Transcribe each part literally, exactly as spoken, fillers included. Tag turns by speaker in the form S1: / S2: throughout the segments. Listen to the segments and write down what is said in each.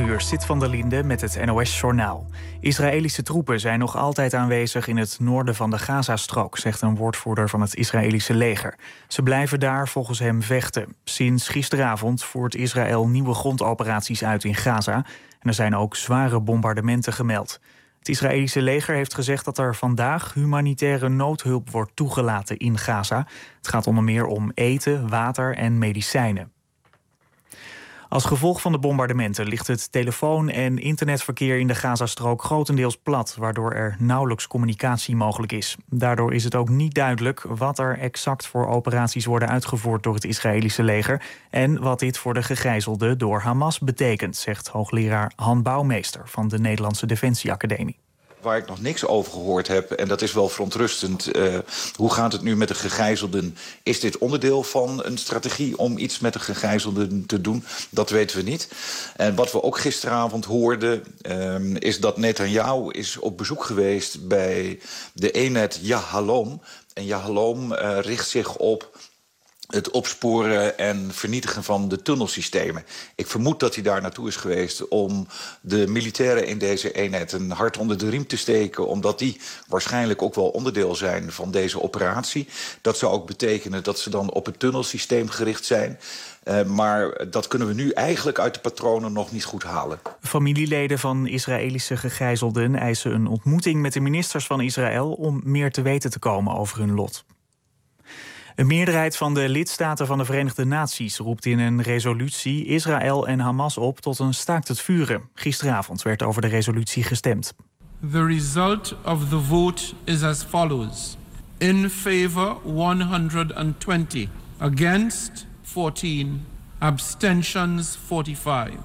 S1: uur, Sit van der Linde met het N O S-journaal. Israëlische troepen zijn nog altijd aanwezig in het noorden van de Gazastrook, zegt een woordvoerder van het Israëlische leger. Ze blijven daar volgens hem vechten. Sinds gisteravond voert Israël nieuwe grondoperaties uit in Gaza. En er zijn ook zware bombardementen gemeld. Het Israëlische leger heeft gezegd dat er vandaag humanitaire noodhulp wordt toegelaten in Gaza. Het gaat onder meer om eten, water en medicijnen. Als gevolg van de bombardementen ligt het telefoon- en internetverkeer in de Gazastrook grotendeels plat, waardoor er nauwelijks communicatie mogelijk is. Daardoor is het ook niet duidelijk wat er exact voor operaties worden uitgevoerd door het Israëlische leger en wat dit voor de gegijzelden door Hamas betekent, zegt hoogleraar Han Bouwmeester van de Nederlandse Defensieacademie.
S2: Waar ik nog niks over gehoord heb, en dat is wel verontrustend. Uh, hoe gaat het nu met de gegijzelden? Is dit onderdeel van een strategie om iets met de gegijzelden te doen? Dat weten we niet. En wat we ook gisteravond hoorden, uh, is dat Netanyahu is op bezoek geweest bij de eenheid Yahalom. En Yahalom uh, richt zich op het opsporen en vernietigen van de tunnelsystemen. Ik vermoed dat hij daar naartoe is geweest om de militairen in deze eenheid een hart onder de riem te steken, omdat die waarschijnlijk ook wel onderdeel zijn van deze operatie. Dat zou ook betekenen dat ze dan op het tunnelsysteem gericht zijn. Uh, maar dat kunnen we nu eigenlijk uit de patronen nog niet goed halen.
S1: Familieleden van Israëlische gegijzelden eisen een ontmoeting met de ministers van Israël om meer te weten te komen over hun lot. Een meerderheid van de lidstaten van de Verenigde Naties roept in een resolutie Israël en Hamas op tot een staakt het vuren. Gisteravond werd over de resolutie gestemd.
S3: The result of the vote is as follows. In favor one twenty, against fourteen, abstentions forty-five.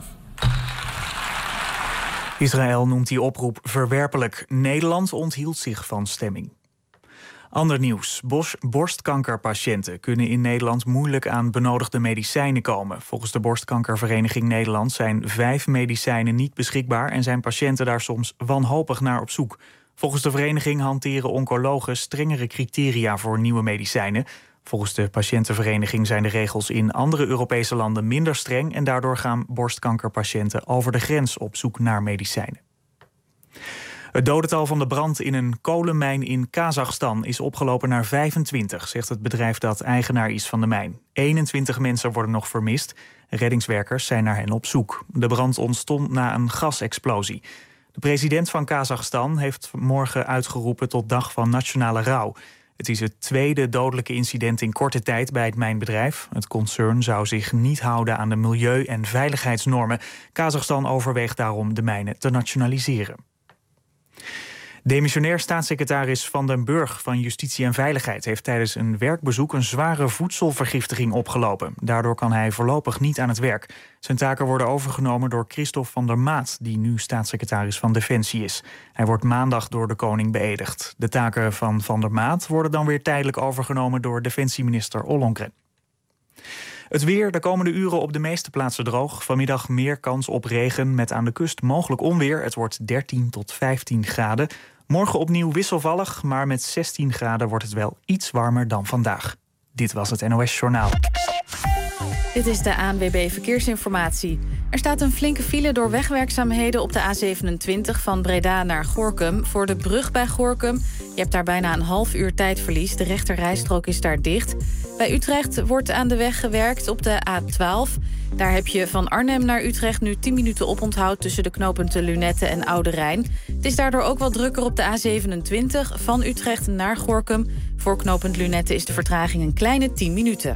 S1: Israël noemt die oproep verwerpelijk. Nederland onthield zich van stemming. Ander nieuws. Borstkankerpatiënten kunnen in Nederland moeilijk aan benodigde medicijnen komen. Volgens de Borstkankervereniging Nederland zijn vijf medicijnen niet beschikbaar en zijn patiënten daar soms wanhopig naar op zoek. Volgens de vereniging hanteren oncologen strengere criteria voor nieuwe medicijnen. Volgens de patiëntenvereniging zijn de regels in andere Europese landen minder streng en daardoor gaan borstkankerpatiënten over de grens op zoek naar medicijnen. Het dodental van de brand in een kolenmijn in Kazachstan is opgelopen naar vijfentwintig, zegt het bedrijf dat eigenaar is van de mijn. eenentwintig mensen worden nog vermist. Reddingswerkers zijn naar hen op zoek. De brand ontstond na een gasexplosie. De president van Kazachstan heeft morgen uitgeroepen tot dag van nationale rouw. Het is het tweede dodelijke incident in korte tijd bij het mijnbedrijf. Het concern zou zich niet houden aan de milieu- en veiligheidsnormen. Kazachstan overweegt daarom de mijnen te nationaliseren. Demissionair staatssecretaris Van den Burg van Justitie en Veiligheid heeft tijdens een werkbezoek een zware voedselvergiftiging opgelopen. Daardoor kan hij voorlopig niet aan het werk. Zijn taken worden overgenomen door Christophe van der Maat, die nu staatssecretaris van Defensie is. Hij wordt maandag door de koning beëdigd. De taken van Van der Maat worden dan weer tijdelijk overgenomen door defensieminister Ollongren. Het weer de komende uren op de meeste plaatsen droog. Vanmiddag meer kans op regen met aan de kust mogelijk onweer. Het wordt dertien tot vijftien graden. Morgen opnieuw wisselvallig, maar met zestien graden wordt het wel iets warmer dan vandaag. Dit was het N O S-journaal.
S4: Dit is de A N W B Verkeersinformatie. Er staat een flinke file door wegwerkzaamheden op de A zevenentwintig van Breda naar Gorinchem. Voor de brug bij Gorinchem. Je hebt daar bijna een half uur tijdverlies. De rechterrijstrook is daar dicht. Bij Utrecht wordt aan de weg gewerkt op de A twaalf. Daar heb je van Arnhem naar Utrecht nu tien minuten oponthoud tussen de knooppunten Lunette en Oude Rijn. Het is daardoor ook wat drukker op de A zevenentwintig van Utrecht naar Gorinchem. Voor knooppunt Lunette is de vertraging een kleine tien minuten.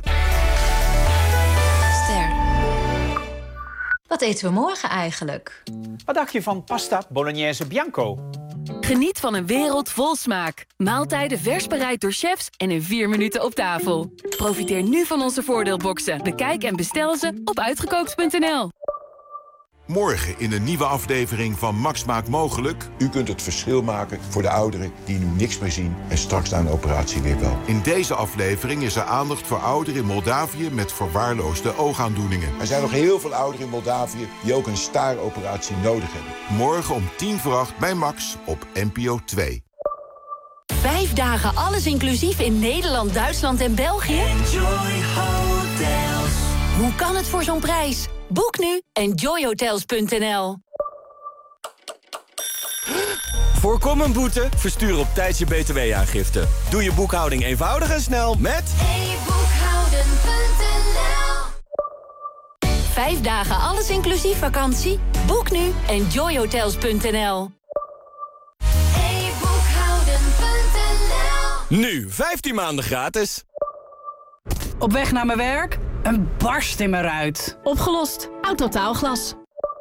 S5: Wat eten we morgen eigenlijk?
S6: Wat dacht je van pasta bolognese bianco?
S7: Geniet van een wereld vol smaak. Maaltijden vers bereid door chefs en in vier minuten op tafel. Profiteer nu van onze voordeelboxen. Bekijk en bestel ze op uitgekookt punt n l.
S8: Morgen in een nieuwe aflevering van Max Maakt Mogelijk.
S9: U kunt het verschil maken voor de ouderen die nu niks meer zien en straks na een operatie weer wel.
S8: In deze aflevering is er aandacht voor ouderen in Moldavië met verwaarloosde oogaandoeningen.
S9: Er zijn nog heel veel ouderen in Moldavië die ook een staaroperatie nodig hebben.
S8: Morgen om tien voor acht bij Max op N P O twee.
S7: Vijf dagen alles inclusief in Nederland, Duitsland en België?
S10: Enjoy Hotels.
S7: Hoe kan het voor zo'n prijs? Boek nu enjoy hotels punt n l.
S10: Voorkom een boete? Verstuur op tijd je B T W-aangifte. Doe je boekhouding eenvoudig en snel met
S5: e boekhouden punt n l.
S7: Vijf dagen alles inclusief vakantie? Boek nu enjoy hotels punt n l.
S5: e boekhouden punt n l.
S10: Nu, vijftien maanden gratis.
S11: Op weg naar mijn werk? Een barst in mijn ruit.
S7: Opgelost. Autotaalglas.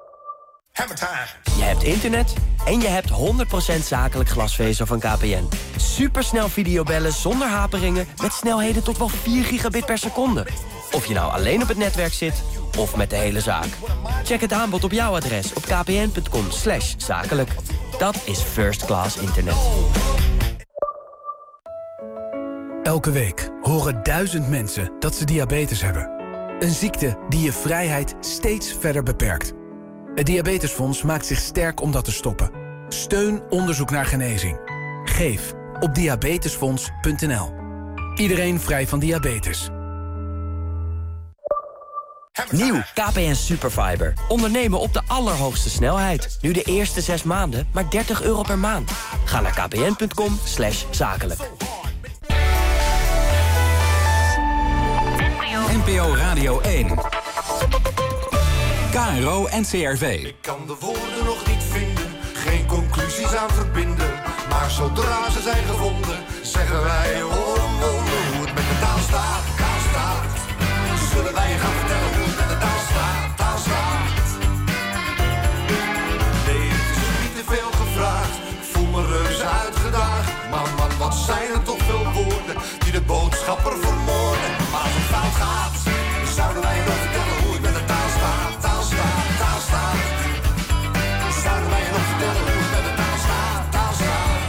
S12: Je hebt internet en je hebt honderd procent zakelijk glasvezel van K P N. Supersnel videobellen zonder haperingen met snelheden tot wel vier gigabit per seconde. Of je nou alleen op het netwerk zit of met de hele zaak. Check het aanbod op jouw adres op kpn.com slash zakelijk. Dat is first class internet.
S13: Elke week horen duizend mensen dat ze diabetes hebben. Een ziekte die je vrijheid steeds verder beperkt. Het Diabetesfonds maakt zich sterk om dat te stoppen. Steun onderzoek naar genezing. Geef op diabetesfonds punt n l. Iedereen vrij van diabetes.
S12: Nieuw K P N Superfiber. Ondernemen op de allerhoogste snelheid. Nu de eerste zes maanden maar dertig euro per maand. Ga naar kpn.com slash zakelijk.
S14: N P O Radio één. K R O en C R V.
S15: Ik kan de woorden nog niet vinden, geen conclusies aan verbinden. Maar zodra ze zijn gevonden, zeggen wij hoor een wonder. Hoe het met de taal staat, taal staat. Zullen wij je gaan vertellen hoe het met de taal staat, taal staat. Nee, het is niet te veel gevraagd, ik voel me reuze uitgedaagd. Maar man, wat zijn er toch veel woorden die de boodschapper vermoorden. Maar als het fout gaat, zouden wij je nog vertellen hoe het met de taal staat, taal staat, taal staat. Zouden wij je nog vertellen hoe het met de taal staat, taal staat.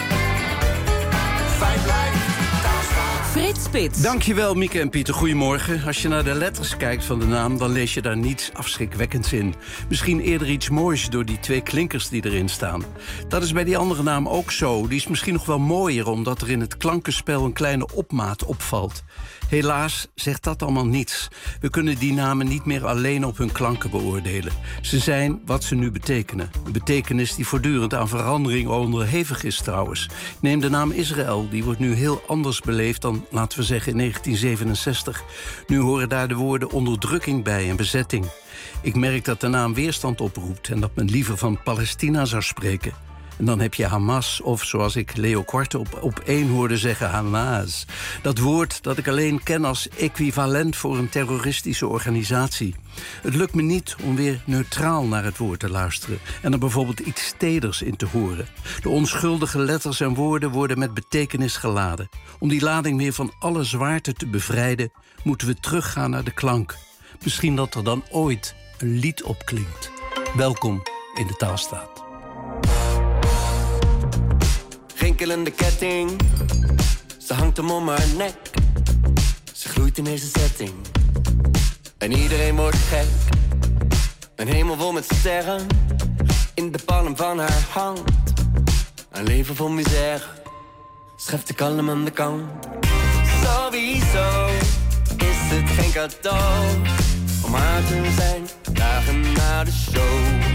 S15: Fijn blijft, taal staat.
S16: Frits Spits.
S17: Dankjewel, Mieke en Pieter. Goedemorgen. Als je naar de letters kijkt van de naam, dan lees je daar niets afschrikwekkends in. Misschien eerder iets moois door die twee klinkers die erin staan. Dat is bij die andere naam ook zo. Die is misschien nog wel mooier, omdat er in het klankenspel een kleine opmaat opvalt. Helaas zegt dat allemaal niets. We kunnen die namen niet meer alleen op hun klanken beoordelen. Ze zijn wat ze nu betekenen. Een betekenis die voortdurend aan verandering onderhevig is trouwens. Neem de naam Israël, die wordt nu heel anders beleefd dan, laten we zeggen, in negentien zevenenzestig. Nu horen daar de woorden onderdrukking bij en bezetting. Ik merk dat de naam weerstand oproept en dat men liever van Palestina zou spreken. En dan heb je Hamas, of zoals ik Leo Korte op, op één hoorde zeggen, Hamas. Dat woord dat ik alleen ken als equivalent voor een terroristische organisatie. Het lukt me niet om weer neutraal naar het woord te luisteren en er bijvoorbeeld iets steders in te horen. De onschuldige letters en woorden worden met betekenis geladen. Om die lading weer van alle zwaarte te bevrijden, moeten we teruggaan naar de klank. Misschien dat er dan ooit een lied opklinkt. Welkom in de Taalstaat.
S12: Rinkelende ketting, ze hangt hem om haar nek. Ze gloeit in deze setting en iedereen wordt gek. Een hemel vol met sterren, in de palm van haar hand. Een leven vol misère, schrijft de kalm aan de kant. Sowieso is het geen cadeau om haar te zijn, dagen na de show.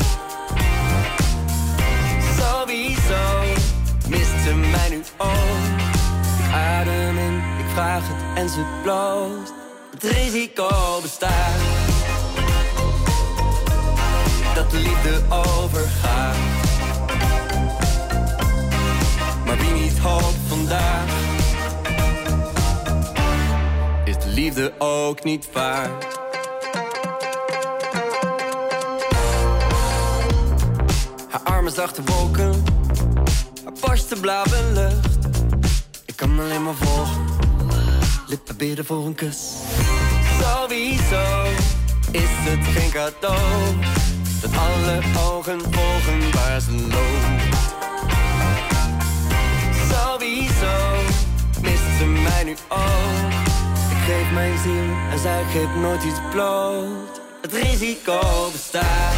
S12: Sowieso mist ze mij nu ook. Ik adem in, ik vraag het en ze bloost. Het risico bestaat dat de liefde overgaat. Maar wie niet hoopt vandaag, is de liefde ook niet waard. Haar armen zachte wolken, borsten blauwe lucht. Ik kan alleen maar volgen, lippen bidden voor een kus. Sowieso is het geen cadeau dat alle ogen volgen waar ze loopt. Sowieso mist ze mij nu ook. Ik geef mijn ziel en zij geeft nooit iets bloot. Het risico bestaat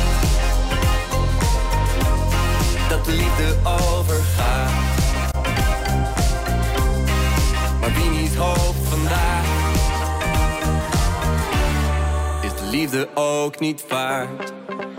S12: dat de liefde overgaat. Maar wie niet hoopt vandaag, is de liefde liefde ook niet waard.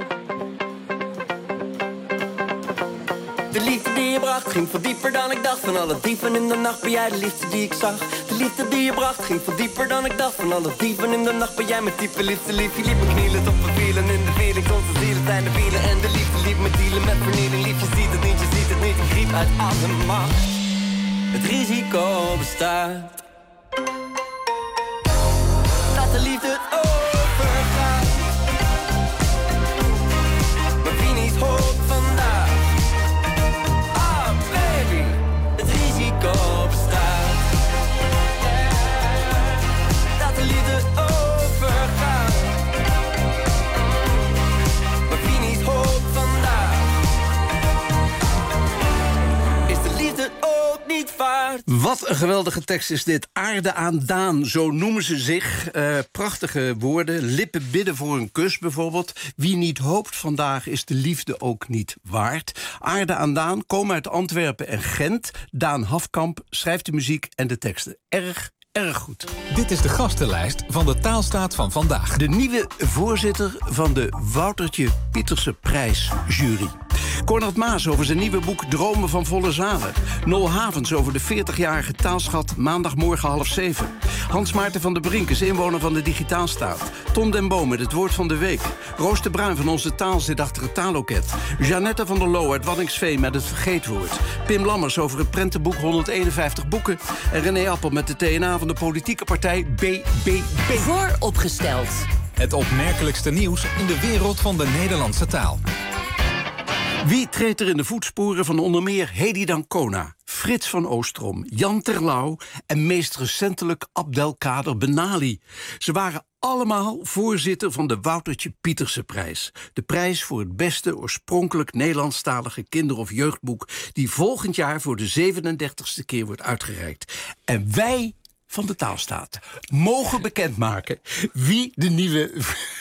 S12: De liefde die je bracht ging veel dieper dan ik dacht. Van alle dieven in de nacht ben jij de liefde die ik zag. De liefde die je bracht ging veel dieper dan ik dacht. Van alle dieven in de nacht ben jij mijn type liefde lief. Je liet me knielen tot we vielen in de feeling. Onze zielen zijn de wielen en de liefde liep me dealen met vernieling. Lief, je ziet het niet, je ziet het niet. Ik riep uit alle macht. Het risico bestaat dat de liefde overgaat. Maar wie niet hoopt vandaag. Ah, baby, het risico bestaat dat de liefde overgaat. Maar wie niet hoopt vandaag, is de liefde ook niet waard.
S17: Wat een geweldige tekst is dit. Aarde aan Daan, zo noemen ze zich. Uh, prachtige woorden. Lippen bidden voor een kus bijvoorbeeld. Wie niet hoopt vandaag is de liefde ook niet waard. Aarde aan Daan komen uit Antwerpen en Gent. Daan Hafkamp schrijft de muziek en de teksten. Erg, erg goed.
S14: Dit is de gastenlijst van de Taalstaat van vandaag.
S17: De nieuwe voorzitter van de Woutertje Pieterse Prijsjury. Konrad Maas over zijn nieuwe boek Dromen van volle zalen. Nol Havens over de veertigjarige taalschat maandagmorgen half zeven. Hans Maarten van der Brink is inwoner van de Digitaalstaat. Tom den Boom met het woord van de week. Roos de Bruin van Onze Taal zit achter het taalloket. Jeannette van der Loo uit Waddinxveen met het vergeetwoord. Pim Lammers over het prentenboek honderdeenenvijftig boeken. En René Appel met de T N A van de politieke partij B B B.
S14: Vooropgesteld. Het opmerkelijkste nieuws in de wereld van de Nederlandse taal.
S17: Wie treedt er in de voetsporen van onder meer Hedy Dancona, Frits van Oostrom, Jan Terlouw en meest recentelijk Abdelkader Benali? Ze waren allemaal voorzitter van de Woutertje Pieterse Prijs. De prijs voor het beste oorspronkelijk Nederlandstalige kinder- of jeugdboek, die volgend jaar voor de zevenendertigste keer wordt uitgereikt. En wij van de Taalstaat mogen bekendmaken wie de nieuwe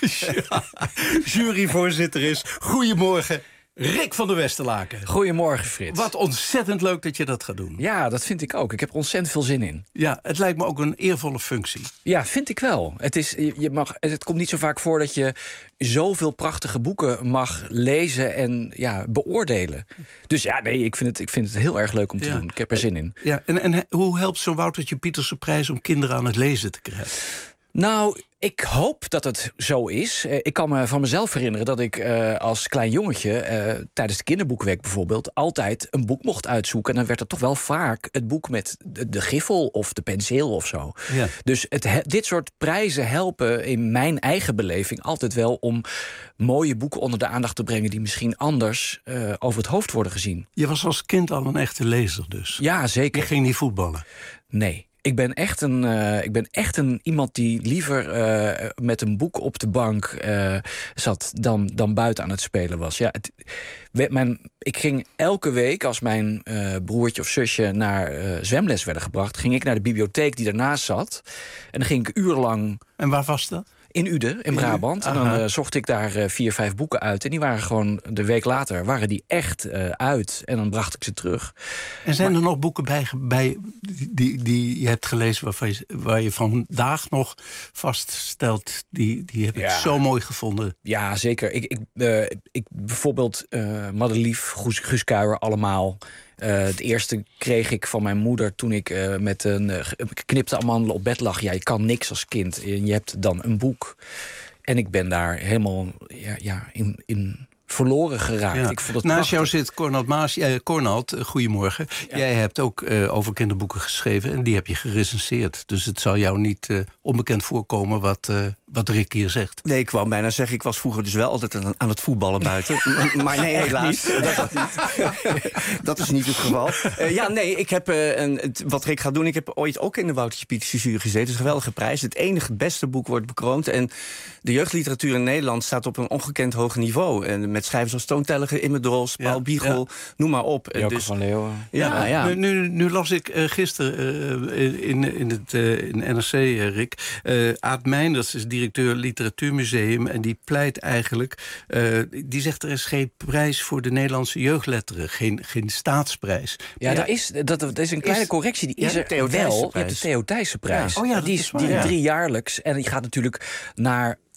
S17: juryvoorzitter is. Goedemorgen, Rick van der Westerlaken.
S16: Goedemorgen, Frits.
S17: Wat ontzettend leuk dat je dat gaat doen.
S16: Ja, dat vind ik ook. Ik heb er ontzettend veel zin in.
S17: Ja, het lijkt me ook een eervolle functie.
S16: Ja, vind ik wel. Het, is, je mag, het komt niet zo vaak voor dat je zoveel prachtige boeken mag lezen en ja, beoordelen. Dus ja, nee, ik vind het, ik vind het heel erg leuk om te
S17: ja.
S16: doen. Ik heb er zin in.
S17: Ja, en, en hoe helpt zo'n Woutertje Pieterse Prijs om kinderen aan het lezen te krijgen?
S16: Nou, ik hoop dat het zo is. Ik kan me van mezelf herinneren dat ik uh, als klein jongetje Uh, tijdens de kinderboekenweek bijvoorbeeld altijd een boek mocht uitzoeken. En dan werd er toch wel vaak het boek met de, de griffel of de penseel of zo. Ja. Dus het, dit soort prijzen helpen in mijn eigen beleving altijd wel om mooie boeken onder de aandacht te brengen die misschien anders uh, over het hoofd worden gezien.
S17: Je was als kind al een echte lezer dus?
S16: Ja, zeker.
S17: Je ging niet voetballen?
S16: Nee. Ik ben echt een, uh, ik ben echt een iemand die liever uh, met een boek op de bank uh, zat dan, dan buiten aan het spelen was. Ja, het, mijn, ik ging elke week, als mijn uh, broertje of zusje naar uh, zwemles werden gebracht, ging ik naar de bibliotheek die daarnaast zat. En dan ging ik urenlang.
S17: En waar was dat?
S16: In Uden, in Brabant. En dan uh, zocht ik daar uh, vier, vijf boeken uit. En die waren gewoon de week later waren die echt uh, uit. En dan bracht ik ze terug.
S17: En zijn maar er nog boeken bij, bij die, die je hebt gelezen waarvan je, waar je vandaag nog vaststelt, die, die heb ik ja. zo mooi gevonden?
S16: Ja, zeker. Ik, ik, uh, ik, bijvoorbeeld uh, Madelief, Guus, Guus Kuijer, allemaal. Uh, het eerste kreeg ik van mijn moeder toen ik uh, met een uh, geknipte amandelen op bed lag. Ja, je kan niks als kind. En je hebt dan een boek. En ik ben daar helemaal ja, ja, in, in verloren geraakt.
S17: Ja.
S16: Ik vond het
S17: Naast
S16: prachtig.
S17: jou zit Cornald Maas. Eh, Cornald, uh, goedemorgen. Ja. Jij hebt ook uh, over kinderboeken geschreven en die heb je gerecenseerd. Dus het zal jou niet uh, onbekend voorkomen wat, uh, wat Rick hier zegt.
S18: Nee, ik wou bijna zeggen, ik was vroeger dus wel altijd aan, aan het voetballen buiten. Maar nee, helaas. Dat, dat, niet. Dat is niet het geval. Uh, ja, nee, ik heb uh, een, het, wat Rick gaat doen, ik heb ooit ook in de Woutertje Pieterse jury gezeten. Het is een geweldige prijs. Het enige beste boek wordt bekroond. En de jeugdliteratuur in Nederland staat op een ongekend hoog niveau. En met schrijvers als Toon Tellige, Immerdrols, Paul ja, Biegel, ja. noem maar op.
S16: Joke
S18: dus,
S16: van Leeuwen.
S18: Ja,
S17: ja,
S18: ja.
S17: Nu, nu, nu las ik uh, gisteren uh, in, in het uh, in N R C, uh, Rick. Uh, Aad Meinders is directeur Literatuurmuseum en die pleit eigenlijk, uh, die zegt er is geen prijs voor de Nederlandse jeugdletteren, geen, geen staatsprijs.
S16: Ja,
S17: ja,
S16: er is, dat, dat is een kleine is, correctie. Die is
S18: ja,
S16: er wel. Je hebt de Theo Thijssen prijs.
S17: Ja. Oh ja,
S16: die is,
S17: is waar,
S16: die
S17: ja.
S16: driejaarlijks. En die gaat natuurlijk naar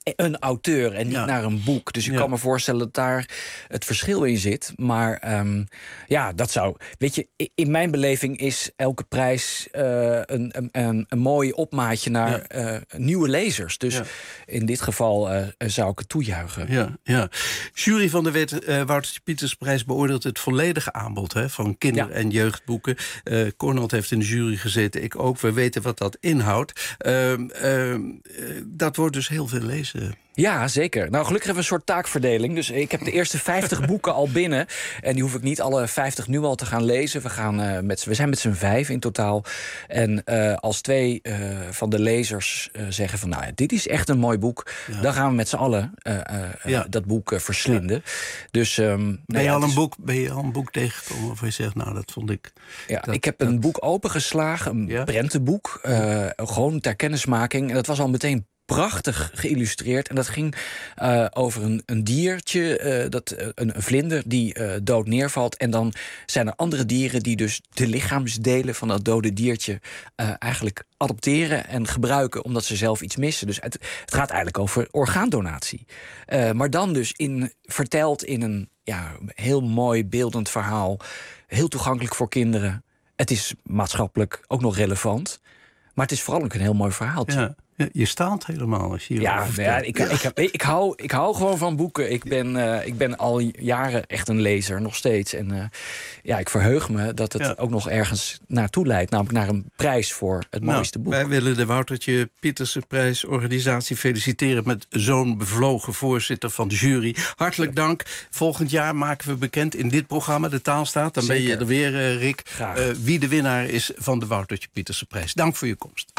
S16: een auteur en niet
S17: Ja.
S16: naar een boek. Dus ik
S17: Ja.
S16: kan me voorstellen dat daar het verschil in zit. Maar um, ja, dat zou... Weet je, in mijn beleving is elke prijs uh, een, een, een, een mooi opmaatje naar ja. uh, nieuwe lezers. Dus ja. in dit geval uh, zou ik het toejuichen.
S17: Ja, ja. Jury van de Wet, uh, Woutertje Pietersprijs beoordeelt het volledige aanbod hè, van kinder- ja. en jeugdboeken. Uh, Cornald heeft in de jury gezeten, ik ook. We weten wat dat inhoudt. Uh, uh, dat wordt dus heel veel lezen.
S16: Ja, zeker. Nou, gelukkig hebben we een soort taakverdeling. Dus ik heb de eerste vijftig boeken al binnen. En die hoef ik niet alle vijftig nu al te gaan lezen. We, gaan, uh, met, we zijn met z'n vijf in totaal. En uh, als twee uh, van de lezers uh, zeggen van... nou, dit is echt een mooi boek... Ja. dan gaan we met z'n allen uh, uh, ja. dat boek uh, verslinden. Ja. Dus, um,
S17: ben, je
S16: ja,
S17: al een
S16: is...
S17: boek, ben je al een boek tegengekomen waarvan je zegt... nou, dat vond ik...
S16: Ja,
S17: dat,
S16: ik heb
S17: dat...
S16: een boek opengeslagen, een ja? prentenboek. Uh, gewoon ter kennismaking. En dat was al meteen... prachtig geïllustreerd. En dat ging uh, over een, een diertje, uh, dat, uh, een, een vlinder die uh, dood neervalt. En dan zijn er andere dieren die dus de lichaamsdelen van dat dode diertje uh, eigenlijk adopteren en gebruiken omdat ze zelf iets missen. Dus het, het gaat eigenlijk over orgaandonatie. Uh, maar dan dus in, verteld in een ja, heel mooi beeldend verhaal. Heel toegankelijk voor kinderen. Het is maatschappelijk ook nog relevant. Maar het is vooral ook een heel mooi verhaaltje.
S17: Ja. Je staat helemaal als je
S16: ja, ja, ik, ik, ik, ik, hou, ik hou gewoon van boeken. Ik ben, uh, ik ben al jaren echt een lezer, nog steeds. En uh, ja, ik verheug me dat het ja. ook nog ergens naartoe leidt. Namelijk naar een prijs voor het
S17: nou,
S16: mooiste boek.
S17: Wij willen de Woutertje Pieterse-prijsorganisatie feliciteren... met zo'n bevlogen voorzitter van de jury. Hartelijk dank. Volgend jaar maken we bekend in dit programma, De Taalstaat. Dan Zeker. ben je er weer, uh, Rick. Uh, wie de winnaar is van de Woutertje Pieterse-prijs. Dank voor je komst.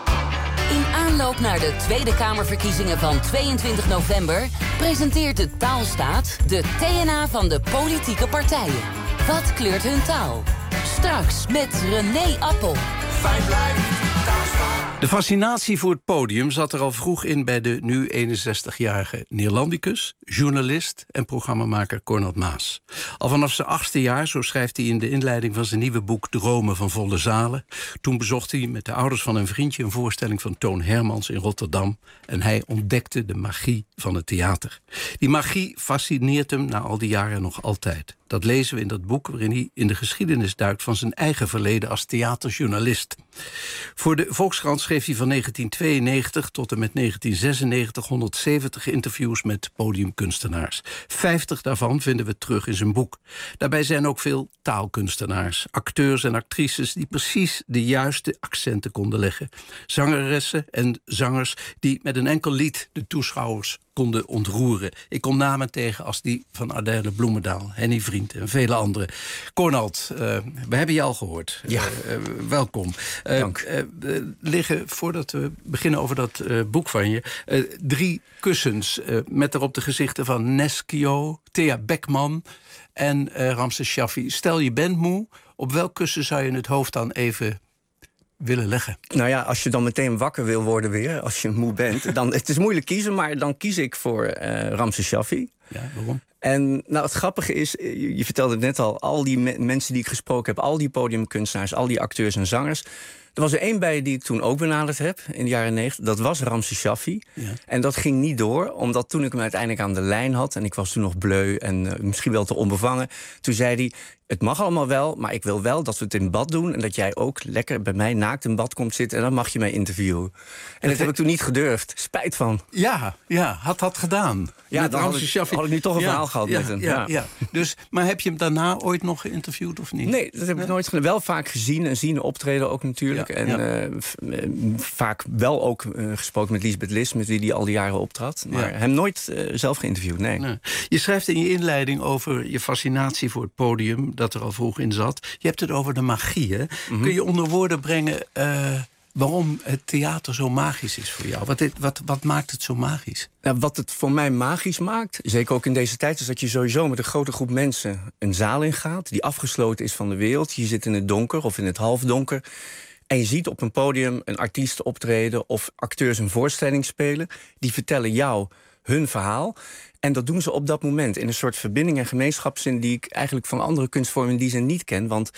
S19: In aanloop naar de Tweede Kamerverkiezingen van tweeëntwintig november... presenteert de Taalstaat de T N A van de politieke partijen. Wat kleurt hun taal? Straks met René Appel.
S15: Fijn blijven, Taalstaat.
S17: De fascinatie voor het podium zat er al vroeg in... bij de nu eenenzestigjarige Neerlandicus, journalist... en programmamaker Cornald Maas. Al vanaf zijn achtste jaar, zo schrijft hij in de inleiding... van zijn nieuwe boek Dromen van volle zalen. Toen bezocht hij met de ouders van een vriendje... een voorstelling van Toon Hermans in Rotterdam... en hij ontdekte de magie van het theater. Die magie fascineert hem na al die jaren nog altijd. Dat lezen we in dat boek waarin hij in de geschiedenis duikt... van zijn eigen verleden als theaterjournalist. Voor de Volkskrant schreef hij van negentien tweeënnegentig tot en met negentien zesennegentig... honderdzeventig interviews met podiumkunstenaars. vijftig daarvan vinden we terug in zijn boek. Daarbij zijn ook veel taalkunstenaars, acteurs en actrices... die precies de juiste accenten konden leggen. Zangeressen en zangers die met een enkel lied de toeschouwers konden ontroeren. Ik kom namen tegen als die van Adèle Bloemendaal, Henny Vriend en vele anderen. Cornald, uh, we hebben je al gehoord.
S16: Ja.
S17: Uh, uh, welkom. Uh,
S16: Dank.
S17: Uh, uh, liggen, voordat we beginnen over dat uh, boek van je... Uh, drie kussens uh, met erop de gezichten van Neskio, Thea Beckman en uh, Ramses Shaffi. Stel je bent moe, op welk kussen zou je het hoofd dan even willen leggen?
S18: Nou ja, als je dan meteen wakker wil worden weer, als je moe bent... dan het is moeilijk kiezen, maar dan kies ik voor uh, Ramses Shaffi.
S17: Ja, waarom?
S18: En nou, het grappige is, je, je vertelde het net al... al die me- mensen die ik gesproken heb, al die podiumkunstenaars... al die acteurs en zangers... Er was er één bij die ik toen ook benaderd heb, in de jaren negentig. Dat was Ramses Shaffi. Ja. En dat ging niet door, omdat toen ik hem uiteindelijk aan de lijn had... en ik was toen nog bleu en uh, misschien wel te onbevangen... toen zei hij, het mag allemaal wel, maar ik wil wel dat we het in bad doen... en dat jij ook lekker bij mij naakt in bad komt zitten... en dan mag je mij interviewen. En dat, dat heb ik toen niet gedurfd. Spijt van.
S17: Ja, ja, had dat gedaan.
S18: Ja, dan had ik, had ik nu toch een ja, verhaal gehad
S17: ja,
S18: met hem.
S17: Ja,
S18: Ja.
S17: ja. Dus, maar heb je hem daarna ooit nog geïnterviewd of niet?
S18: Nee, dat heb ik nooit gedaan. Wel vaak gezien en zien optreden ook natuurlijk. Ja, en ja. Uh, v- uh, vaak wel ook uh, gesproken met Liesbeth Lis... met wie die al die jaren optrad. Maar ja. hem nooit uh, zelf geïnterviewd, nee. nee.
S17: Je schrijft in je inleiding over je fascinatie voor het podium... dat er al vroeg in zat. Je hebt het over de magie, hè? Mm-hmm. Kun je onder woorden brengen... Uh, waarom het theater zo magisch is voor jou? Wat, dit, wat, wat maakt het zo magisch?
S18: Nou, wat het voor mij magisch maakt, zeker ook in deze tijd... is dat je sowieso met een grote groep mensen een zaal ingaat... die afgesloten is van de wereld. Je zit in het donker of in het halfdonker... en je ziet op een podium een artiest optreden... of acteurs een voorstelling spelen. Die vertellen jou hun verhaal... En dat doen ze op dat moment in een soort verbinding en gemeenschapszin... die ik eigenlijk van andere kunstvormen in die zin niet ken. Want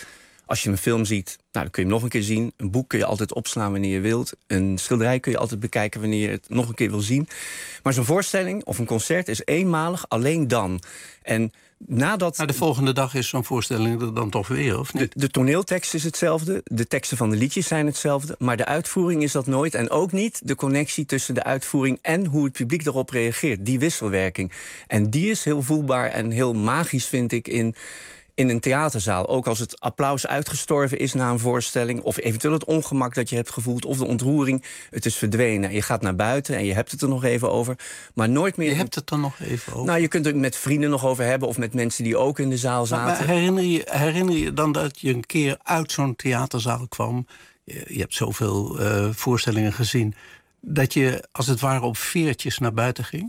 S18: Als je een film ziet, nou, dan kun je hem nog een keer zien. Een boek kun je altijd opslaan wanneer je wilt. Een schilderij kun je altijd bekijken wanneer je het nog een keer wil zien. Maar zo'n voorstelling of een concert is eenmalig, alleen dan. En nadat...
S17: Maar de volgende dag is zo'n voorstelling er dan toch weer, of niet?
S18: De, de toneeltekst is hetzelfde, de teksten van de liedjes zijn hetzelfde... maar de uitvoering is dat nooit. En ook niet de connectie tussen de uitvoering en hoe het publiek erop reageert. Die wisselwerking. En die is heel voelbaar en heel magisch, vind ik, in... in een theaterzaal. Ook als het applaus uitgestorven is na een voorstelling... of eventueel het ongemak dat je hebt gevoeld... of de ontroering, het is verdwenen. Je gaat naar buiten en je hebt het er nog even over. Maar nooit meer...
S17: Je hebt het er nog even over?
S18: Nou, je kunt het met vrienden nog over hebben... of met mensen die ook in de zaal zaten.
S17: Maar, maar herinner, je, herinner je dan dat je een keer uit zo'n theaterzaal kwam... je, je hebt zoveel uh, voorstellingen gezien... dat je als het ware op veertjes naar buiten ging?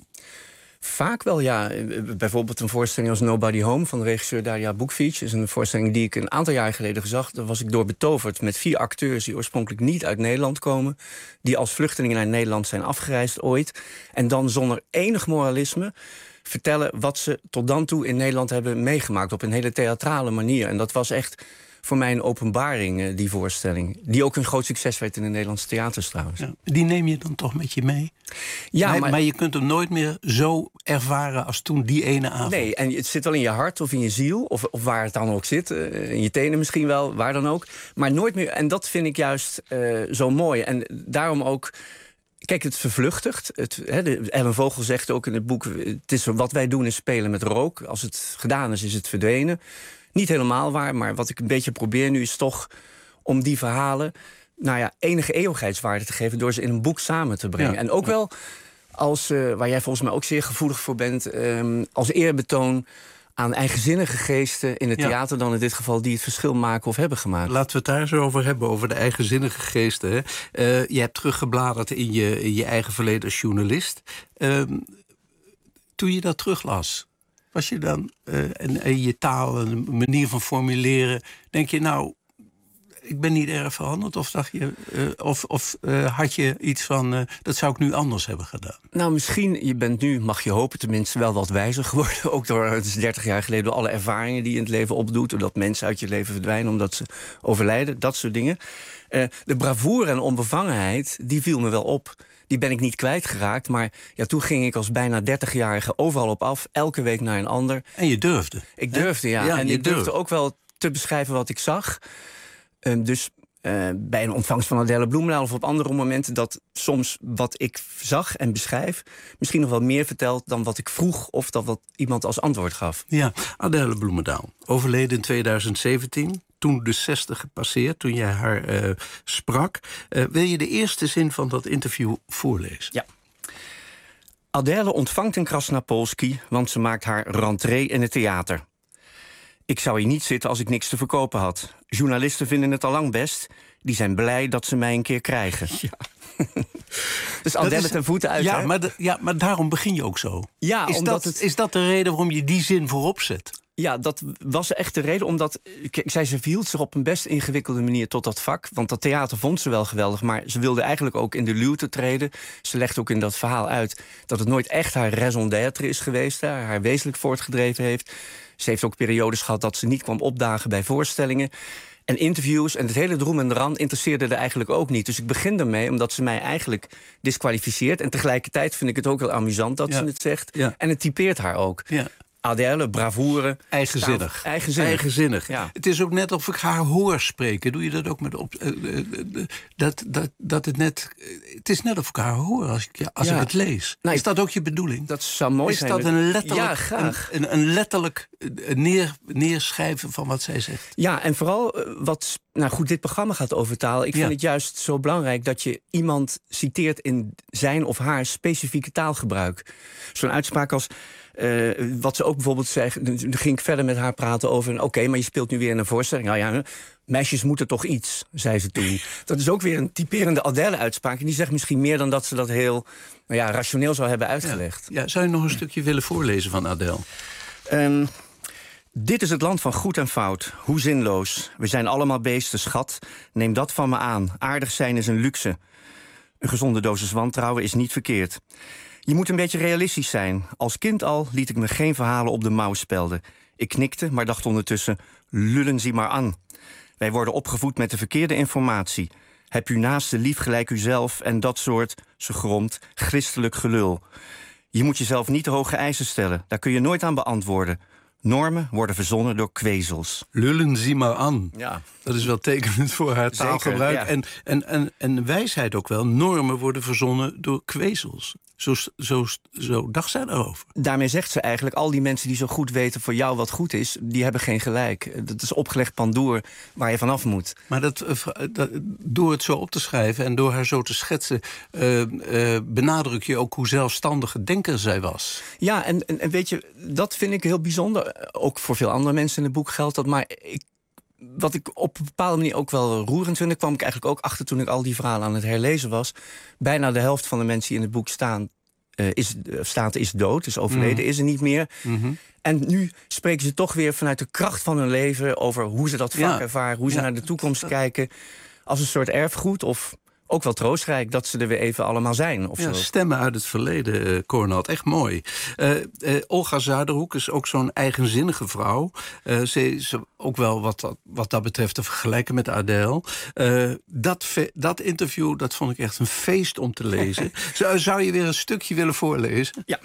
S18: Vaak wel, ja. Bijvoorbeeld een voorstelling als Nobody Home... van de regisseur Darja Bukvic. Dat is een voorstelling die ik een aantal jaar geleden zag. Daar was ik door betoverd met vier acteurs... die oorspronkelijk niet uit Nederland komen... die als vluchtelingen naar Nederland zijn afgereisd ooit. En dan zonder enig moralisme vertellen... wat ze tot dan toe in Nederland hebben meegemaakt... op een hele theatrale manier. En dat was echt... voor mij een openbaring, die voorstelling. Die ook een groot succes werd in de Nederlandse theaters trouwens.
S17: Ja, die neem je dan toch met je mee?
S18: Ja,
S17: maar,
S18: maar...
S17: maar je kunt hem nooit meer zo ervaren als toen die ene avond.
S18: Nee, en het zit wel in je hart of in je ziel... of, of waar het dan ook zit, uh, in je tenen misschien wel, waar dan ook. Maar nooit meer, en dat vind ik juist uh, zo mooi. En daarom ook... Kijk, het vervluchtigt. Het, he, de, Ellen Vogel zegt ook in het boek... het is wat wij doen is spelen met rook. Als het gedaan is, is het verdwenen. Niet helemaal waar, maar wat ik een beetje probeer nu... is toch om die verhalen nou ja, enige eeuwigheidswaarde te geven... door ze in een boek samen te brengen.
S17: Ja.
S18: En ook wel, als, uh, waar jij volgens mij ook zeer gevoelig voor bent... Um, als eerbetoon aan eigenzinnige geesten in het
S17: ja.
S18: theater... dan in dit geval die het verschil maken of hebben gemaakt.
S17: Laten we het daar zo over hebben, over de eigenzinnige geesten. Hè. Uh, je hebt teruggebladerd in je, in je eigen verleden als journalist. Uh, toen je dat teruglas... was je dan, uh, en, en je taal en de manier van formuleren... denk je, nou, ik ben niet erg veranderd? Of, dacht je, uh, of, of uh, had je iets van, uh, dat zou ik nu anders hebben gedaan?
S18: Nou, misschien, je bent nu, mag je hopen, tenminste wel wat wijzer geworden. Ook door, het is dertig jaar geleden, door alle ervaringen die je in het leven opdoet... doordat mensen uit je leven verdwijnen omdat ze overlijden, dat soort dingen. Uh, de bravoure en onbevangenheid, die viel me wel op... Die ben ik niet kwijtgeraakt, maar ja, toen ging ik als bijna dertigjarige overal op af. Elke week naar een ander.
S17: En je durfde.
S18: Ik durfde, ja.
S17: ja
S18: en ik durfde
S17: durfde.
S18: ook wel te beschrijven wat ik zag. Um, dus uh, bij een ontvangst van Adèle Bloemendaal of op andere momenten... dat soms wat ik zag en beschrijf... misschien nog wel meer vertelt dan wat ik vroeg... of dat wat iemand als antwoord gaf.
S17: Ja, Adèle Bloemendaal, overleden in tweeduizend zeventien... toen de zestig gepasseerd, toen jij haar uh, sprak. Uh, wil je de eerste zin van dat interview voorlezen?
S18: Ja. Adèle ontvangt een Krasnapolski, want ze maakt haar rentrée in het theater. Ik zou hier niet zitten als ik niks te verkopen had. Journalisten vinden het al lang best. Die zijn blij dat ze mij een keer krijgen. Ja. Dus Adèle ten voeten uit.
S17: Ja maar, de, ja, maar daarom begin je ook zo.
S18: Ja,
S17: is,
S18: omdat
S17: dat,
S18: het...
S17: is dat de reden waarom je die zin voorop zet?
S18: Ja, dat was echt de reden, omdat kijk, zij ze verhield zich op een best ingewikkelde manier tot dat vak. Want dat theater vond ze wel geweldig, maar ze wilde eigenlijk ook in de luwte treden. Ze legt ook in dat verhaal uit dat het nooit echt haar raison d'être is geweest, haar, haar wezenlijk voortgedreven heeft. Ze heeft ook periodes gehad dat ze niet kwam opdagen bij voorstellingen. En interviews en het hele droem en dran interesseerde er eigenlijk ook niet. Dus ik begin ermee omdat ze mij eigenlijk disqualificeert. En tegelijkertijd vind ik het ook heel amusant dat
S17: ja.
S18: ze het zegt.
S17: Ja.
S18: En het typeert haar ook.
S17: Ja.
S18: Adèle, bravoure.
S17: Eigenzinnig.
S18: Staal, eigenzinnig.
S17: Eigenzinnig.
S18: Ja.
S17: Het is ook net of ik haar hoor spreken. Doe je dat ook met op? Uh, uh, dat, dat, dat het net. Het is net of ik haar hoor als ik, als ja. ik het lees. Nou, is dat ook je bedoeling?
S18: Dat zou mooi
S17: is
S18: zijn.
S17: Is dat een letterlijk,
S18: ja, graag.
S17: Een, een, een letterlijk neer, neerschrijven van wat zij zegt?
S18: Ja, en vooral wat. Nou goed, dit programma gaat over taal. Ik vind ja. het juist zo belangrijk dat je iemand citeert in zijn of haar specifieke taalgebruik. Zo'n uitspraak als. Uh, wat ze ook bijvoorbeeld zei, toen ging ik verder met haar praten over... oké, okay, maar je speelt nu weer in een voorstelling. Nou ja, meisjes moeten toch iets, zei ze toen. Dat is ook weer een typerende Adèle-uitspraak. En die zegt misschien meer dan dat ze dat heel nou ja, rationeel zou hebben uitgelegd.
S17: Ja. Ja, zou je nog een stukje willen voorlezen van Adèle?
S18: Um, dit is het land van goed en fout. Hoe zinloos. We zijn allemaal beesten, schat. Neem dat van me aan. Aardig zijn is een luxe. Een gezonde dosis wantrouwen is niet verkeerd. Je moet een beetje realistisch zijn. Als kind al liet ik me geen verhalen op de mouw spelden. Ik knikte, maar dacht ondertussen, lullen ze maar aan. Wij worden opgevoed met de verkeerde informatie. Heb uw naaste lief gelijk uzelf en dat soort, ze gromt, christelijk gelul. Je moet jezelf niet te hoge eisen stellen. Daar kun je nooit aan beantwoorden. Normen worden verzonnen door kwezels.
S17: Lullen zie maar aan.
S18: Ja.
S17: Dat is wel tekenend voor haar
S18: Zeker,
S17: taalgebruik.
S18: ja.
S17: En, en, en, en wijsheid ook wel. Normen worden verzonnen door kwezels. Zo, zo, zo dacht zij daarover.
S18: Daarmee zegt ze eigenlijk, al die mensen die zo goed weten voor jou wat goed is, die hebben geen gelijk. Dat is opgelegd pandoer waar je vanaf moet.
S17: Maar dat, uh, dat, door het zo op te schrijven en door haar zo te schetsen, Uh, uh, benadruk je ook hoe zelfstandige denker zij was.
S18: Ja, en, en, en weet je, dat vind ik heel bijzonder. Ook voor veel andere mensen in het boek geldt dat. Maar ik, wat ik op een bepaalde manier ook wel roerend vind, daar kwam ik eigenlijk ook achter toen ik al die verhalen aan het herlezen was. Bijna de helft van de mensen die in het boek staan, uh, is, uh, staat is dood, is overleden, mm. is er niet meer.
S17: Mm-hmm.
S18: En nu spreken ze toch weer vanuit de kracht van hun leven over hoe ze dat vak
S17: Ja.
S18: ervaren, hoe ze
S17: Ja.
S18: naar de toekomst kijken. Als een soort erfgoed of ook wel troostrijk dat ze er weer even allemaal zijn. Of
S17: Ja,
S18: zo.
S17: stemmen uit het verleden, uh, Cornald. Echt mooi. Uh, uh, Olga Zuiderhoek is ook zo'n eigenzinnige vrouw. Uh, ze is ook wel wat dat, wat dat betreft te vergelijken met Adele. Uh, dat, fe- dat interview, dat vond ik echt een feest om te lezen. zou, zou je weer een stukje willen voorlezen?
S18: Ja.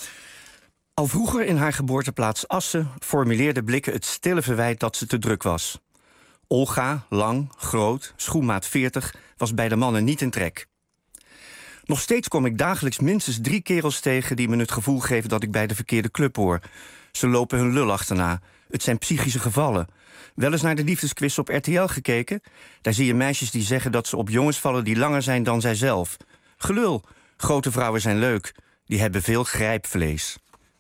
S18: Al vroeger in haar geboorteplaats Assen formuleerde Blikken het stille verwijt dat ze te druk was. Olga, lang, groot, schoenmaat veertig, was bij de mannen niet in trek. Nog steeds kom ik dagelijks minstens drie kerels tegen die me het gevoel geven dat ik bij de verkeerde club hoor. Ze lopen hun lul achterna. Het zijn psychische gevallen. Wel eens naar de liefdesquiz op R T L gekeken? Daar zie je meisjes die zeggen dat ze op jongens vallen die langer zijn dan zijzelf. Gelul. Grote vrouwen zijn leuk. Die hebben veel grijpvlees.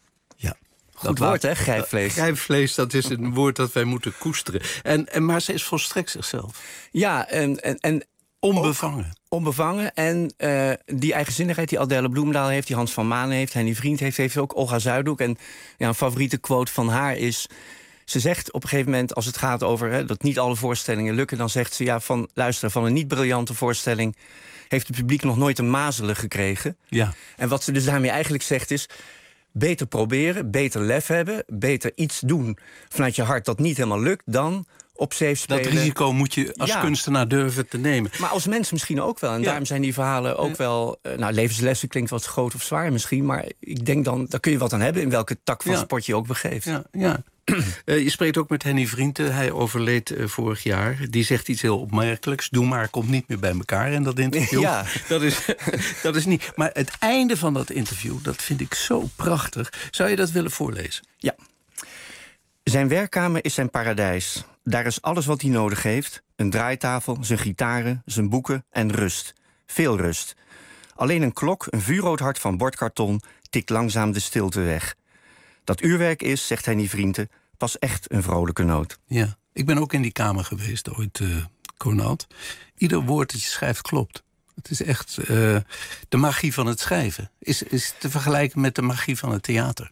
S18: Goed woord, hè, grijpvlees.
S17: Grijpvlees, dat is een woord dat wij moeten koesteren. En, en, maar ze is volstrekt zichzelf.
S18: Ja, en... en, en
S17: onbevangen.
S18: Onbevangen. En uh, die eigenzinnigheid die Adele Bloemendaal heeft, die Hans van Manen heeft, Henny Vriend heeft, heeft ook Olga Zuiderhoek. En ja, een favoriete quote van haar is, ze zegt op een gegeven moment, als het gaat over hè, dat niet alle voorstellingen lukken, dan zegt ze, ja, van luister, van een niet briljante voorstelling heeft het publiek nog nooit een mazelen gekregen.
S17: Ja.
S18: En wat ze dus daarmee eigenlijk zegt is, beter proberen, beter lef hebben, beter iets doen vanuit je hart dat niet helemaal lukt, dan op safe spelen.
S17: Dat risico moet je als
S18: ja.
S17: kunstenaar durven te nemen.
S18: Maar als mens misschien ook wel. En
S17: ja.
S18: daarom zijn die verhalen ook ja. wel... Uh, nou, levenslessen klinkt wat groot of zwaar misschien, maar ik denk dan, daar kun je wat aan hebben in welke tak van
S17: ja.
S18: sport je ook begeeft.
S17: Ja, ja. Uh, je spreekt ook met Henny Vrienden. Hij overleed uh, vorig jaar. Die zegt iets heel opmerkelijks. Doe maar, komt niet meer bij elkaar in dat interview.
S18: Ja.
S17: Dat is, dat is niet. Maar het einde van dat interview, dat vind ik zo prachtig. Zou je dat willen voorlezen?
S18: Ja. Zijn werkkamer is zijn paradijs. Daar is alles wat hij nodig heeft. Een draaitafel, zijn gitaren, zijn boeken en rust. Veel rust. Alleen een klok, een vuurrood hart van bordkarton, tikt langzaam de stilte weg. Dat uurwerk is, zegt Henny Vrienden, pas echt een vrolijke noot.
S17: Ja, ik ben ook in die kamer geweest ooit, uh, Cornald. Ieder woord dat je schrijft klopt. Het is echt uh, de magie van het schrijven. Is, is te vergelijken met de magie van het theater.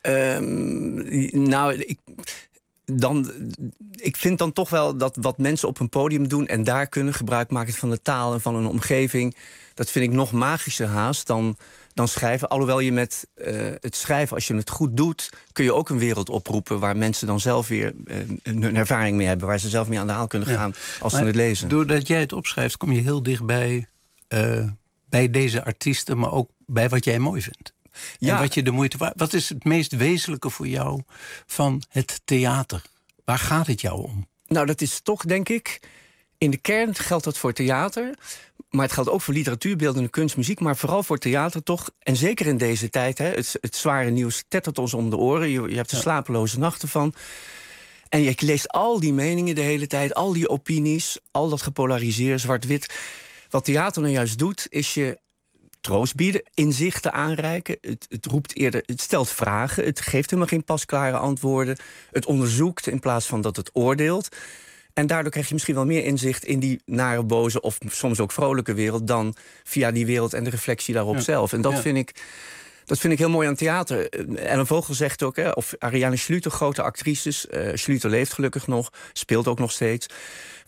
S18: Um, nou, ik, dan, ik vind dan toch wel dat wat mensen op een podium doen en daar kunnen gebruik maken van de taal en van een omgeving, dat vind ik nog magischer haast dan, dan schrijven. Alhoewel je met uh, het schrijven, als je het goed doet, kun je ook een wereld oproepen waar mensen dan zelf weer uh, een ervaring mee hebben, waar ze zelf mee aan de haal kunnen gaan ja. als maar ze het lezen.
S17: Doordat jij het opschrijft, kom je heel dichtbij uh, bij deze artiesten, maar ook bij wat jij mooi vindt. Ja. En wat, je de moeite waard, wat is het meest wezenlijke voor jou van het theater? Waar gaat het jou om?
S18: Nou, dat is toch, denk ik, in de kern geldt dat voor theater, maar het geldt ook voor literatuur, beeldende kunst, muziek, maar vooral voor theater toch. En zeker in deze tijd, hè, het, het zware nieuws tettert ons om de oren. Je, je hebt er ja. slapeloze nachten van. En je leest al die meningen de hele tijd, al die opinies, al dat gepolariseerd, zwart-wit. Wat theater nou juist doet, is je troost bieden, inzichten aanreiken. Het, het roept eerder, het stelt vragen, het geeft helemaal geen pasklare antwoorden. Het onderzoekt in plaats van dat het oordeelt. En daardoor krijg je misschien wel meer inzicht in die nare, boze of soms ook vrolijke wereld dan via die wereld en de reflectie daarop ja. zelf. En dat ja. vind ik, dat vind ik heel mooi aan theater. Ellen Vogel zegt ook, hè, of Ariane Schlüter, grote actrices. Uh, Schlüter leeft gelukkig nog, speelt ook nog steeds. Van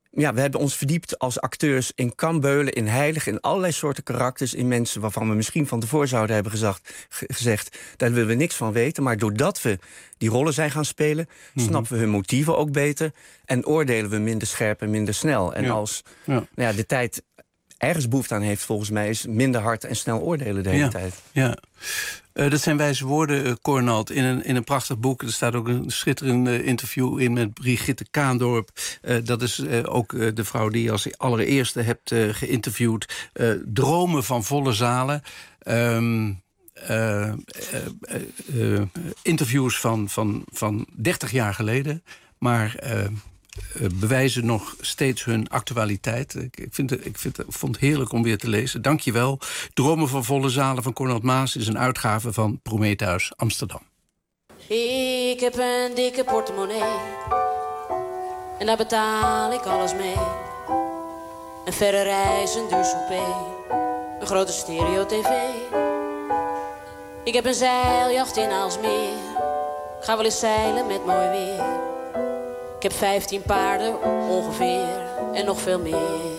S18: ja, we hebben ons verdiept als acteurs in Kambeulen, in Heilig, in allerlei soorten karakters, in mensen waarvan we misschien van tevoren zouden hebben gezegd, ge- gezegd daar willen we niks van weten. Maar doordat we die rollen zijn gaan spelen, mm-hmm. snappen we hun motieven ook beter en oordelen we minder scherp en minder snel. En ja. als ja. Nou ja, de tijd ergens behoefte aan heeft, volgens mij, is minder hard en snel oordelen de hele
S17: ja.
S18: tijd.
S17: Ja. Uh, dat zijn wijze woorden, uh, Cornald, in een, in een prachtig boek. Er staat ook een schitterend uh, interview in met Brigitte Kaandorp. Uh, dat is uh, ook uh, de vrouw die je als allereerste hebt uh, geïnterviewd. Uh, dromen van volle zalen. Um, uh, uh, uh, uh, interviews van, van, van dertig jaar geleden. Maar Uh, Uh, bewijzen nog steeds hun actualiteit. Ik, ik, vind het, ik vind het, vond het heerlijk om weer te lezen. Dank je wel. Dromen van volle zalen van Cornald Maas is een uitgave van Prometheus Amsterdam.
S20: Ik heb een dikke portemonnee en daar betaal ik alles mee. Een verre reis, een duur souper, een grote stereo-tv. Ik heb een zeiljacht in Aalsmeer, ik ga wel eens zeilen met mooi weer. Ik heb vijftien paarden ongeveer en nog veel meer.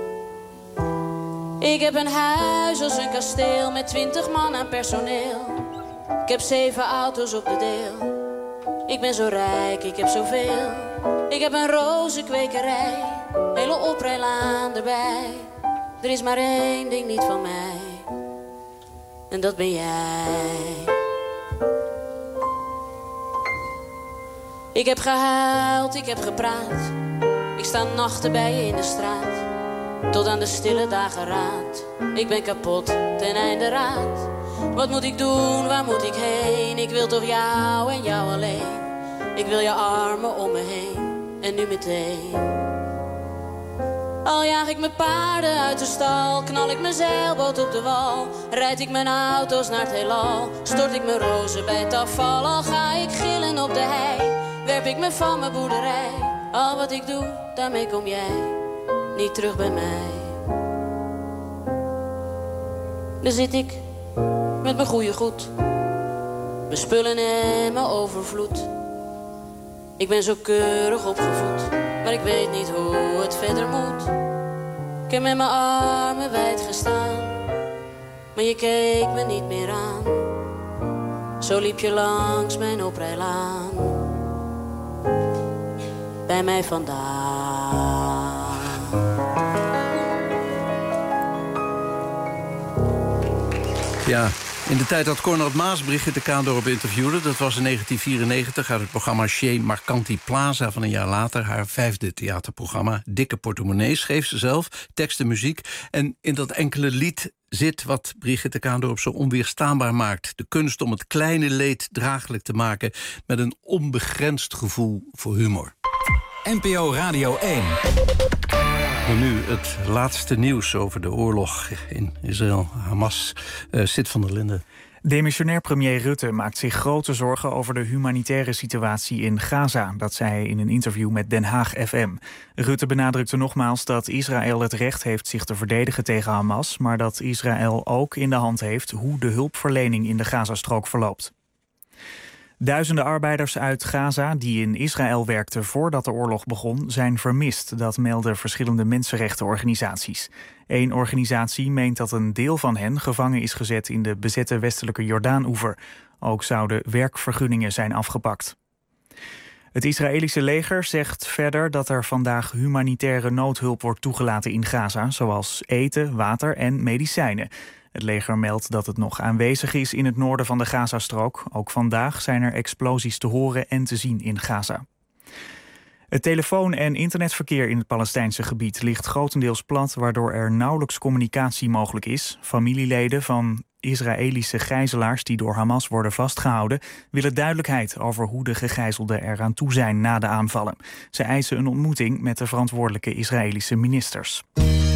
S20: Ik heb een huis als een kasteel met twintig man aan personeel. Ik heb zeven auto's op de deel. Ik ben zo rijk, ik heb zoveel. Ik heb een rozenkwekerij, hele oprijlaan erbij. Er is maar één ding niet van mij, en dat ben jij. Ik heb gehuild, ik heb gepraat. Ik sta nachten bij je in de straat, tot aan de stille dageraad. Ik ben kapot, ten einde raad. Wat moet ik doen, waar moet ik heen? Ik wil toch jou en jou alleen. Ik wil je armen om me heen, en nu meteen. Al jaag ik mijn paarden uit de stal, knal ik mijn zeilboot op de wal, rijd ik mijn auto's naar het heelal, stort ik mijn rozen bij het afval. Al ga ik gillen op de hei, werp ik me van mijn boerderij. Al wat ik doe, daarmee kom jij niet terug bij mij. Dan zit ik met mijn goede goed, mijn spullen en mijn overvloed. Ik ben zo keurig opgevoed, maar ik weet niet hoe het verder moet. Ik heb met mijn armen wijd gestaan, maar je keek me niet meer aan. Zo liep je langs mijn oprijlaan, bij mij vandaan.
S17: Ja, in de tijd dat Cornald Maas Brigitte Kaandorp interviewde, dat was in negentien vierennegentig... uit het programma Chez Marcanti Plaza van een jaar later, haar vijfde theaterprogramma. Dikke portemonnee, schreef ze zelf, tekst en muziek. En in dat enkele lied zit wat Brigitte Kaandorp zo onweerstaanbaar maakt. De kunst om het kleine leed draaglijk te maken met een onbegrensd gevoel voor humor.
S14: N P O Radio één.
S17: En nu het laatste nieuws over de oorlog in Israël. Hamas, uh, Sid van der Linden.
S1: Demissionair premier Rutte maakt zich grote zorgen over de humanitaire situatie in Gaza. Dat zei hij in een interview met Den Haag F M. Rutte benadrukte nogmaals dat Israël het recht heeft zich te verdedigen tegen Hamas, maar dat Israël ook in de hand heeft hoe de hulpverlening in de Gazastrook verloopt. Duizenden arbeiders uit Gaza die in Israël werkten voordat de oorlog begon, zijn vermist. Dat melden verschillende mensenrechtenorganisaties. Eén organisatie meent dat een deel van hen gevangen is gezet in de bezette westelijke Jordaan-oever. Ook zouden werkvergunningen zijn afgepakt. Het Israëlische leger zegt verder dat er vandaag humanitaire noodhulp wordt toegelaten in Gaza, zoals eten, water en medicijnen. Het leger meldt dat het nog aanwezig is in het noorden van de Gazastrook. Ook vandaag zijn er explosies te horen en te zien in Gaza. Het telefoon- en internetverkeer in het Palestijnse gebied ligt grotendeels plat, waardoor er nauwelijks communicatie mogelijk is. Familieleden van Israëlische gijzelaars die door Hamas worden vastgehouden willen duidelijkheid over hoe de gegijzelden eraan toe zijn na de aanvallen. Ze eisen een ontmoeting met de verantwoordelijke Israëlische ministers.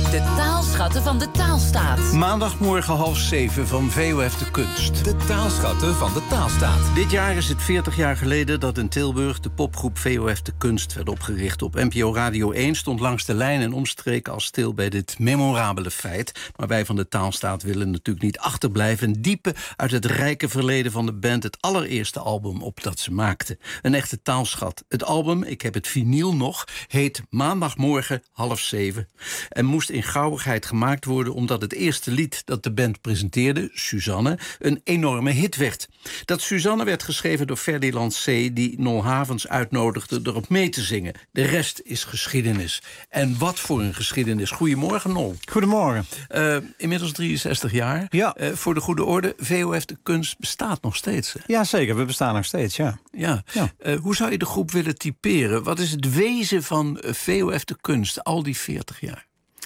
S19: De taalschatten van de taalstaat.
S17: Maandagmorgen half zeven van V O F de Kunst.
S14: De taalschatten van de taalstaat.
S17: Dit jaar is het veertig jaar geleden dat in Tilburg de popgroep V O F de Kunst werd opgericht. Op N P O Radio één stond langs de lijn en omstreken al stil bij dit memorabele feit. Maar wij van de taalstaat willen natuurlijk niet achterblijven en diepen uit het rijke verleden van de band het allereerste album op dat ze maakten. Een echte taalschat. Het album, ik heb het vinyl nog, heet Maandagmorgen half zeven. En moest in gauwigheid gemaakt worden omdat het eerste lied dat de band presenteerde, Suzanne, een enorme hit werd. Dat Suzanne werd geschreven door Ferdinand C., die Nol Havens uitnodigde erop mee te zingen. De rest is geschiedenis. En wat voor een geschiedenis. Goedemorgen, Nol.
S21: Goedemorgen.
S17: Uh, inmiddels drieënzestig jaar.
S21: Ja.
S17: Uh, voor de goede orde, V O F de Kunst bestaat nog steeds. Hè?
S21: Ja, zeker. We bestaan nog steeds, ja.
S17: Ja.
S21: ja.
S17: Uh, hoe zou je de groep willen typeren? Wat is het wezen van V O F de Kunst al die veertig jaar?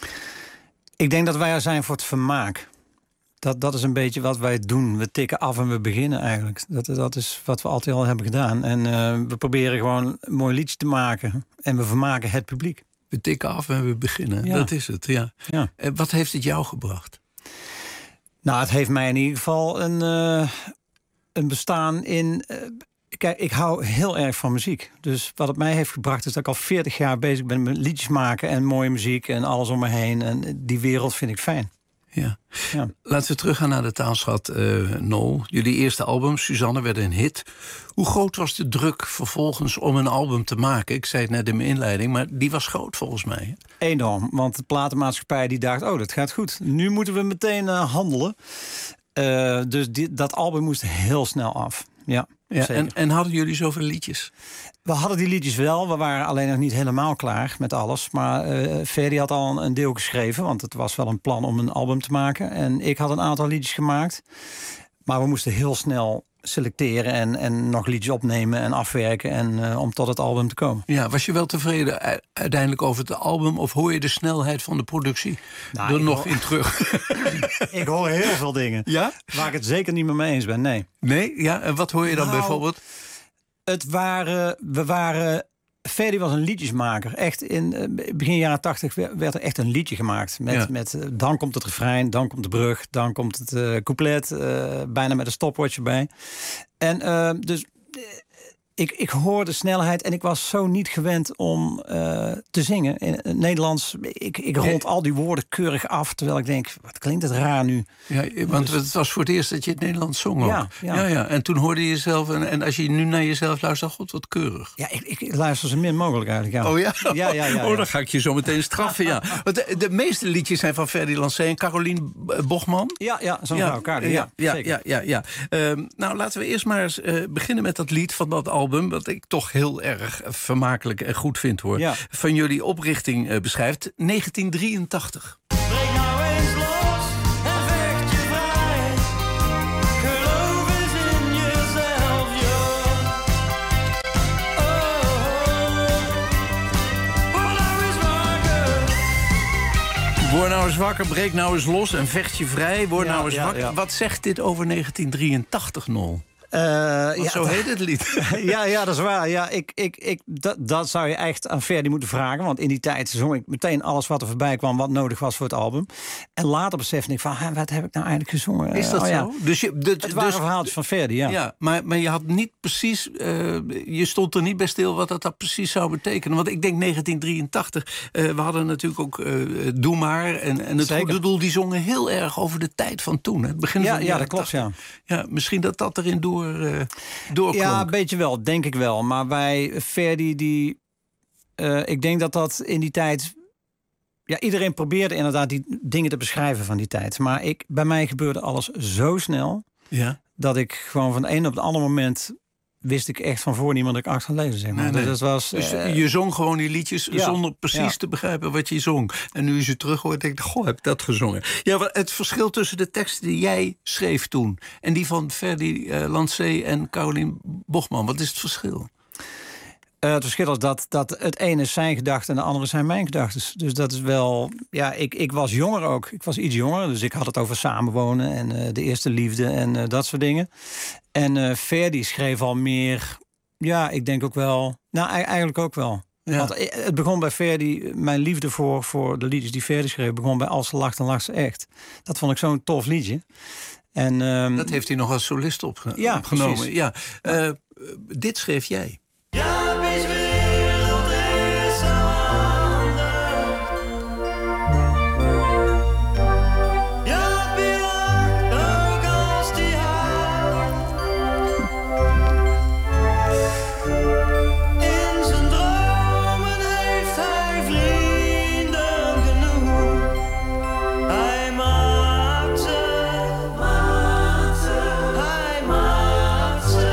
S21: Ik denk dat wij er zijn voor het vermaak. Dat, dat is een beetje wat wij doen. We tikken af en we beginnen eigenlijk. Dat, dat is wat we altijd al hebben gedaan. En uh, we proberen gewoon een mooi liedje te maken. En we vermaken het publiek.
S17: We tikken af en we beginnen. Ja. Dat is het, ja.
S21: ja.
S17: Uh, wat heeft het jou gebracht?
S21: Nou, het heeft mij in ieder geval een, uh, een bestaan in... Uh, Kijk, ik hou heel erg van muziek. Dus wat het mij heeft gebracht is dat ik al veertig jaar bezig ben met liedjes maken en mooie muziek en alles om me heen. En die wereld vind ik fijn.
S17: Ja. Ja. Laten we teruggaan naar de taalschat, uh, Nol. Jullie eerste album, Suzanne, werd een hit. Hoe groot was de druk vervolgens om een album te maken? Ik zei het net in mijn inleiding, maar die was groot volgens mij. Hè?
S21: Enorm, want de platenmaatschappij die dacht, oh, dat gaat goed. Nu moeten we meteen uh, handelen. Uh, dus die, dat album moest heel snel af. Ja,
S17: ja, en, en hadden jullie zoveel liedjes?
S21: We hadden die liedjes wel. We waren alleen nog niet helemaal klaar met alles. Maar uh, Ferdy had al een, een deel geschreven. Want het was wel een plan om een album te maken. En ik had een aantal liedjes gemaakt. Maar we moesten heel snel selecteren en, en nog liedjes opnemen en afwerken en uh, om tot het album te komen.
S17: Ja, was je wel tevreden uiteindelijk over het album of hoor je de snelheid van de productie nou, er nog hoor... in terug?
S21: Ik hoor heel veel dingen.
S17: Ja?
S21: Waar ik het zeker niet meer mee eens ben, nee.
S17: Nee? Ja, en wat hoor je dan nou, bijvoorbeeld?
S21: Het waren, we waren... Ferdy was een liedjesmaker. Echt in begin jaren tachtig werd er echt een liedje gemaakt. Met, ja. met dan komt het refrein, dan komt de brug, dan komt het uh, couplet. Uh, bijna met een stopwatch erbij. En uh, dus... Ik, ik hoorde snelheid en ik was zo niet gewend om uh, te zingen. In het Nederlands, ik, ik rond nee. al die woorden keurig af. Terwijl ik denk, wat klinkt het raar nu.
S17: Ja, want dus... het was voor het eerst dat je het Nederlands zong ook.
S21: Ja, ja.
S17: ja, ja. En toen hoorde je jezelf, en, en als je nu naar jezelf luistert, god, wat keurig.
S21: Ja, ik, ik luister zo min mogelijk eigenlijk. Ja.
S17: Oh ja?
S21: Ja, ja, ja, ja.
S17: Oh, dan ga ik je zo meteen straffen, ja. Want de, de meeste liedjes zijn van Ferdinand C. en Carolien Bochman.
S21: Ja, ja, zo'n ja, vrouw, Carolien. Ja,
S17: ja, ja, ja, ja, ja. Uh, nou, laten we eerst maar eens uh, beginnen met dat lied van dat album, wat ik toch heel erg vermakelijk en goed vind, hoor. Ja. Van jullie oprichting uh, beschrijft, negentien drieëntachtig.
S22: Breek nou eens los en vecht je vrij. Geloof eens in jezelf, joh. Oh, word nou eens wakker.
S17: Word nou eens wakker, breek nou eens los en vecht je vrij. Word ja, nou eens ja, wakker. Ja. Wat zegt dit over negentien drieëntachtig, Nol? Uh, ja, zo heet het lied.
S21: ja, ja, dat is waar. Ja, ik, ik, ik, dat, dat zou je echt aan Ferdy moeten vragen. Want in die tijd zong ik meteen alles wat er voorbij kwam, wat nodig was voor het album. En later besefte ik van, wat heb ik nou eigenlijk gezongen?
S17: Is dat
S21: uh, oh,
S17: zo?
S21: Ja.
S17: Dus je, de,
S21: het waren
S17: dus,
S21: verhaaltjes van Ferdy, ja.
S17: ja maar, maar je had niet precies, uh, je stond er niet bij stil wat dat, dat precies zou betekenen. Want ik denk negentien drieëntachtig, uh, we hadden natuurlijk ook uh, Doe Maar. En, en het Zeker. Goede Doel, die zongen heel erg over de tijd van toen. Het begin
S21: ja,
S17: van de
S21: ja, dat klopt, ja.
S17: Ja, misschien dat dat erin door... Uh, Doorklonk.
S21: Ja, een beetje wel, denk ik wel. Maar wij, Ferdy, die... Uh, ik denk dat dat in die tijd... Ja, iedereen probeerde inderdaad die dingen te beschrijven van die tijd. Maar ik, bij mij gebeurde alles zo snel...
S17: Ja.
S21: dat ik gewoon van het een op het andere moment... wist ik echt van voor niemand dat ik acht had lezen. Zeg maar.
S17: nee, nee.
S21: Dus, dat was,
S17: dus
S21: uh,
S17: je zong gewoon die liedjes ja, zonder precies ja. te begrijpen wat je zong. En nu je ze terug hoort, denk ik, goh, heb ik dat gezongen. Ja, het verschil tussen de teksten die jij schreef toen... en die van Ferdinand C. en Carolien Bochman, wat is het verschil?
S21: Uh, het verschil is dat, dat het ene is zijn gedachten en de andere zijn mijn gedachten. Dus dat is wel... Ja, ik, ik was jonger ook. Ik was iets jonger, dus ik had het over samenwonen... en uh, de eerste liefde en uh, dat soort dingen. En uh, Ferdy schreef al meer... Ja, ik denk ook wel... Nou, eigenlijk ook wel.
S17: Ja.
S21: Want het begon bij Ferdy, mijn liefde voor, voor de liedjes die Ferdy schreef, begon bij Als ze lacht, dan lacht ze echt. Dat vond ik zo'n tof liedje. En, um,
S17: dat heeft hij nog als solist opge-
S21: ja,
S17: opgenomen.
S21: precies.
S17: Ja, uh, dit schreef jij.
S22: Ja, deze wereld is zo anders. Ja, wie lacht ook als die huilt. In zijn dromen heeft hij vrienden genoeg. Hij maakt ze, maakt ze, hij maakt ze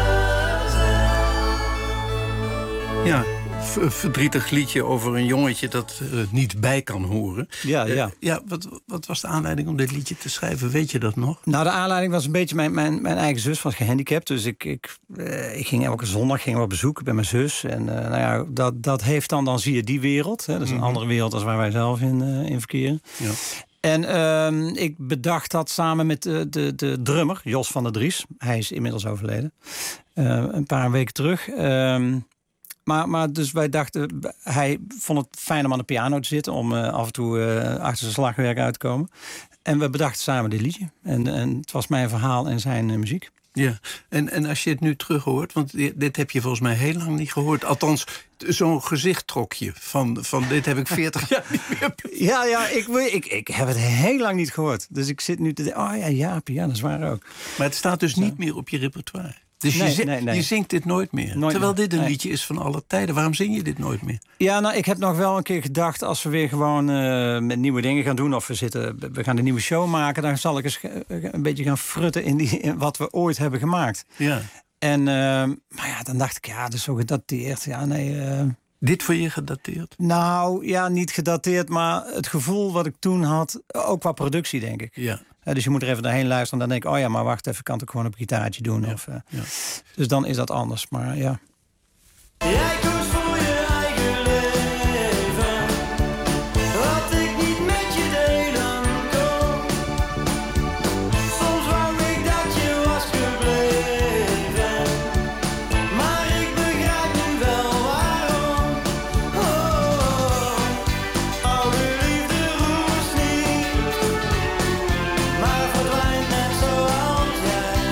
S22: zelf.
S17: Ja, v- verdrietig liedje over een jongetje dat er niet bij kan horen.
S21: Ja, ja.
S17: Uh, ja wat, wat was de aanleiding om dit liedje te schrijven? Weet je dat nog?
S21: Nou, de aanleiding was een beetje mijn, mijn, mijn eigen zus was gehandicapt. Dus ik, ik, uh, ik ging elke zondag ging op bezoek bij mijn zus. En uh, nou ja, dat, dat heeft dan, dan zie je die wereld. Hè. Dat is een
S17: Mhm.
S21: andere wereld dan waar wij zelf in, uh, in verkeren.
S17: Ja.
S21: En uh, ik bedacht dat samen met de, de, de drummer, Jos van der Dries. Hij is inmiddels overleden. Uh, een paar weken terug. Uh, maar, maar dus wij dachten, hij vond het fijn om aan de piano te zitten. Om uh, af en toe uh, achter zijn slagwerk uit te komen. En we bedachten samen dit liedje. En, en het was mijn verhaal en zijn uh, muziek.
S17: Ja, en, en als je het nu terug hoort, want dit, dit heb je volgens mij heel lang niet gehoord. Althans, zo'n gezicht trok je van, van dit heb ik veertig jaar niet meer.
S21: Ja, ja, ik, ik, ik heb het heel lang niet gehoord. Dus ik zit nu te denken, oh ja, Jaapie, ja, dat is waar ook.
S17: Maar het staat dus niet meer op je repertoire. Dus
S21: Nee,
S17: je, zi-
S21: nee, nee.
S17: je zingt dit nooit meer.
S21: Nooit
S17: Terwijl
S21: meer,
S17: dit een
S21: nee.
S17: liedje is van alle tijden. Waarom zing je dit nooit meer?
S21: Ja, nou, ik heb nog wel een keer gedacht, als we weer gewoon uh, met nieuwe dingen gaan doen, of we zitten, we gaan een nieuwe show maken, dan zal ik eens uh, een beetje gaan frutten in, die, in wat we ooit hebben gemaakt.
S17: Ja.
S21: En, uh, maar ja, dan dacht ik, ja, dat is zo gedateerd. Ja, nee. Uh,
S17: Dit voor je gedateerd?
S21: Nou, ja, niet gedateerd, maar het gevoel wat ik toen had, ook qua productie, denk ik.
S17: Ja.
S21: Uh, dus je moet er even doorheen luisteren en dan denk ik, oh ja, maar wacht even, ik kan het ook gewoon op een gitaartje doen.
S17: Ja.
S21: Of, uh,
S17: Ja.
S21: Dus dan is dat anders, maar ja.
S22: Jij koos voor je eigen leven. Wat ik niet met je delen kon. Soms wou ik dat je was gebleven. Maar ik begrijp nu wel waarom. Oh, oude liefde roest niet. Maar verdwijnt net zoals jij.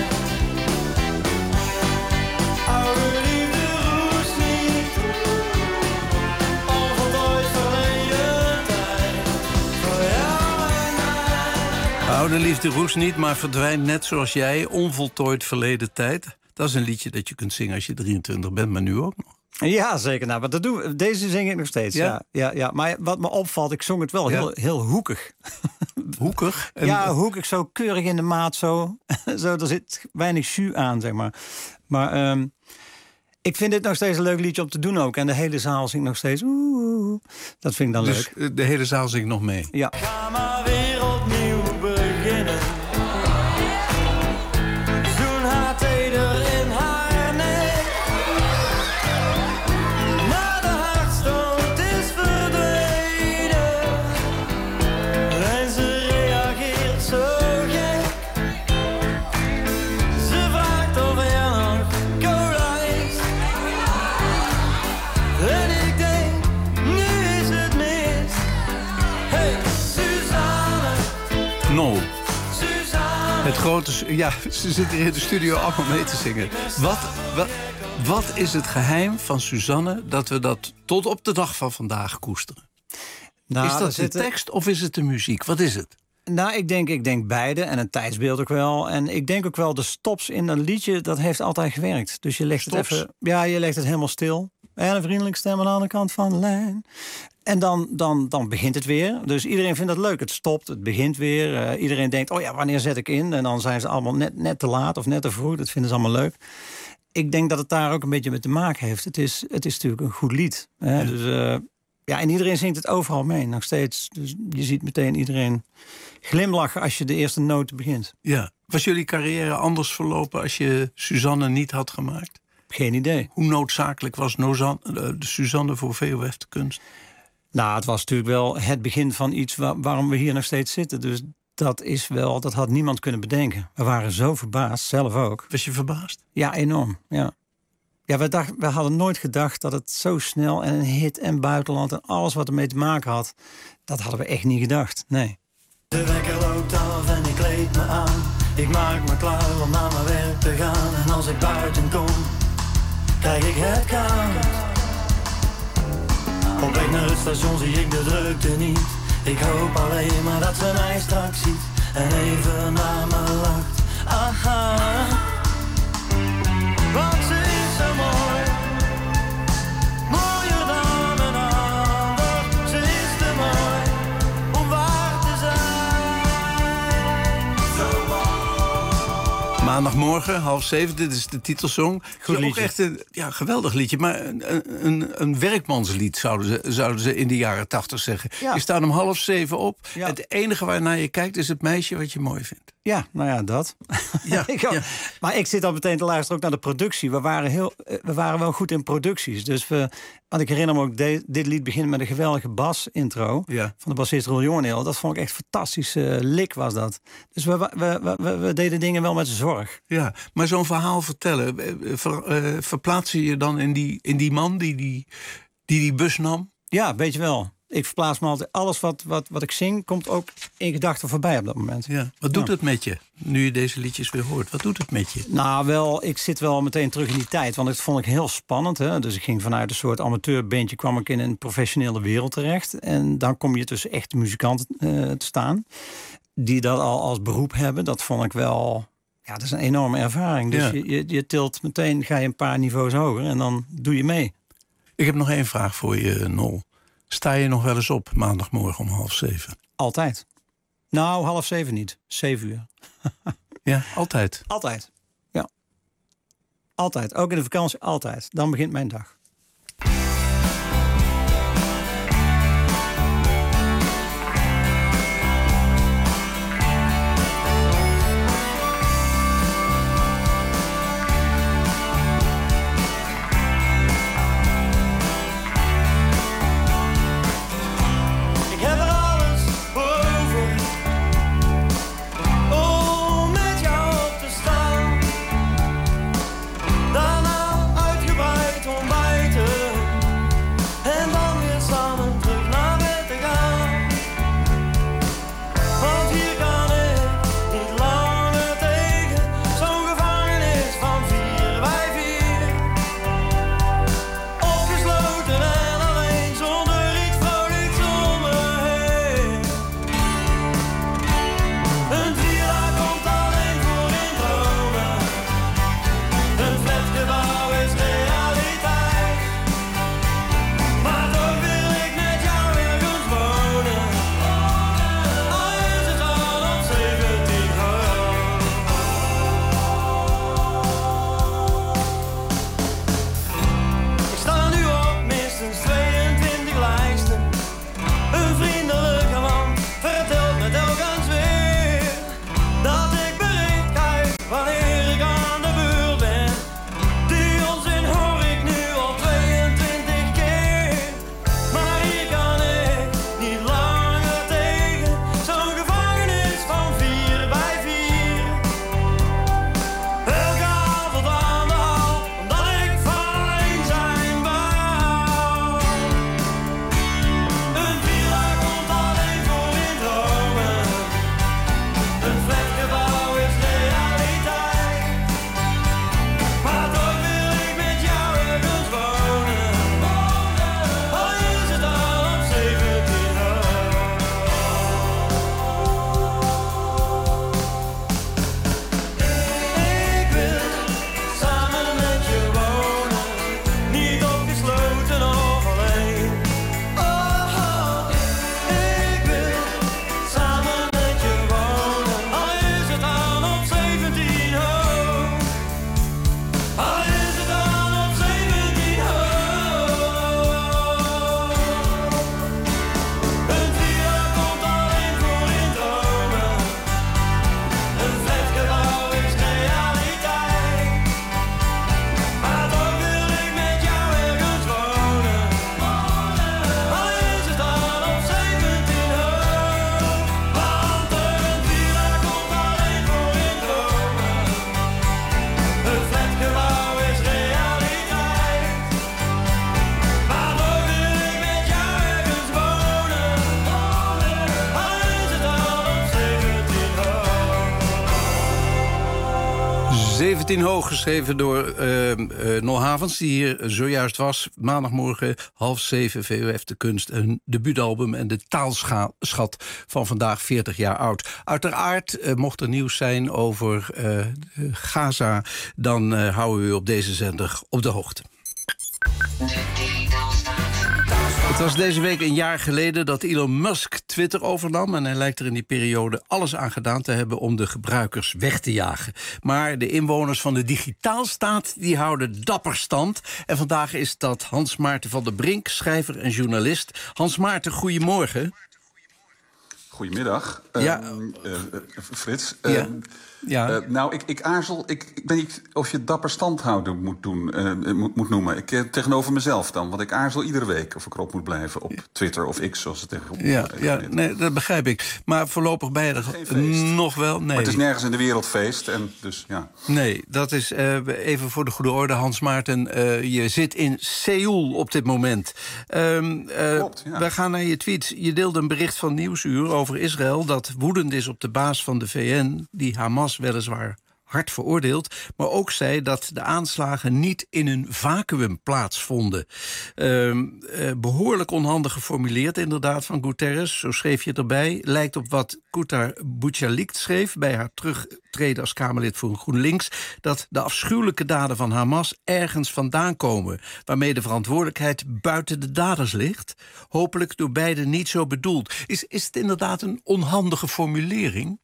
S22: Oude liefde roest niet. Onvoltooid verleden tijd. Voor jou en mij.
S17: Oude liefde roest niet, maar verdwijnt net zoals jij. Onvoltooid verleden tijd. Dat is een liedje dat je kunt zingen als je drieëntwintig bent, maar nu ook nog.
S21: Ja, zeker. Nou, maar dat doen we, deze zing ik nog steeds.
S17: Ja?
S21: Ja? Ja, ja, maar wat me opvalt, ik zong het wel
S17: Ja.
S21: heel, heel hoekig.
S17: Hoekig? En-
S21: Ja, hoekig, zo keurig in de maat, zo. zo er zit weinig jus aan, zeg maar. Maar ehm, ik vind dit nog steeds een leuk liedje om te doen ook. En de hele zaal zingt nog steeds oeh. Dat vind ik dan
S17: Dus
S21: leuk.
S17: eh, de hele zaal zingt nog mee.
S21: Ja.
S22: Ga maar weer opnieuw beginnen. Zoen haar teder in haar nek. Maar de hartstocht is verdwenen. En ze reageert zo gek. Ze vraagt of er nog cola is. En ik denk, nu is het mis. Hey, Suzanne,
S17: No.
S22: Suzanne.
S17: Het grote... s- Ja, ze zitten hier in de studio allemaal mee te zingen. Wat, wat, wat is het geheim van Suzanne dat we dat tot op de dag van vandaag koesteren?
S21: Nou,
S17: is
S21: er
S17: dat de
S21: zitten-
S17: tekst of is het de muziek? Wat is het?
S21: Nou, ik denk, ik denk beide. En een tijdsbeeld ook wel. En ik denk ook wel, de stops in een liedje, dat heeft altijd gewerkt. Dus je legt
S17: Stops?
S21: het even... Ja, je legt het helemaal stil. En een vriendelijk stem aan de andere kant van de lijn. En dan, dan, dan begint het weer. Dus iedereen vindt dat leuk. Het stopt, het begint weer. Uh, iedereen denkt, oh ja, wanneer zet ik in? En dan zijn ze allemaal net, net te laat of net te vroeg. Dat vinden ze allemaal leuk. Ik denk dat het daar ook een beetje mee te maken heeft. Het is, het is natuurlijk een goed lied. Hè?
S17: Ja.
S21: Dus, uh, ja, en iedereen zingt het overal mee, nog steeds. Dus je ziet meteen iedereen glimlachen als je de eerste noten begint.
S17: Ja. Was jullie carrière anders verlopen als je Suzanne niet had gemaakt?
S21: Geen idee.
S17: Hoe noodzakelijk was Nozan, uh, de Suzanne voor V O F de kunst?
S21: Nou, het was natuurlijk wel het begin van iets waar, waarom we hier nog steeds zitten. Dus dat is wel, dat had niemand kunnen bedenken. We waren zo verbaasd, zelf ook.
S17: Was je verbaasd?
S21: Ja, enorm, ja. Ja, we, dacht, we hadden nooit gedacht dat het zo snel en een hit en buitenland en alles wat ermee te maken had, dat hadden we echt niet gedacht. Nee.
S22: De wekker loopt af en ik kleed me aan. Ik maak me klaar om naar mijn werk te gaan. En als ik buiten kom, krijg ik het koud. Op weg naar het station zie ik de drukte niet. Ik hoop alleen maar dat ze mij straks ziet en even naar me lacht. Aha, want ze is zo mooi, mooier dan een ander. Ze is te mooi om waar te zijn. Zo mooi.
S17: Maandagmorgen, half zeven, dit is de titelsong. Goed liedje. Ook echt een ja, geweldig liedje, maar een, een, een werkmanslied zouden ze, zouden ze in de jaren tachtig zeggen.
S21: Ja.
S17: Je staat om half zeven op.
S21: Ja.
S17: Het enige waarnaar je kijkt is het meisje wat je mooi vindt.
S21: Ja, nou ja, dat.
S17: Ja,
S21: ik ook.
S17: ja.
S21: Maar ik zit al meteen te luisteren ook naar de productie. We waren, heel, we waren wel goed in producties. Dus we, want ik herinner me ook, de, dit lied begint met een geweldige bas-intro
S17: Ja.
S21: van de bassist Roel Jongeneel. Dat vond ik echt fantastische lik was dat. Dus we, we, we, we, we deden dingen wel met zorg.
S17: Ja, maar zo'n verhaal vertellen, eh, ver, uh, verplaats je je dan in die, in die man die die, die die bus nam?
S21: Ja, weet je wel. Ik verplaats me altijd. Alles wat, wat, wat ik zing, komt ook in gedachten voorbij op dat moment.
S17: Ja. Wat doet
S21: Ja.
S17: het met je, nu je deze liedjes weer hoort? Wat doet het met je?
S21: Nou, wel, ik zit wel meteen terug in die tijd. Want dat vond ik heel spannend. Hè? Dus ik ging vanuit een soort amateurbandje, kwam ik in een professionele wereld terecht. En dan kom je tussen echte muzikanten uh, te staan. Die dat al als beroep hebben. Dat vond ik wel... Ja, dat is een enorme ervaring. Dus
S17: Ja.
S21: je, je, je tilt meteen, ga je een paar niveaus hoger. En dan doe je mee.
S17: Ik heb nog één vraag voor je, Nol. Sta je nog wel eens op maandagmorgen om half zeven?
S21: Altijd. Nou, half zeven niet. Zeven uur.
S17: Ja, altijd?
S21: Altijd, ja. Altijd. Ook in de vakantie, altijd. Dan begint mijn dag.
S22: Ik heb er alles voor over om met jou op te staan. Daarna uitgebreid ontbijt.
S17: zeventien hoog, geschreven door uh, uh, Nol Havens, die hier zojuist was. Maandagmorgen half zeven, V O F de Kunst. Een debuutalbum en de taalschat van vandaag, veertig jaar oud. Uiteraard, uh, mocht er nieuws zijn over uh, Gaza, dan uh, houden we u op deze zender op de hoogte. Het was deze week een jaar geleden dat Elon Musk Twitter overnam, en hij lijkt er in die periode alles aan gedaan te hebben om de gebruikers weg te jagen. Maar de inwoners van de digitaalstaat die houden dapper stand. En vandaag is dat Hans Maarten van der Brink, schrijver en journalist. Hans Maarten, goedemorgen.
S2: Goedemiddag,
S17: ja.
S2: uh, uh, Frits.
S17: Ja.
S2: Uh,
S17: ja.
S2: Uh, nou, ik, ik aarzel. Ik, ik weet niet of je het dapper standhouden moet, doen, uh, moet, moet noemen. Ik, uh, tegenover mezelf dan. Want ik aarzel iedere week of ik erop moet blijven op Twitter of X, zoals het tegenwoordig
S17: ja, ja, nee, dat begrijp ik. Maar voorlopig ben je er nog wel. Nee.
S2: Maar het is nergens in de wereld feest. En dus, ja.
S17: Nee, dat is uh, even voor de goede orde, Hans Maarten. Uh, je zit in Seoul op dit moment. Um, uh,
S2: Klopt, ja.
S17: We gaan naar je tweets. Je deelde een bericht van Nieuwsuur over Israël dat woedend is op de baas van de V N, die Hamas weliswaar hard veroordeeld, maar ook zei dat de aanslagen niet in een vacuüm plaatsvonden. Uh, uh, behoorlijk onhandig geformuleerd inderdaad van Guterres, zo schreef je erbij. Lijkt op wat Kutar Bouchalikt schreef bij haar terugtreden als Kamerlid voor GroenLinks, dat de afschuwelijke daden van Hamas ergens vandaan komen, waarmee de verantwoordelijkheid buiten de daders ligt. Hopelijk door beiden niet zo bedoeld. Is, is het inderdaad een onhandige formulering?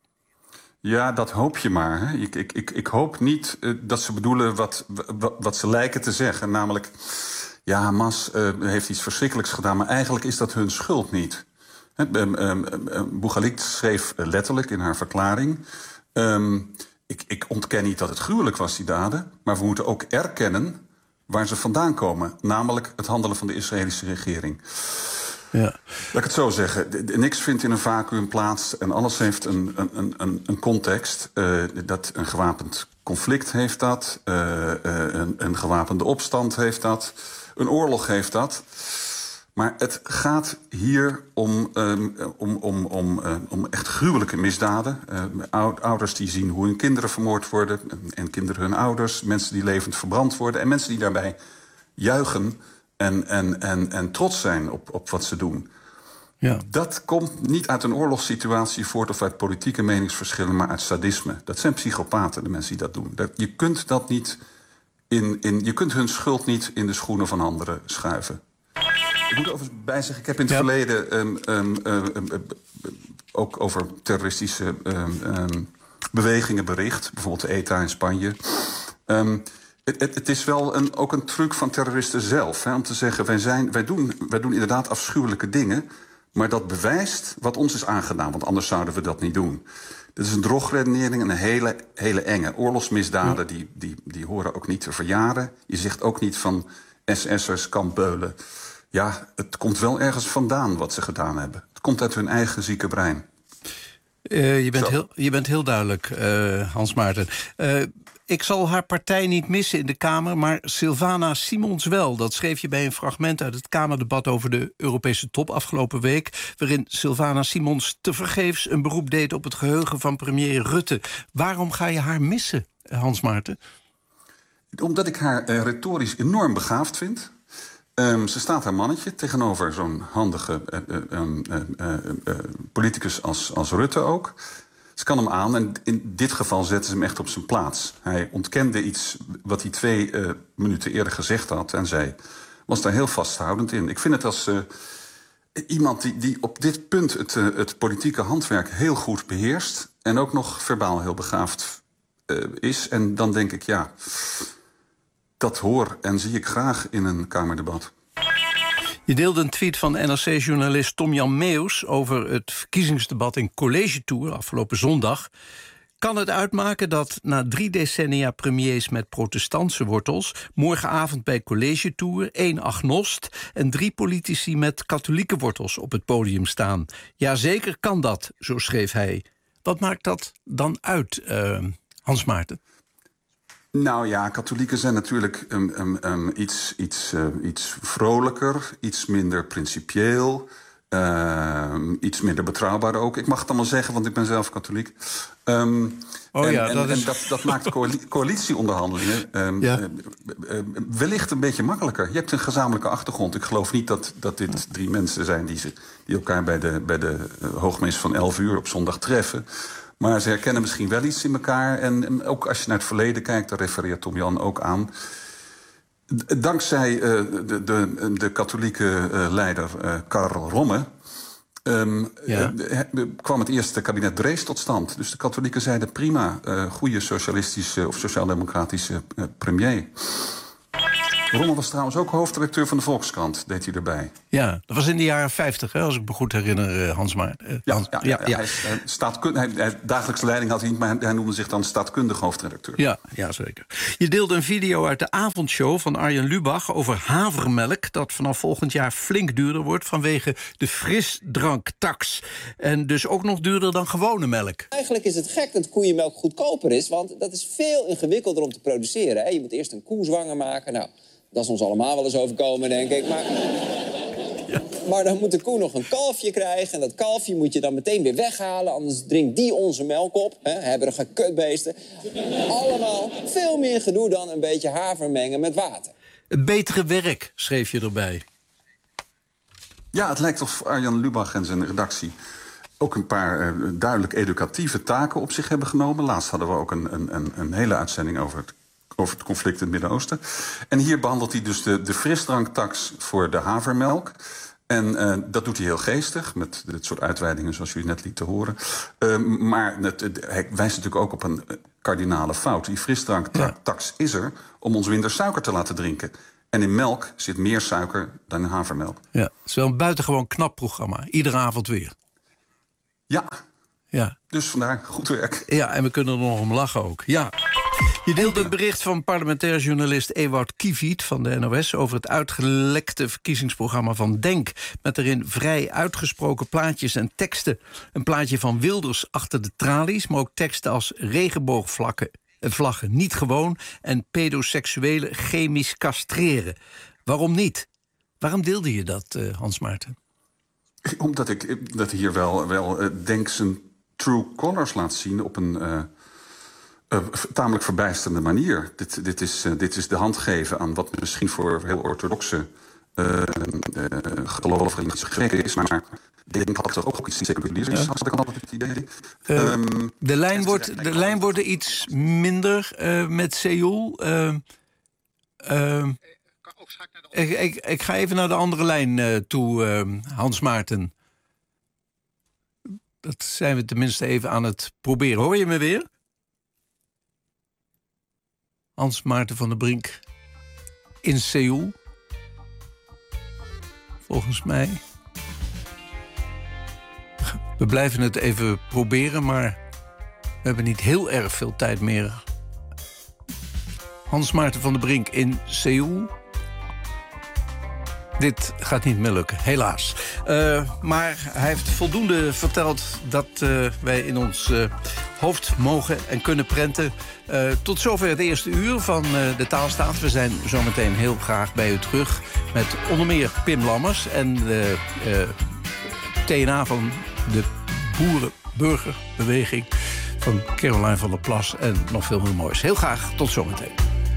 S2: Ja, dat hoop je maar. Hè. Ik, ik, ik, ik hoop niet uh, dat ze bedoelen wat, wat, wat ze lijken te zeggen. Namelijk, ja, Hamas uh, heeft iets verschrikkelijks gedaan, maar eigenlijk is dat hun schuld niet. Um, um, um, Bouchalikt schreef letterlijk in haar verklaring, Um, ik, ik ontken niet dat het gruwelijk was, die daden, maar we moeten ook erkennen waar ze vandaan komen. Namelijk het handelen van de Israëlische regering. Ja. Laat ik het zo zeggen. Niks vindt in een vacuüm plaats en alles heeft een, een, een, een context. Uh, dat een gewapend conflict heeft dat. Uh, uh, een, een gewapende opstand heeft dat. Een oorlog heeft dat. Maar het gaat hier om, um, om, om, om, uh, om echt gruwelijke misdaden. Uh, ouders die zien hoe hun kinderen vermoord worden. En kinderen hun ouders. Mensen die levend verbrand worden. En mensen die daarbij juichen en, en, en, en trots zijn op, op wat ze doen. Ja. Dat komt niet uit een oorlogssituatie voort of uit politieke meningsverschillen, maar uit sadisme. Dat zijn psychopaten, de mensen die dat doen. Dat, je kunt dat niet in, in, je kunt hun schuld niet in de schoenen van anderen schuiven. Ik moet overigens bij zeggen, ik heb in het ja. verleden um, um, um, um, um, ook over terroristische um, um, bewegingen bericht. Bijvoorbeeld de E T A in Spanje. Um, het, het, het is wel een, ook een truc van terroristen zelf. Hè, om te zeggen, wij, zijn, wij, doen, wij doen inderdaad afschuwelijke dingen, maar dat bewijst wat ons is aangedaan, want anders zouden we dat niet doen. Dit is een drogredenering en een hele, hele enge. Oorlogsmisdaden, ja. die, die, die horen ook niet te verjaren. Je zegt ook niet van S S'ers, kampbeulen. Ja, het komt wel ergens vandaan wat ze gedaan hebben. Het komt uit hun eigen zieke brein.
S17: Uh, je, bent heel, je bent heel duidelijk, uh, Hans Maarten. Uh, ik zal haar partij niet missen in de Kamer, maar Sylvana Simons wel. Dat schreef je bij een fragment uit het Kamerdebat over de Europese top afgelopen week, waarin Sylvana Simons tevergeefs een beroep deed op het geheugen van premier Rutte. Waarom ga je haar missen, Hans Maarten?
S2: Omdat ik haar uh, retorisch enorm begaafd vind. Um, ze staat haar mannetje tegenover zo'n handige uh, uh, uh, uh, uh, politicus als, als Rutte ook. Ze kan hem aan en in dit geval zetten ze hem echt op zijn plaats. Hij ontkende iets wat hij twee uh, minuten eerder gezegd had en zij was daar heel vasthoudend in. Ik vind het als uh, iemand die, die op dit punt het, uh, het politieke handwerk heel goed beheerst en ook nog verbaal heel begaafd uh, is. En dan denk ik, ja, dat hoor en zie ik graag in een Kamerdebat.
S17: Je deelde een tweet van N R C-journalist Tom-Jan Meeuws over het verkiezingsdebat in College Tour afgelopen zondag. Kan het uitmaken dat na drie decennia premiers met protestantse wortels morgenavond bij College Tour één agnost en drie politici met katholieke wortels op het podium staan? Jazeker kan dat, zo schreef hij. Wat maakt dat dan uit, uh, Hans Maarten?
S2: Nou ja, katholieken zijn natuurlijk um, um, um, iets, iets, uh, iets vrolijker, iets minder principieel. Uh, iets minder betrouwbaar ook. Ik mag het allemaal zeggen, want ik ben zelf katholiek. Um,
S17: oh
S2: en,
S17: ja,
S2: en,
S17: dat, is...
S2: en dat, dat maakt coali- coalitieonderhandelingen um, ja. uh, uh, uh, wellicht een beetje makkelijker. Je hebt een gezamenlijke achtergrond. Ik geloof niet dat, dat dit drie mensen zijn die, ze, die elkaar bij de, bij de uh, hoogmis van elf uur op zondag treffen. Maar ze herkennen misschien wel iets in elkaar. En, en ook als je naar het verleden kijkt, daar refereert Tom Jan ook aan. Dankzij uh, de, de, de katholieke uh, leider uh, Karl Romme um, ja. uh, kwam het eerste kabinet Drees tot stand. Dus de katholieken zeiden prima, uh, goede socialistische of sociaal-democratische uh, premier. Romme was trouwens ook hoofdredacteur van de Volkskrant, deed hij erbij.
S17: Ja, dat was in de jaren vijftig, hè, als ik me goed herinner, uh, Hans Maar. Uh,
S2: ja,
S17: Hans,
S2: ja, ja, ja. Hij, hij, staatkunde, hij, hij, dagelijkse leiding had hij niet, maar hij, hij noemde zich dan staatkundig hoofdredacteur.
S17: Ja, ja, zeker. Je deelde een video uit de avondshow van Arjen Lubach over havermelk, dat vanaf volgend jaar flink duurder wordt vanwege de frisdranktaks. En dus ook nog duurder dan gewone melk.
S3: Eigenlijk is het gek dat koeienmelk goedkoper is, want dat is veel ingewikkelder om te produceren. Hè? Je moet eerst een koe zwanger maken. Nou, dat is ons allemaal wel eens overkomen, denk ik. Maar, ja. maar dan moet de koe nog een kalfje krijgen. En dat kalfje moet je dan meteen weer weghalen. Anders drinkt die onze melk op. Hè? Hebberige kutbeesten. Allemaal veel meer gedoe dan een beetje haver mengen met water.
S17: Het betere werk, schreef je erbij.
S2: Ja, het lijkt of Arjan Lubach en zijn redactie ook een paar uh, duidelijk educatieve taken op zich hebben genomen. Laatst hadden we ook een, een, een, een hele uitzending over het over het conflict in het Midden-Oosten. En hier behandelt hij dus de, de frisdranktaks voor de havermelk. En uh, dat doet hij heel geestig, met dit soort uitweidingen zoals jullie net lieten horen. Uh, maar het, het, hij wijst natuurlijk ook op een kardinale fout. Die frisdranktaks ja. is er om ons minder suiker te laten drinken. En in melk zit meer suiker dan in havermelk.
S17: Ja, het is wel een buitengewoon knap programma. Iedere avond weer.
S2: Ja.
S17: Ja.
S2: Dus vandaar goed werk.
S17: Ja, en we kunnen er nog om lachen ook. Ja. Je deelt het bericht van parlementair journalist Ewout Kiviet van de N O S over het uitgelekte verkiezingsprogramma van Denk, met erin vrij uitgesproken plaatjes en teksten. Een plaatje van Wilders achter de tralies, maar ook teksten als regenboogvlaggen vlaggen niet gewoon en pedoseksuelen chemisch castreren. Waarom niet? Waarom deelde je dat, uh, Hans Maarten?
S2: Omdat ik dat hier wel, wel uh, Denk zijn true colors laat zien op een Uh... Uh, tamelijk verbijsterende manier. Dit, dit, is, uh, dit is de hand geven aan wat misschien voor heel orthodoxe uh, uh, gelovigen gek is, maar ik denk dat er ook iets seculiers is, had ik altijd het idee.
S17: Uh,
S2: um,
S17: de lijn wordt, de lijn wordt iets minder uh, met Seoul. Uh, uh, ik, ik, ik ga even naar de andere lijn uh, toe, uh, Hans Maarten. Dat zijn we tenminste even aan het proberen. Hoor je me weer? Hans Maarten van der Brink in Seoul. Volgens mij. We blijven het even proberen, maar we hebben niet heel erg veel tijd meer. Hans Maarten van der Brink in Seoul. Dit gaat niet meer lukken, helaas. Uh, maar hij heeft voldoende verteld dat uh, wij in ons uh, hoofd mogen en kunnen prenten. Uh, tot zover het eerste uur van uh, de Taalstaat. We zijn zometeen heel graag bij u terug met onder meer Pim Lammers en de uh, T N A van de Boerenburgerbeweging van Caroline van der Plas en nog veel meer moois. Heel graag, tot zometeen.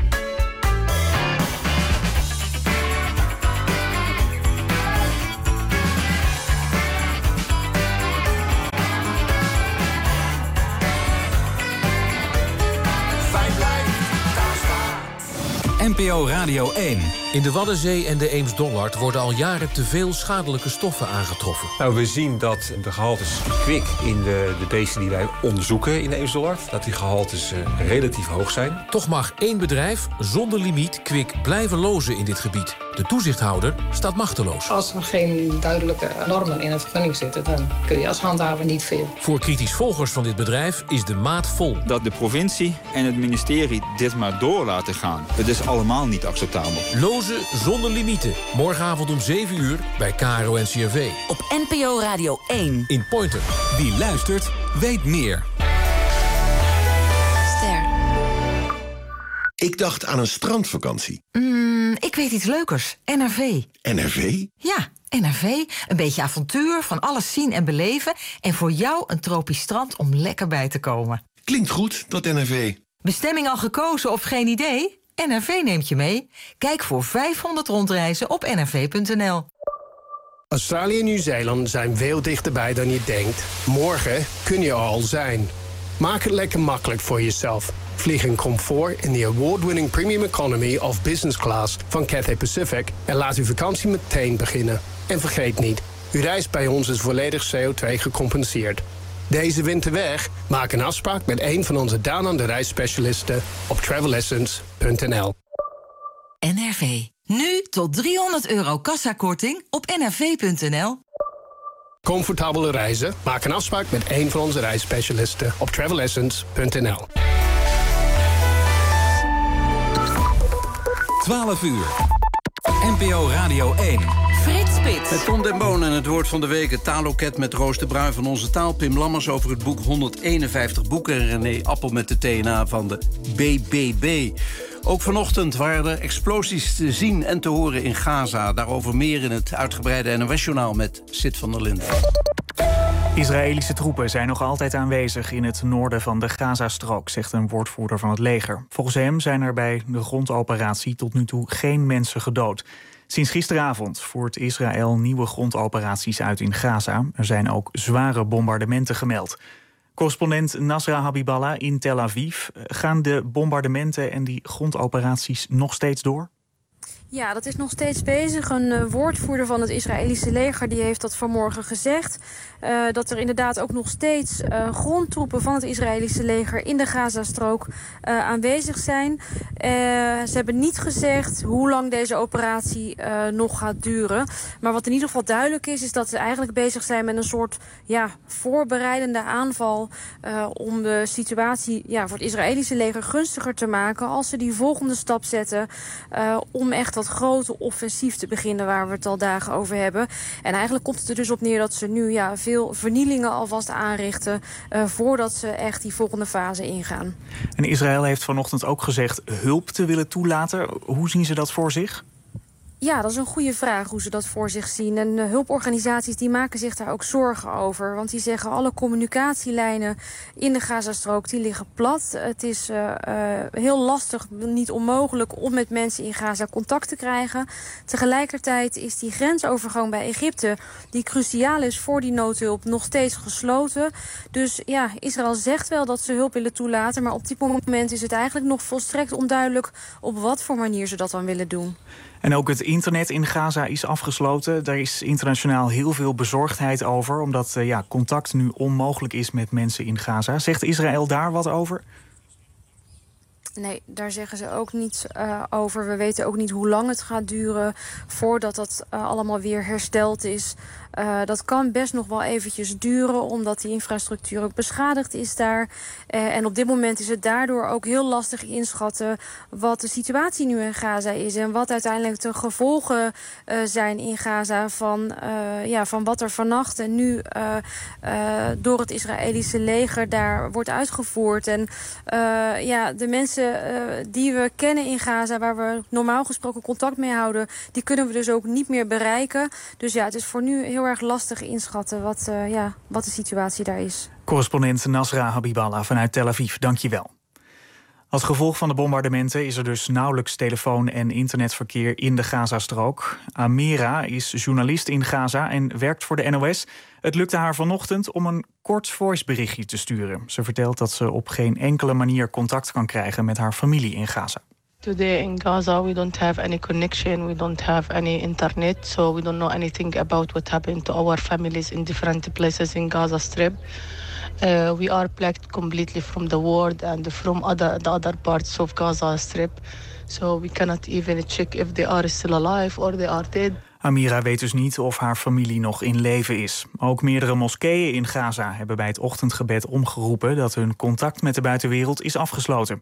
S4: N P O Radio één. In de Waddenzee en de Eems-Dollard worden al jaren te veel schadelijke stoffen aangetroffen.
S23: Nou, we zien dat de gehaltes kwik in de, de beesten die wij onderzoeken in de Eems-Dollard, dat die gehaltes uh, relatief hoog zijn.
S4: Toch mag één bedrijf zonder limiet kwik blijven lozen in dit gebied. De toezichthouder staat machteloos.
S24: Als er geen duidelijke normen in een vergunning zitten, dan kun je als handhaver niet veel.
S4: Voor kritisch volgers van dit bedrijf is de maat vol.
S25: Dat de provincie en het ministerie dit maar door laten gaan, het is allemaal niet acceptabel.
S4: Lozen zonder limieten. Morgenavond om zeven uur bij K R O N C R V.
S19: Op N P O Radio één.
S4: In Pointer.
S14: Wie luistert, weet meer.
S26: Ster.
S8: Ik dacht aan een strandvakantie.
S26: Mm, ik weet iets leukers. N R V.
S8: N R V?
S26: Ja,
S5: N R V, een beetje avontuur, van alles zien en beleven. En voor jou een tropisch strand om lekker bij te komen.
S6: Klinkt goed, dat N R V.
S5: Bestemming al gekozen of geen idee? N R V neemt je mee. Kijk voor vijfhonderd rondreizen op n r v punt n l.
S9: Australië en Nieuw-Zeeland zijn veel dichterbij dan je denkt. Morgen kun je er al zijn. Maak het lekker makkelijk voor jezelf. Vlieg in comfort in de award-winning premium economy of business class van Cathay Pacific en laat uw vakantie meteen beginnen. En vergeet niet, uw reis bij ons is volledig C O twee gecompenseerd. Deze winter weg? Maak een afspraak met een van onze Down Under reisspecialisten op travel essence punt n l.
S5: N R V. Nu tot driehonderd euro kassakorting op n r v punt n l.
S9: Comfortabele reizen? Maak een afspraak met een van onze reisspecialisten op travel essence punt n l.
S14: twaalf uur. N P O Radio één.
S19: Frits Spits.
S17: Met Tom den Boon en het woord van de week. Het taalloket met Roos de Bruin van Onze Taal. Pim Lammers over het boek honderdeenenvijftig boeken. En René Appel met de T N A van de B B B. Ook vanochtend waren er explosies te zien en te horen in Gaza. Daarover meer in het uitgebreide N O S-journaal met Sid van der Linden.
S1: Israëlische troepen zijn nog altijd aanwezig in het noorden van de Gazastrook, zegt een woordvoerder van het leger. Volgens hem zijn er bij de grondoperatie tot nu toe geen mensen gedood. Sinds gisteravond voert Israël nieuwe grondoperaties uit in Gaza. Er zijn ook zware bombardementen gemeld. Correspondent Nasra Habiballah in Tel Aviv. Gaan de bombardementen en die grondoperaties nog steeds door?
S10: Ja, dat is nog steeds bezig. Een uh, woordvoerder van het Israëlische leger die heeft dat vanmorgen gezegd. Uh, dat er inderdaad ook nog steeds uh, grondtroepen van het Israëlische leger in de Gazastrook uh, aanwezig zijn. Uh, ze hebben niet gezegd hoe lang deze operatie uh, nog gaat duren. Maar wat in ieder geval duidelijk is, is dat ze eigenlijk bezig zijn met een soort ja, voorbereidende aanval uh, om de situatie ja, voor het Israëlische leger gunstiger te maken als ze die volgende stap zetten uh, om echt dat grote offensief te beginnen waar we het al dagen over hebben. En eigenlijk komt het er dus op neer dat ze nu ja, veel vernielingen alvast aanrichten uh, voordat ze echt die volgende fase ingaan.
S1: En Israël heeft vanochtend ook gezegd hulp te willen toelaten. Hoe zien ze dat voor zich?
S10: Ja, dat is een goede vraag hoe ze dat voor zich zien. En uh, hulporganisaties die maken zich daar ook zorgen over. Want die zeggen alle communicatielijnen in de Gazastrook die liggen plat. Het is uh, uh, heel lastig, niet onmogelijk om met mensen in Gaza contact te krijgen. Tegelijkertijd is die grensovergang bij Egypte, die cruciaal is voor die noodhulp, nog steeds gesloten. Dus ja, Israël zegt wel dat ze hulp willen toelaten. Maar op dit moment is het eigenlijk nog volstrekt onduidelijk op wat voor manier ze dat dan willen doen.
S1: En ook het internet in Gaza is afgesloten. Daar is internationaal heel veel bezorgdheid over, omdat uh, ja, contact nu onmogelijk is met mensen in Gaza. Zegt Israël daar wat over?
S10: Nee, daar zeggen ze ook niets uh, over. We weten ook niet hoe lang het gaat duren voordat dat uh, allemaal weer hersteld is. Uh, dat kan best nog wel eventjes duren, omdat die infrastructuur ook beschadigd is daar. Uh, en op dit moment is het daardoor ook heel lastig inschatten wat de situatie nu in Gaza is en wat uiteindelijk de gevolgen uh, zijn in Gaza van, uh, ja, van wat er vannacht en nu uh, uh, door het Israëlische leger daar wordt uitgevoerd. En uh, ja, de mensen uh, die we kennen in Gaza, waar we normaal gesproken contact mee houden, die kunnen we dus ook niet meer bereiken. Dus ja, het is voor nu heel erg lastig inschatten wat, uh, ja, wat de situatie daar is.
S1: Correspondent Nasra Habiballah vanuit Tel Aviv, dank je wel. Als gevolg van de bombardementen is er dus nauwelijks telefoon- en internetverkeer in de Gazastrook. Amira is journalist in Gaza en werkt voor de N O S. Het lukte haar vanochtend om een kort voiceberichtje te sturen. Ze vertelt dat ze op geen enkele manier contact kan krijgen met haar familie in Gaza.
S11: Today in Gaza we don't have any connection, we don't have any internet, so we don't know anything about what happened to our families in different places in Gaza Strip. Uh, we are plucked completely from the world and from other the other parts of Gaza Strip, so we cannot even check if they are still alive or they are dead.
S1: Amira weet dus niet of haar familie nog in leven is. Ook meerdere moskeeën in Gaza hebben bij het ochtendgebed omgeroepen dat hun contact met de buitenwereld is afgesloten.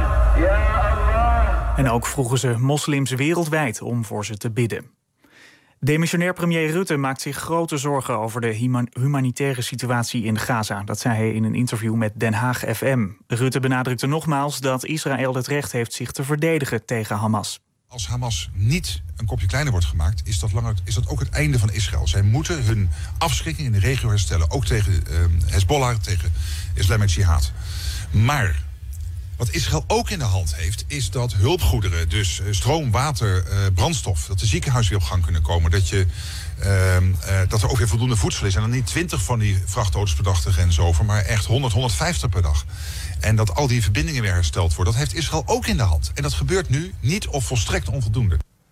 S1: En ook vroegen ze moslims wereldwijd om voor ze te bidden. Demissionair premier Rutte maakt zich grote zorgen over de humanitaire situatie in Gaza. Dat zei hij in een interview met Den Haag F M. Rutte benadrukte nogmaals dat Israël het recht heeft zich te verdedigen tegen Hamas.
S7: Als Hamas niet een kopje kleiner wordt gemaakt, is dat, langer, is dat ook het einde van Israël. Zij moeten hun afschrikking in de regio herstellen. Ook tegen uh, Hezbollah, tegen Islamic Jihad. Maar wat Israël ook in de hand heeft, is dat hulpgoederen, dus stroom, water, uh, brandstof, dat de ziekenhuizen weer op gang kunnen komen. Dat, je, uh, uh, dat er ook weer voldoende voedsel is. En dan niet twintig van die vrachtauto's per dag de grens over, maar echt honderd, honderdvijftig per dag. En dat al die verbindingen weer hersteld worden, dat heeft Israël ook in de hand. En dat gebeurt nu niet of volstrekt onvoldoende.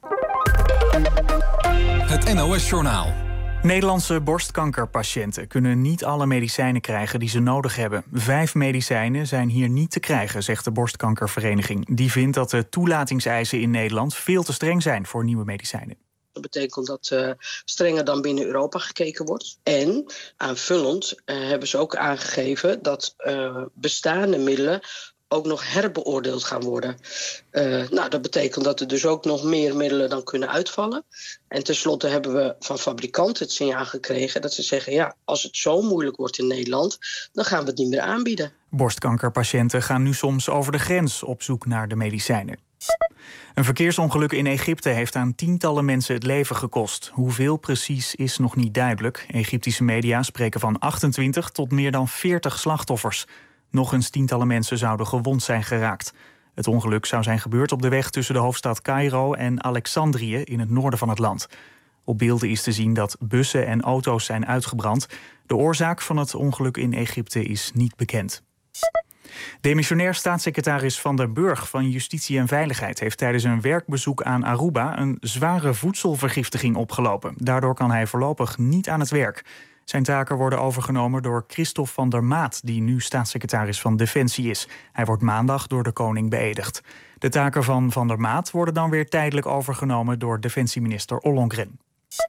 S14: Het N O S-journaal.
S1: Nederlandse borstkankerpatiënten kunnen niet alle medicijnen krijgen die ze nodig hebben. Vijf medicijnen zijn hier niet te krijgen, zegt de borstkankervereniging. Die vindt dat de toelatingseisen in Nederland veel te streng zijn voor nieuwe medicijnen.
S12: Dat betekent dat uh, strenger dan binnen Europa gekeken wordt. En aanvullend uh, hebben ze ook aangegeven dat uh, bestaande middelen ook nog herbeoordeeld gaan worden. Uh, nou, dat betekent dat er dus ook nog meer middelen dan kunnen uitvallen. En tenslotte hebben we van fabrikanten het signaal gekregen dat ze zeggen, ja, als het zo moeilijk wordt in Nederland, dan gaan we het niet meer aanbieden.
S1: Borstkankerpatiënten gaan nu soms over de grens op zoek naar de medicijnen. Een verkeersongeluk in Egypte heeft aan tientallen mensen het leven gekost. Hoeveel precies is nog niet duidelijk. Egyptische media spreken van achtentwintig tot meer dan veertig slachtoffers. Nog eens tientallen mensen zouden gewond zijn geraakt. Het ongeluk zou zijn gebeurd op de weg tussen de hoofdstad Caïro en Alexandrië in het noorden van het land. Op beelden is te zien dat bussen en auto's zijn uitgebrand. De oorzaak van het ongeluk in Egypte is niet bekend. Demissionair staatssecretaris Van der Burg van Justitie en Veiligheid heeft tijdens een werkbezoek aan Aruba een zware voedselvergiftiging opgelopen. Daardoor kan hij voorlopig niet aan het werk. Zijn taken worden overgenomen door Christophe van der Maat, die nu staatssecretaris van Defensie is. Hij wordt maandag door de koning beëdigd. De taken van Van der Maat worden dan weer tijdelijk overgenomen door defensieminister Ollongren.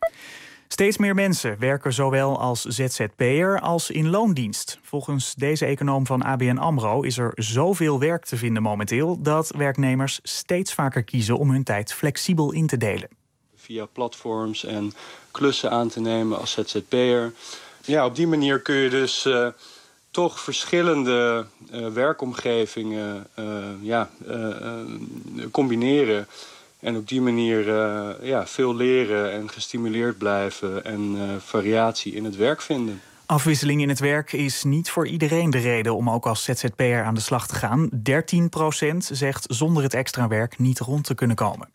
S1: Steeds meer mensen werken zowel als Z Z P'er als in loondienst. Volgens deze econoom van A B N AMRO is er zoveel werk te vinden momenteel dat werknemers steeds vaker kiezen om hun tijd flexibel in te delen.
S13: Via platforms en klussen aan te nemen als Z Z P'er. Ja, op die manier kun je dus uh, toch verschillende uh, werkomgevingen uh, ja, uh, uh, combineren. En op die manier uh, ja, veel leren en gestimuleerd blijven en uh, variatie in het werk vinden.
S1: Afwisseling in het werk is niet voor iedereen de reden om ook als Z Z P'er aan de slag te gaan. dertien procent zegt zonder het extra werk niet rond te kunnen komen.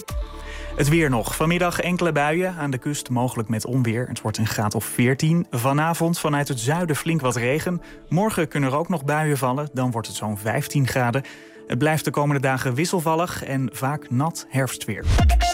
S1: Het weer nog. Vanmiddag enkele buien, aan de kust mogelijk met onweer. Het wordt een graad of veertien. Vanavond vanuit het zuiden flink wat regen. Morgen kunnen er ook nog buien vallen, dan wordt het zo'n vijftien graden. Het blijft de komende dagen wisselvallig en vaak nat herfstweer.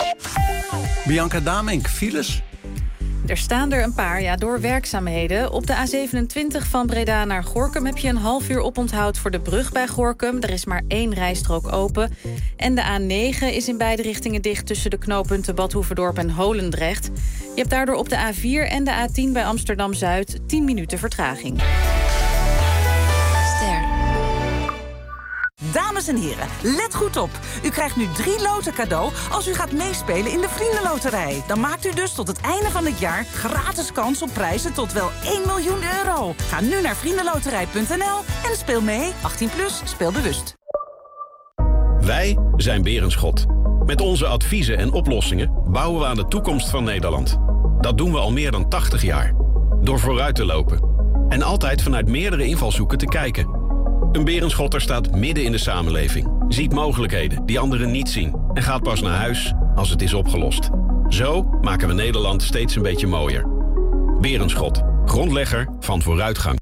S17: Bianca Damink, files?
S15: Er staan er een paar, ja, door werkzaamheden. Op de A zevenentwintig van Breda naar Gorinchem heb je een half uur oponthoud voor de brug bij Gorinchem. Er is maar één rijstrook open. En de A negen is in beide richtingen dicht tussen de knooppunten Bad Hoeverdorp en Holendrecht. Je hebt daardoor op de A vier en de A tien bij Amsterdam-Zuid tien minuten vertraging.
S16: Ster. Dames en heren, let goed op. U krijgt nu drie loten cadeau als u gaat meespelen in de Vriendenloterij. Dan maakt u dus tot het einde van het jaar gratis kans op prijzen tot wel één miljoen euro. Ga nu naar vriendenloterij punt n l en speel mee. achttien plus, speel bewust.
S26: Wij zijn Berenschot. Met onze adviezen en oplossingen bouwen we aan de toekomst van Nederland. Dat doen we al meer dan tachtig jaar. Door vooruit te lopen. En altijd vanuit meerdere invalshoeken te kijken. Een Berenschotter staat midden in de samenleving. Ziet mogelijkheden die anderen niet zien. En gaat pas naar huis als het is opgelost. Zo maken we Nederland steeds een beetje mooier. Berenschot, grondlegger van vooruitgang.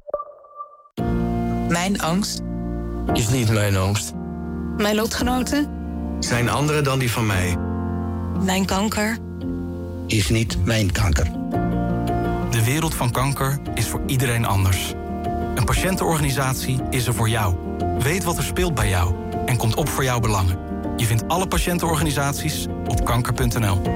S27: Mijn angst
S6: Is niet mijn angst.
S27: Mijn lotgenoten?
S6: Zijn andere dan die van mij.
S27: Mijn kanker?
S6: Is niet mijn kanker.
S28: De wereld van kanker is voor iedereen anders. Een patiëntenorganisatie is er voor jou. Weet wat er speelt bij jou en komt op voor jouw belangen. Je vindt alle patiëntenorganisaties op kanker punt n l.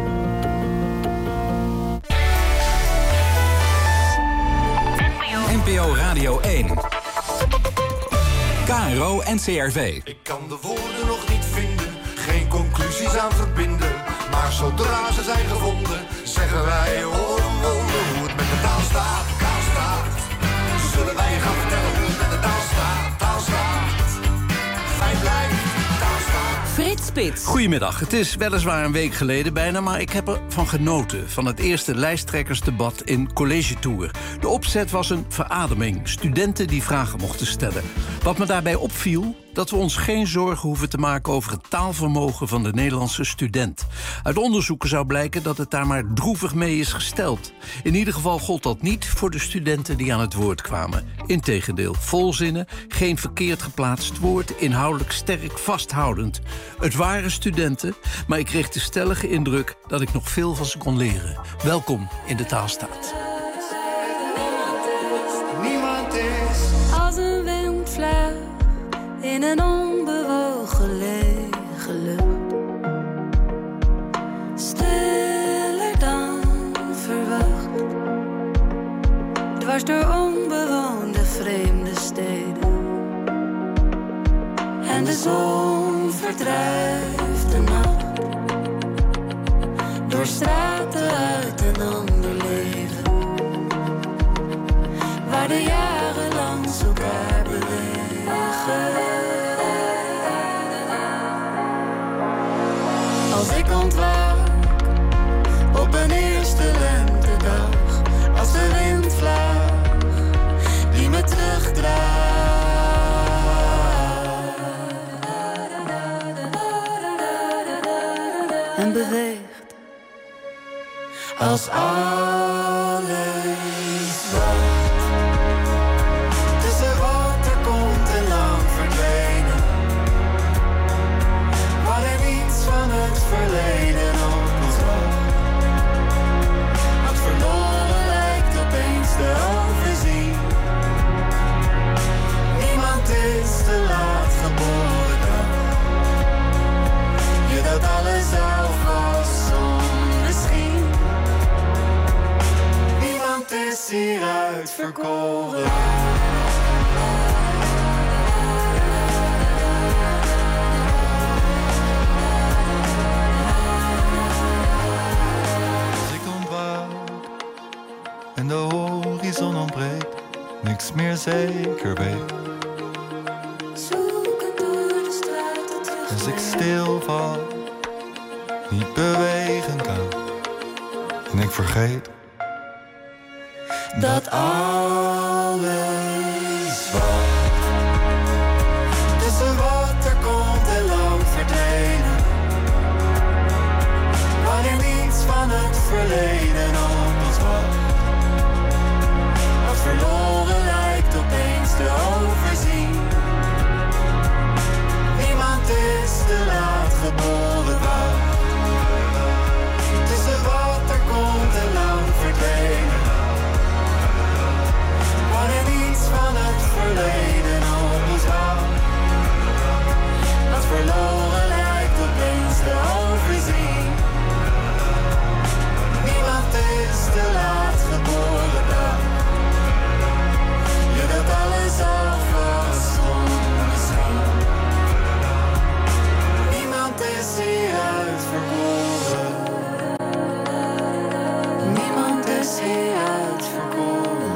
S14: N P O Radio één. K R O N C R V.
S22: Ik kan de woorden nog niet vinden, geen conclusies aan verbinden. Maar zodra ze zijn gevonden, zeggen wij hooromwonden. Hoe het met de taal staat, taal staat. Zullen wij je gaan vertellen hoe het met de taal staat, taal staat. Fijn blijft, taal staat.
S19: Frits Spits.
S17: Goedemiddag, het is weliswaar een week geleden bijna, maar ik heb ervan genoten. Van het eerste lijsttrekkersdebat in College Tour. De opzet was een verademing. Studenten die vragen mochten stellen. Wat me daarbij opviel, dat we ons geen zorgen hoeven te maken over het taalvermogen van de Nederlandse student. Uit onderzoeken zou blijken dat het daar maar droevig mee is gesteld. In ieder geval gold dat niet voor de studenten die aan het woord kwamen. Integendeel, volzinnen, geen verkeerd geplaatst woord, inhoudelijk sterk vasthoudend. Het waren studenten, maar ik kreeg de stellige indruk dat ik nog veel van ze kon leren. Welkom in de Taalstaat.
S22: Niemand is
S2: als een windvlaag in een onbewogen lege lucht. Stiller dan verwacht, dwars door onbewoonde vreemde steden. En de zon verdrijft de nacht door straten uit een ander leven, waar de jaren langs elkaar bewegen. Als ik ontwaak op een eerste lentedag, als de windvlaag die me terugdraagt en beweegt, als alles wacht tussen wat er komt en lang verdwenen, waar er niets van het verleden op ons wacht. Wat verloren lijkt opeens te overzien. Niemand is te laat geboren dan. Je dat alles zelf was onmisschien. Niemand is hieruit verkoren.
S22: En de horizon ontbreekt, niks meer zeker weet.
S2: Zoekend door de straten terug.
S22: Als ik stilval, niet bewegen kan. En ik vergeet dat alles wacht tussen wat er komt en lang verdwenen, waar er niets van het verleden op ons wacht. Verloren lijkt opeens te overzien. Niemand is te laat geboren wacht tussen wat er komt en lang verdwenen, waar er niets van het verleden op ons wacht. Wat verloren lijkt opeens te overzien. Niemand is te laat geboren wacht. Dat alles al was onmisschien. Niemand is hieruit verkoren. Niemand is hieruit verkoren.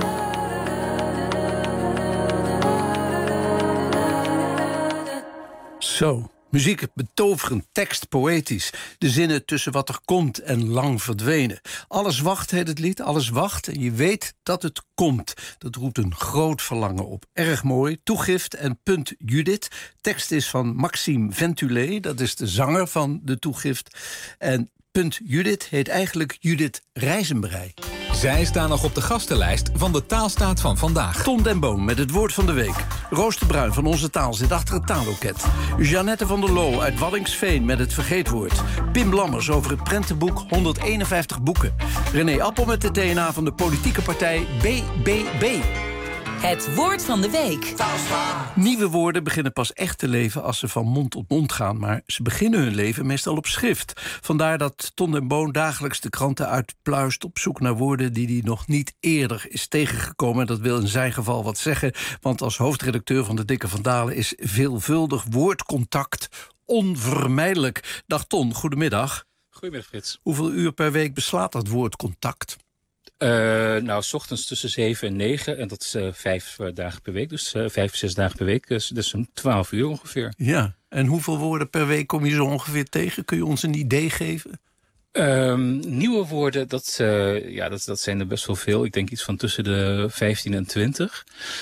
S17: Zo, muziek betoverend, tekst poëtisch. De zinnen tussen wat er komt en lang verdwenen. Alles wacht, heet het lied, alles wacht en je weet dat het komt. Dat roept een groot verlangen op. Erg mooi, Toegift en Punt Judith. Tekst is van Maxime Ventulé, dat is de zanger van de Toegift. En Punt Judith heet eigenlijk Judith Rijzenbrei.
S14: Zij staan nog op de gastenlijst van de Taalstaat van vandaag.
S17: Ton den Boom met het woord van de week. Roos de Bruin van Onze Taal zit achter het taalloket. Jeannette van der Loo uit Waddinxveen met het vergeetwoord. Pim Lammers over het prentenboek honderdeenenvijftig boeken. René Appel met de D N A van de politieke partij B B B.
S19: Het woord van de week.
S17: Nieuwe woorden beginnen pas echt te leven als ze van mond tot mond gaan. Maar ze beginnen hun leven meestal op schrift. Vandaar dat Ton den Boom dagelijks de kranten uitpluist op zoek naar woorden die hij nog niet eerder is tegengekomen. Dat wil in zijn geval wat zeggen. Want als hoofdredacteur van de Dikke Van Dalen is veelvuldig woordcontact onvermijdelijk. Dag Ton, goedemiddag.
S3: Goedemiddag Frits.
S17: Hoeveel uur per week beslaat dat woord contact?
S3: Uh, nou, 's ochtends tussen zeven en negen. En dat is uh, vijf uh, dagen per week. Dus uh, vijf, zes dagen per week. Dus dat is een twaalf uur ongeveer.
S17: Ja, en hoeveel woorden per week kom je zo ongeveer tegen? Kun je ons een idee geven?
S3: Um, nieuwe woorden, dat, uh, ja, dat, dat zijn er best wel veel. Ik denk iets van tussen de vijftien en twintig.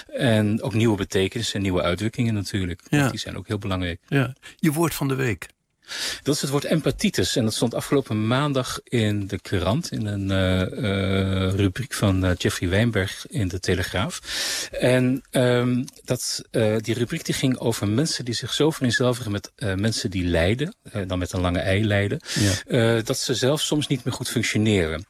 S3: En ook nieuwe betekenissen en nieuwe uitdrukkingen natuurlijk.
S17: Ja.
S3: Die zijn ook heel belangrijk.
S17: Ja. Je woord van de week?
S3: Dat is het woord empathitis. En dat stond afgelopen maandag in de krant. In een uh, uh, rubriek van uh, Jeffrey Wijnberg in de Telegraaf. En um, dat, uh, die rubriek die ging over mensen die zich zo vereenzelvigen met uh, mensen die lijden. Uh, dan met een lange ei lijden. Ja. Uh, dat ze zelf soms niet meer goed functioneren.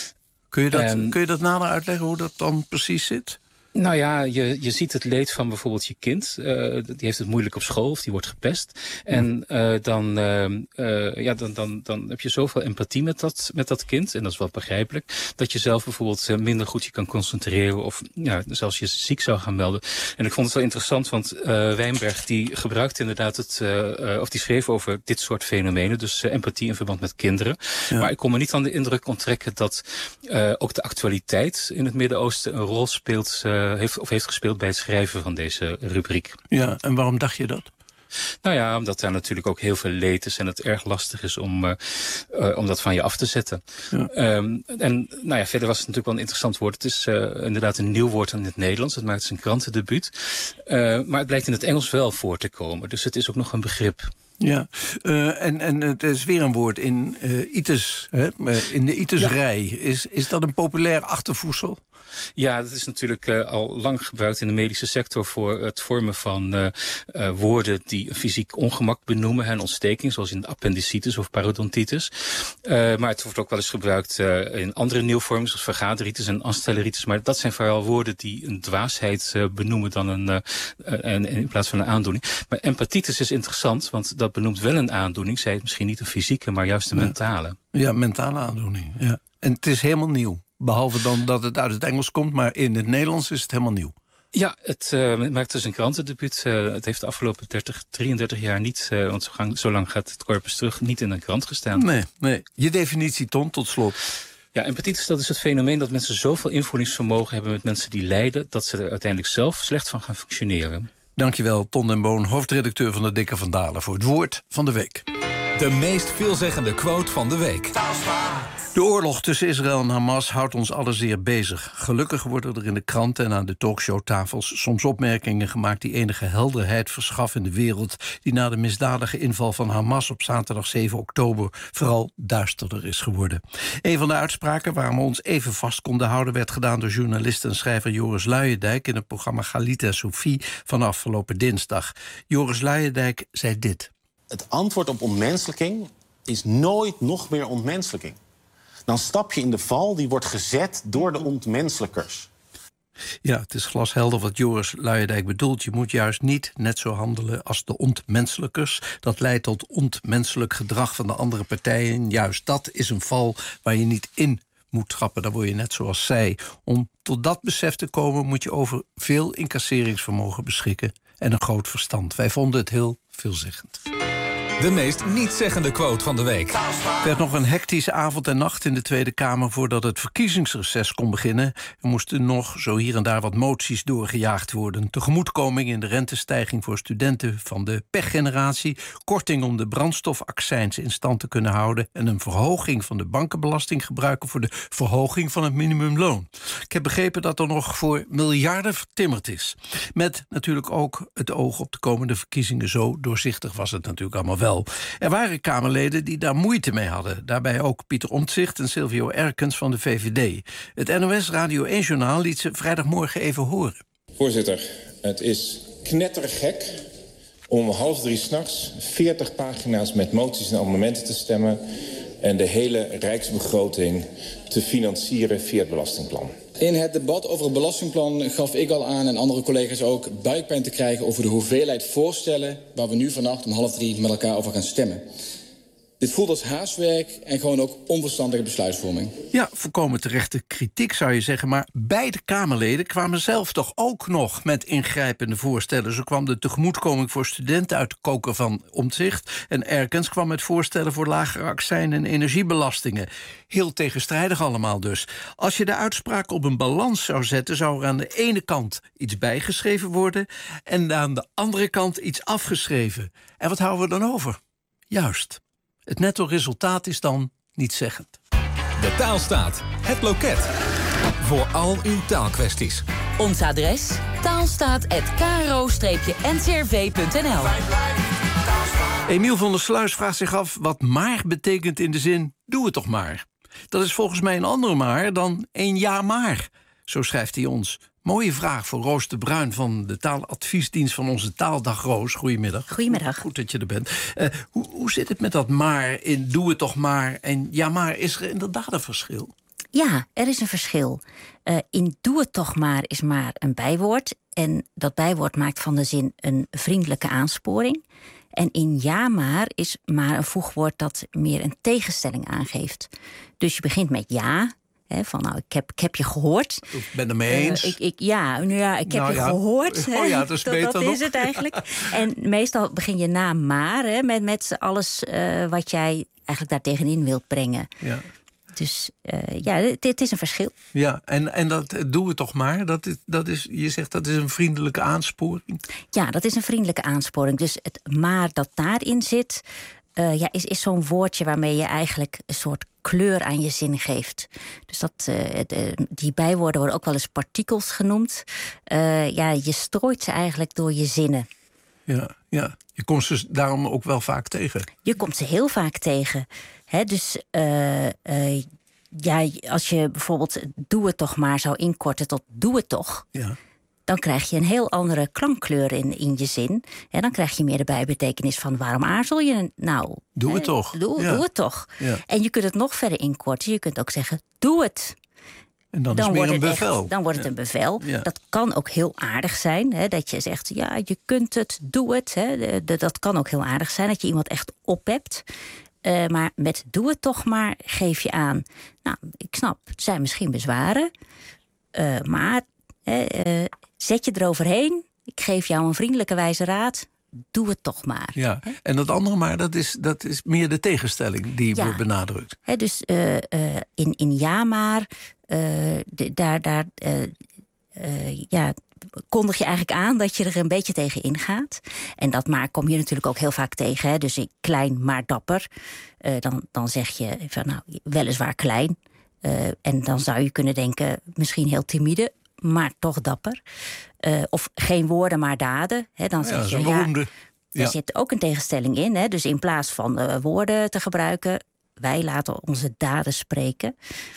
S17: Kun je dat,
S3: en,
S17: kun je dat nader uitleggen hoe dat dan precies zit?
S3: Nou ja, je, je ziet het leed van bijvoorbeeld je kind. Uh, die heeft het moeilijk op school of die wordt gepest. En uh, dan, uh, uh, ja, dan, dan, dan heb je zoveel empathie met dat, met dat kind. En dat is wel begrijpelijk. Dat je zelf bijvoorbeeld uh, minder goed je kan concentreren. Of ja, zelfs je ziek zou gaan melden. En ik vond het wel interessant, want uh, Wijnberg die gebruikt inderdaad het... Uh, uh, of die schreef over dit soort fenomenen. Dus uh, empathie in verband met kinderen. Ja. Maar ik kon me niet aan de indruk onttrekken dat uh, ook de actualiteit in het Midden-Oosten een rol speelt... Uh, Heeft, of heeft gespeeld bij het schrijven van deze rubriek.
S17: Ja, en waarom dacht je dat?
S3: Nou ja, omdat daar natuurlijk ook heel veel leed is en het erg lastig is om, uh, uh, om dat van je af te zetten. Ja. Um, en nou ja, verder was het natuurlijk wel een interessant woord. Het is uh, inderdaad een nieuw woord in het Nederlands. Het maakt zijn krantendebuut. Uh, maar het blijkt in het Engels wel voor te komen. Dus het is ook nog een begrip.
S17: Ja, uh, en, en het is weer een woord in uh, itis, hè? In de itisrij. Ja. Is, is dat een populair achtervoegsel?
S3: Ja, dat is natuurlijk uh, al lang gebruikt in de medische sector voor het vormen van uh, uh, woorden die een fysiek ongemak benoemen, een ontsteking, zoals in appendicitis of parodontitis. Uh, maar het wordt ook wel eens gebruikt uh, in andere nieuwvormen, zoals vergaderitis en anstelleritis. Maar dat zijn vooral woorden die een dwaasheid uh, benoemen dan een, uh, een, in plaats van een aandoening. Maar empathitis is interessant, want dat benoemt wel een aandoening. Zij het misschien niet een fysieke, maar juist een ja. mentale.
S17: Ja, mentale aandoening. Ja. En het is helemaal nieuw. Behalve dan dat het uit het Engels komt, maar in het Nederlands is het helemaal nieuw.
S3: Ja, het uh, maakt dus een krantendebuut. Uh, het heeft de afgelopen dertig, drieëndertig jaar niet, uh, want zo, gang, zo lang gaat het corpus terug, niet in een krant gestaan.
S17: Nee, nee. Je definitie, Ton, tot slot.
S3: Ja, empathitis, dat is het fenomeen dat mensen zoveel invoelingsvermogen hebben met mensen die lijden, dat ze er uiteindelijk zelf slecht van gaan functioneren.
S17: Dankjewel, Ton den Boon, hoofdredacteur van de Dikke van Dalen, voor het woord van de week.
S14: De meest veelzeggende quote van de week.
S17: De oorlog tussen Israël en Hamas houdt ons allen zeer bezig. Gelukkig worden er in de kranten en aan de talkshowtafels soms opmerkingen gemaakt die enige helderheid verschaffen in de wereld, die na de misdadige inval van Hamas op zaterdag zeven oktober vooral duisterder is geworden. Een van de uitspraken waar we ons even vast konden houden werd gedaan door journalist en schrijver Joris Luijendijk in het programma Galit en Sophie van afgelopen dinsdag. Joris Luijendijk zei dit.
S4: Het antwoord op ontmenselijking is nooit nog meer ontmenselijking. Dan stap je in de val die wordt gezet door de ontmenselijkers.
S17: Ja, het is glashelder wat Joris Luijendijk bedoelt. Je moet juist niet net zo handelen als de ontmenselijkers. Dat leidt tot ontmenselijk gedrag van de andere partijen. Juist dat is een val waar je niet in moet trappen. Daar word je net zoals zij. Om tot dat besef te komen moet je over veel incasseringsvermogen beschikken en een groot verstand. Wij vonden het heel veelzeggend.
S14: De meest nietszeggende quote van de week.
S17: Het werd nog een hectische avond en nacht in de Tweede Kamer voordat het verkiezingsreces kon beginnen. Er moesten nog zo hier en daar wat moties doorgejaagd worden. Tegemoetkoming in de rentestijging voor studenten van de pechgeneratie, korting om de brandstofaccijns in stand te kunnen houden en een verhoging van de bankenbelasting gebruiken voor de verhoging van het minimumloon. Ik heb begrepen dat er nog voor miljarden vertimmerd is. Met natuurlijk ook het oog op de komende verkiezingen. Zo doorzichtig was het natuurlijk allemaal wel. Er waren Kamerleden die daar moeite mee hadden. Daarbij ook Pieter Omtzigt en Silvio Erkens van de V V D. Het N O S Radio één-journaal liet ze vrijdagmorgen even horen.
S18: Voorzitter, het is knettergek om half drie 's nachts veertig pagina's met moties en amendementen te stemmen en de hele rijksbegroting te financieren via het belastingplan.
S20: In het debat over het belastingplan gaf ik al aan en andere collega's ook buikpijn te krijgen over de hoeveelheid voorstellen waar we nu vannacht om half drie met elkaar over gaan stemmen. Dit voelt als haastwerk en gewoon ook onverstandige besluitvorming.
S17: Ja, volkomen terechte kritiek zou je zeggen. Maar beide Kamerleden kwamen zelf toch ook nog met ingrijpende voorstellen. Zo kwam de tegemoetkoming voor studenten uit de koker van Omtzigt. En Erkens kwam met voorstellen voor lagere accijns en energiebelastingen. Heel tegenstrijdig allemaal dus. Als je de uitspraak op een balans zou zetten, zou er aan de ene kant iets bijgeschreven worden en aan de andere kant iets afgeschreven. En wat houden we dan over? Juist. Het netto resultaat is dan nietszeggend.
S14: De Taalstaat, het loket. Voor al uw taalkwesties.
S19: Ons adres taalstaat apenstaartje k r o n c r v punt n l.
S17: Emiel van der Sluis vraagt zich af wat maar betekent in de zin doe het toch maar. Dat is volgens mij een andere maar dan een ja maar. Zo schrijft hij ons. Mooie vraag voor Roos de Bruin van de taaladviesdienst van onze Taaldag. Roos, goedemiddag.
S5: Goedemiddag.
S17: Goed dat je er bent. Uh, hoe, hoe zit het met dat maar in doe het toch maar en ja maar? Is er inderdaad een verschil?
S5: Ja, er is een verschil. Uh, in doe het toch maar is maar een bijwoord. En dat bijwoord maakt van de zin een vriendelijke aansporing. En in ja maar is maar een voegwoord dat meer een tegenstelling aangeeft. Dus je begint met ja. He, van nou, ik heb, ik heb je gehoord.
S17: Ik ben het mee eens.
S5: Uh, ik, ik, ja, nu ja, ik heb
S17: nou,
S5: je
S17: ja.
S5: gehoord.
S17: Oh ja, dat is
S5: dat,
S17: beter
S5: dat
S17: nog.
S5: is het eigenlijk. En meestal begin je na maar, he, met, met alles uh, wat jij eigenlijk daar tegenin wilt brengen.
S17: Ja.
S5: Dus uh, ja, dit is een verschil.
S17: Ja, en, en dat doen we toch maar. Dat is, dat is, je zegt dat is een vriendelijke aansporing.
S5: Ja, dat is een vriendelijke aansporing. Dus het maar dat daarin zit, uh, ja, is, is zo'n woordje waarmee je eigenlijk een soort kleur aan je zin geeft. Dus dat, uh, de, die bijwoorden worden ook wel eens partikels genoemd. Uh, ja, je strooit ze eigenlijk door je zinnen.
S17: Ja, ja. Je komt ze daarom ook wel vaak tegen.
S5: Je komt ze heel vaak tegen. He, dus uh, uh, ja, als je bijvoorbeeld doe het toch maar zou inkorten tot doe het toch,
S17: ja.
S5: dan krijg je een heel andere klankkleur in, in je zin. En dan krijg je meer de bijbetekenis van waarom aarzel je nou?
S17: Doe het toch.
S5: Doe,
S17: ja.
S5: doe het toch.
S17: Ja.
S5: En je kunt het nog verder inkorten. Je kunt ook zeggen doe het.
S17: En dan,
S5: dan
S17: is
S5: wordt
S17: meer een
S5: het
S17: bevel.
S5: Echt, dan wordt het
S17: ja.
S5: een bevel.
S17: Ja.
S5: Dat kan ook heel aardig zijn. Hè, dat je zegt, ja, je kunt het, doe het. Hè. De, de, dat kan ook heel aardig zijn, dat je iemand echt ophebt. Uh, maar met doe het toch maar geef je aan. Nou, ik snap, het zijn misschien bezwaren. Uh, maar uh, uh, zet je eroverheen. Ik geef jou een vriendelijke wijze raad. Doe het toch maar.
S17: Ja, en dat andere maar, dat is, dat is meer de tegenstelling die
S5: ja.
S17: wordt benadrukt.
S5: He, dus uh, uh, in, in ja maar, uh, de, daar, daar uh, uh, ja, kondig je eigenlijk aan dat je er een beetje tegen ingaat. En dat maar kom je natuurlijk ook heel vaak tegen. Hè? Dus ik, klein maar dapper. Uh, dan, dan zeg je van nou, weliswaar klein. Uh, en dan zou je kunnen denken, misschien heel timide, maar toch dapper. Uh, of geen woorden, maar daden. Hè, dan
S17: ja,
S5: zeg
S17: dat is
S5: je,
S17: een beroemde.
S5: Ja, er
S17: ja.
S5: zit ook een tegenstelling in. Hè? Dus in plaats van uh, woorden te gebruiken, wij laten onze daden spreken.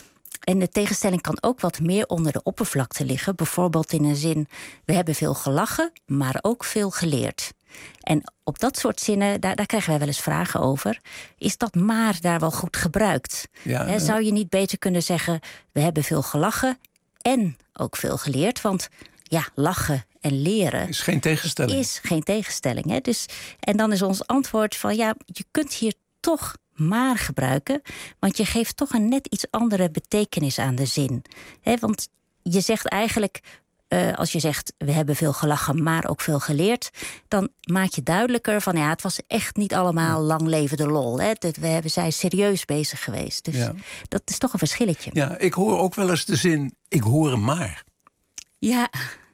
S5: En de tegenstelling kan ook wat meer onder de oppervlakte liggen. Bijvoorbeeld in een zin, we hebben veel gelachen, maar ook veel geleerd. En op dat soort zinnen, daar, daar krijgen wij wel eens vragen over. Is dat maar daar wel goed gebruikt?
S17: Ja,
S5: He, zou je niet beter kunnen zeggen, we hebben veel gelachen en ook veel geleerd? Want ja, lachen en leren
S17: is geen tegenstelling.
S5: Is geen tegenstelling. Hè? Dus, en dan is ons antwoord van ja, je kunt hier toch maar gebruiken, want je geeft toch een net iets andere betekenis aan de zin. He, want je zegt eigenlijk, uh, als je zegt we hebben veel gelachen, maar ook veel geleerd, dan maak je duidelijker van ja, het was echt niet allemaal ja. lang leven de lol. Hè? We hebben zijn serieus bezig geweest. Dus ja. dat is toch een verschilletje.
S17: Ja, ik hoor ook wel eens de zin, ik hoor hem maar.
S5: Ja,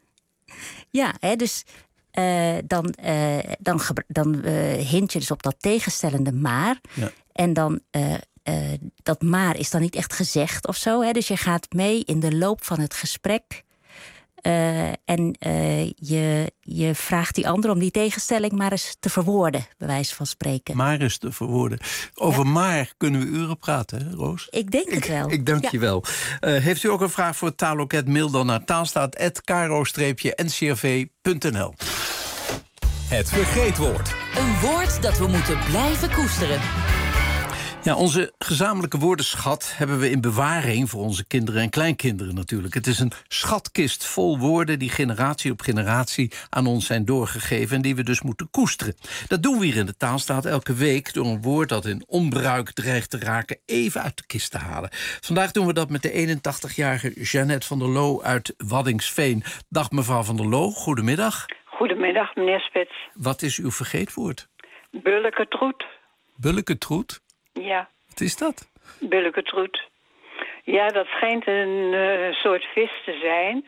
S5: ja, hè, dus uh, dan, uh, dan, dan uh, hint je dus op dat tegenstellende maar.
S17: Ja.
S5: En dan, uh, uh, dat maar is dan niet echt gezegd of zo. Hè? Dus je gaat mee in de loop van het gesprek. Uh, en uh, je, je vraagt die ander om die tegenstelling maar eens te verwoorden, bij wijze van spreken.
S17: Maar eens te verwoorden. Over ja. maar kunnen we uren praten, hè, Roos?
S5: Ik denk het wel.
S17: Ik, ik dank ja. je wel. Uh, heeft u ook een vraag voor het taalloket? Mail dan naar taalstaat apenstaartje k r o n c r v punt n l.
S14: Het vergeetwoord.
S19: Een woord dat we moeten blijven koesteren.
S17: Ja, onze gezamenlijke woordenschat hebben we in bewaring voor onze kinderen en kleinkinderen natuurlijk. Het is een schatkist vol woorden die generatie op generatie aan ons zijn doorgegeven en die we dus moeten koesteren. Dat doen we hier in de Taalstaat elke week door een woord dat in onbruik dreigt te raken even uit de kist te halen. Vandaag doen we dat met de eenentachtigjarige Jeannette van der Loo uit Waddinxveen. Dag mevrouw van der Loo, goedemiddag.
S8: Goedemiddag meneer Spits.
S17: Wat is uw vergeetwoord?
S8: Bulleketroet.
S17: Bulleketroet?
S8: Ja.
S17: Wat is dat?
S8: Bulleketroet. Ja, dat schijnt een uh, soort vis te zijn.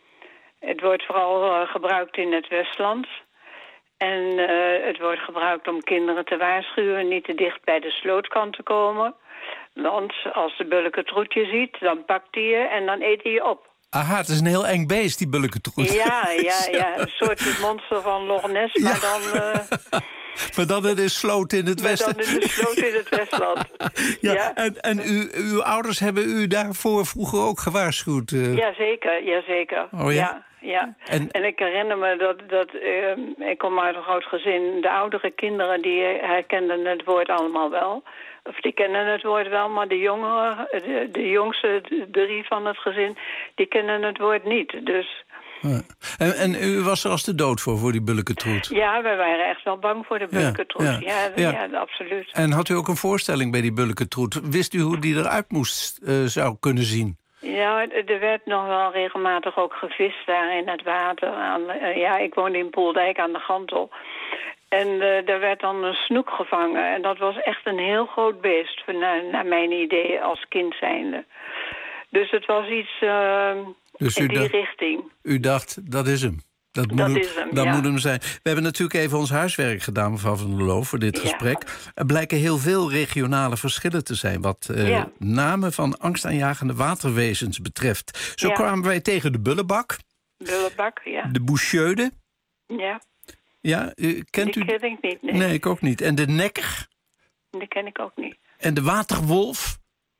S8: Het wordt vooral uh, gebruikt in het Westland. En uh, het wordt gebruikt om kinderen te waarschuwen niet te dicht bij de slootkant te komen. Want als de bulleketroet je ziet, dan pakt hij je en dan eet hij je op.
S17: Aha, het is een heel eng beest, die bulleketroet.
S8: Ja, ja, ja, een soort monster van Loch Ness, maar ja. dan... Uh,
S17: Maar dan in de sloot in het
S8: maar
S17: westen.
S8: dan in de sloot in het Westland.
S17: ja,
S8: ja.
S17: En, en u, uw ouders hebben u daarvoor vroeger ook gewaarschuwd? Uh...
S8: Jazeker, jazeker.
S17: Oh ja?
S8: Ja, ja.
S17: En...
S8: en ik herinner me dat... dat uh, ik kom uit een groot gezin. De oudere kinderen die herkenden het woord allemaal wel. Of die kennen het woord wel, maar de jongeren... De, de jongste drie van het gezin, die kennen het woord niet. Dus...
S17: Ja. En, en u was er als de dood voor, voor die bulleketroet?
S8: Ja, wij waren echt wel bang voor de bulleketroet.
S17: Ja,
S8: Ja,
S17: ja,
S8: ja.
S17: ja.
S8: ja, absoluut.
S17: En had u ook een voorstelling bij die bulleketroet? Wist u hoe die eruit moest, uh, zou kunnen zien?
S8: Ja, er werd nog wel regelmatig ook gevist daar in het water. Aan, uh, ja, ik woonde in Poeldijk aan de Gantel. En uh, er werd dan een snoek gevangen. En dat was echt een heel groot beest, naar, naar mijn idee als kind zijnde. Dus het was iets... Uh,
S17: Dus
S8: in
S17: u
S8: die
S17: dacht,
S8: richting.
S17: U dacht, dat is hem. Dat,
S8: Dat
S17: moet, hem,
S8: is hem,
S17: dat
S8: ja.
S17: moet hem zijn. We hebben natuurlijk even ons huiswerk gedaan, mevrouw van der Loo, voor dit
S8: Ja.
S17: gesprek. Er blijken heel veel regionale verschillen te zijn wat uh,
S8: Ja.
S17: namen van angstaanjagende waterwezens betreft. Zo
S8: Ja.
S17: kwamen wij tegen de bullebak,
S8: Bullebak, ja.
S17: de boucheude.
S8: Ja,
S17: Ja, u, kent
S8: die
S17: u?
S8: ken ik niet. Nee.
S17: Nee, ik ook niet. En de nekker
S8: Die ken ik ook niet.
S17: en de waterwolf,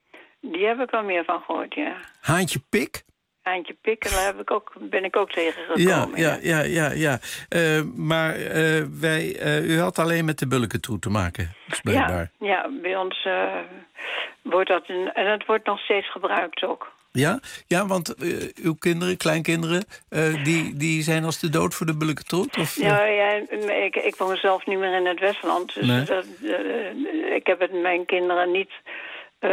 S8: Die heb ik wel meer van gehoord, ja.
S17: haantje pik.
S8: Haantje pikken, daar heb ik ook, ben ik ook
S17: Ja,
S8: tegengekomen.
S17: ja, ja, ja. ja. Uh, maar uh, wij, uh, u had alleen met de bulleketroet te maken, dus blijkbaar.
S8: Ja, ja, bij ons uh, wordt dat... Een, en het wordt nog steeds gebruikt ook.
S17: Ja, ja, want uh, uw kinderen, kleinkinderen, uh, die, die zijn als de dood voor de bulleketroet? Of, uh?
S8: Ja, ja ik, ik woon zelf niet meer in het Westland. Dus
S17: Nee.
S8: dat, uh, ik heb het mijn kinderen niet... Uh,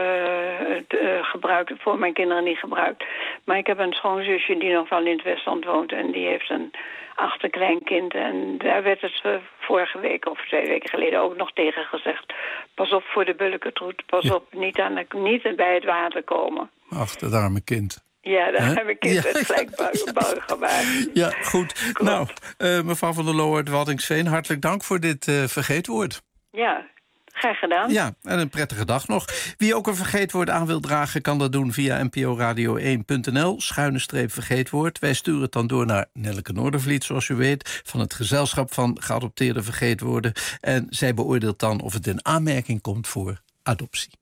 S8: uh, gebruikt, voor mijn kinderen niet gebruikt. Maar ik heb een schoonzusje die nog wel in het Westland woont. En die heeft een achterkleinkind. En daar werd het uh, vorige week of twee weken geleden ook nog tegen gezegd. Pas op voor de bulleketroet. Pas
S17: Ja.
S8: op, niet, aan de, niet bij het water komen.
S17: Ach, dat arme kind.
S8: Ja, daar
S17: Hè?
S8: heb ik kind
S17: Ja.
S8: het gelijk bang, bang gemaakt.
S17: Ja, goed. Nou, uh, mevrouw van der Loo uit Waddinxveen, hartelijk dank voor dit uh, vergeetwoord.
S8: Ja, graag gedaan.
S17: Ja, en een prettige dag nog. Wie ook een vergeetwoord aan wil dragen, kan dat doen via n p o radio één punt n l, schuine streep vergeetwoord. Wij sturen het dan door naar Nelleke Noordervliet, zoals u weet, van het gezelschap van geadopteerde vergeetwoorden. En zij beoordeelt dan of het in aanmerking komt voor adoptie.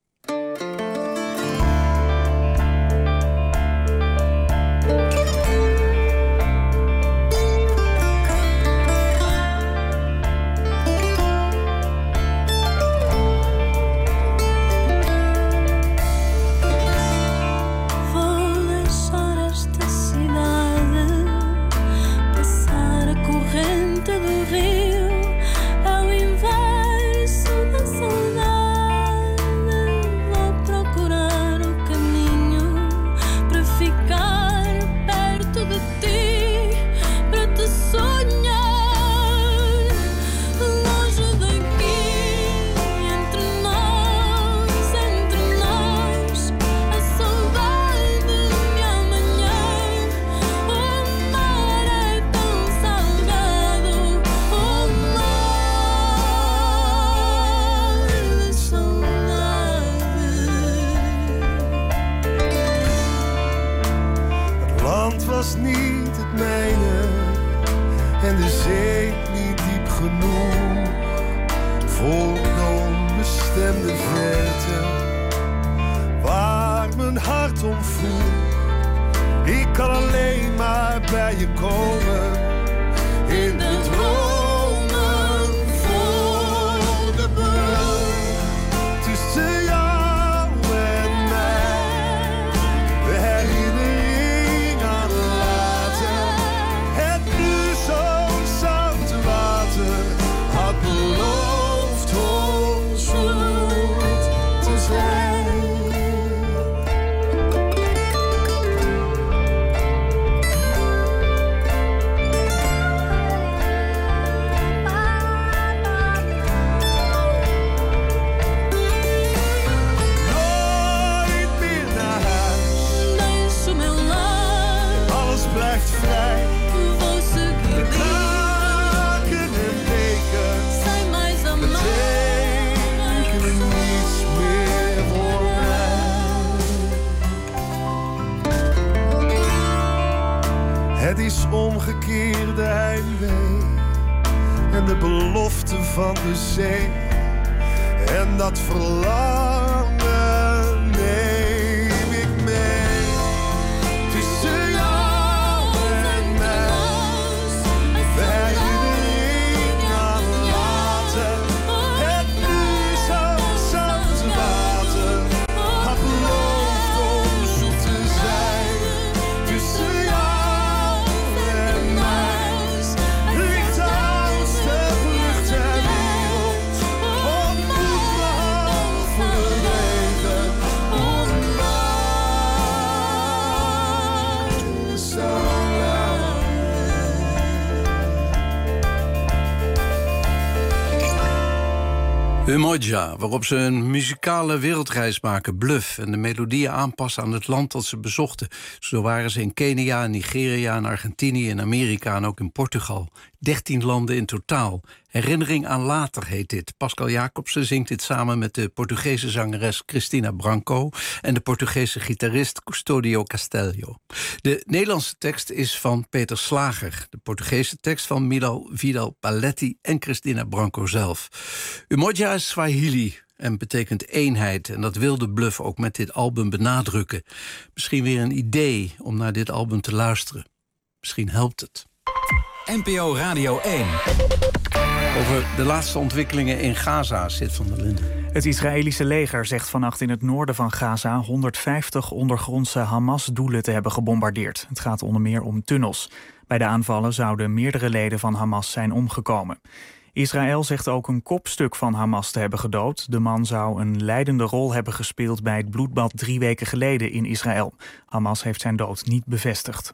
S2: was niet het mijne en de zee niet diep genoeg voor de onbestemde verte waar mijn hart om voelt. Ik kan alleen maar bij je komen in de dromen voor de brug tussen weer de heimwee en de belofte van de zee. En dat verlangen neem ik mee. Tussen jou en mij, de herinnering aan later. Het nu zo zout water had beloofd om zoet te zijn. Tussen jou en mij ligt de oudste vlucht ter wereld. Ontmoet me halverwege, ondanks zo lang.
S17: Umoja, waarop ze een muzikale wereldreis maken, Bluff, en de melodieën aanpassen aan het land dat ze bezochten. Zo waren ze in Kenia, Nigeria, en Argentinië, in Amerika en ook in Portugal. Dertien landen in totaal. Herinnering aan later heet dit. Pascal Jacobsen zingt dit samen met de Portugese zangeres Cristina Branco en de Portugese gitarist Custodio Castelho. De Nederlandse tekst is van Peter Slager. De Portugese tekst van Milal Vidal Paletti en Cristina Branco zelf. Umoja is Swahili en betekent eenheid. En dat wil de Bluff ook met dit album benadrukken. Misschien weer een idee om naar dit album te luisteren. Misschien helpt het.
S14: N P O Radio één.
S17: Over de laatste ontwikkelingen in Gaza zit Van der Linden.
S1: Het Israëlische leger zegt vannacht in het noorden van Gaza honderdvijftig ondergrondse Hamas-doelen te hebben gebombardeerd. Het gaat onder meer om tunnels. Bij de aanvallen zouden meerdere leden van Hamas zijn omgekomen. Israël zegt ook een kopstuk van Hamas te hebben gedood. De man zou een leidende rol hebben gespeeld bij het bloedbad drie weken geleden in Israël. Hamas heeft zijn dood niet bevestigd.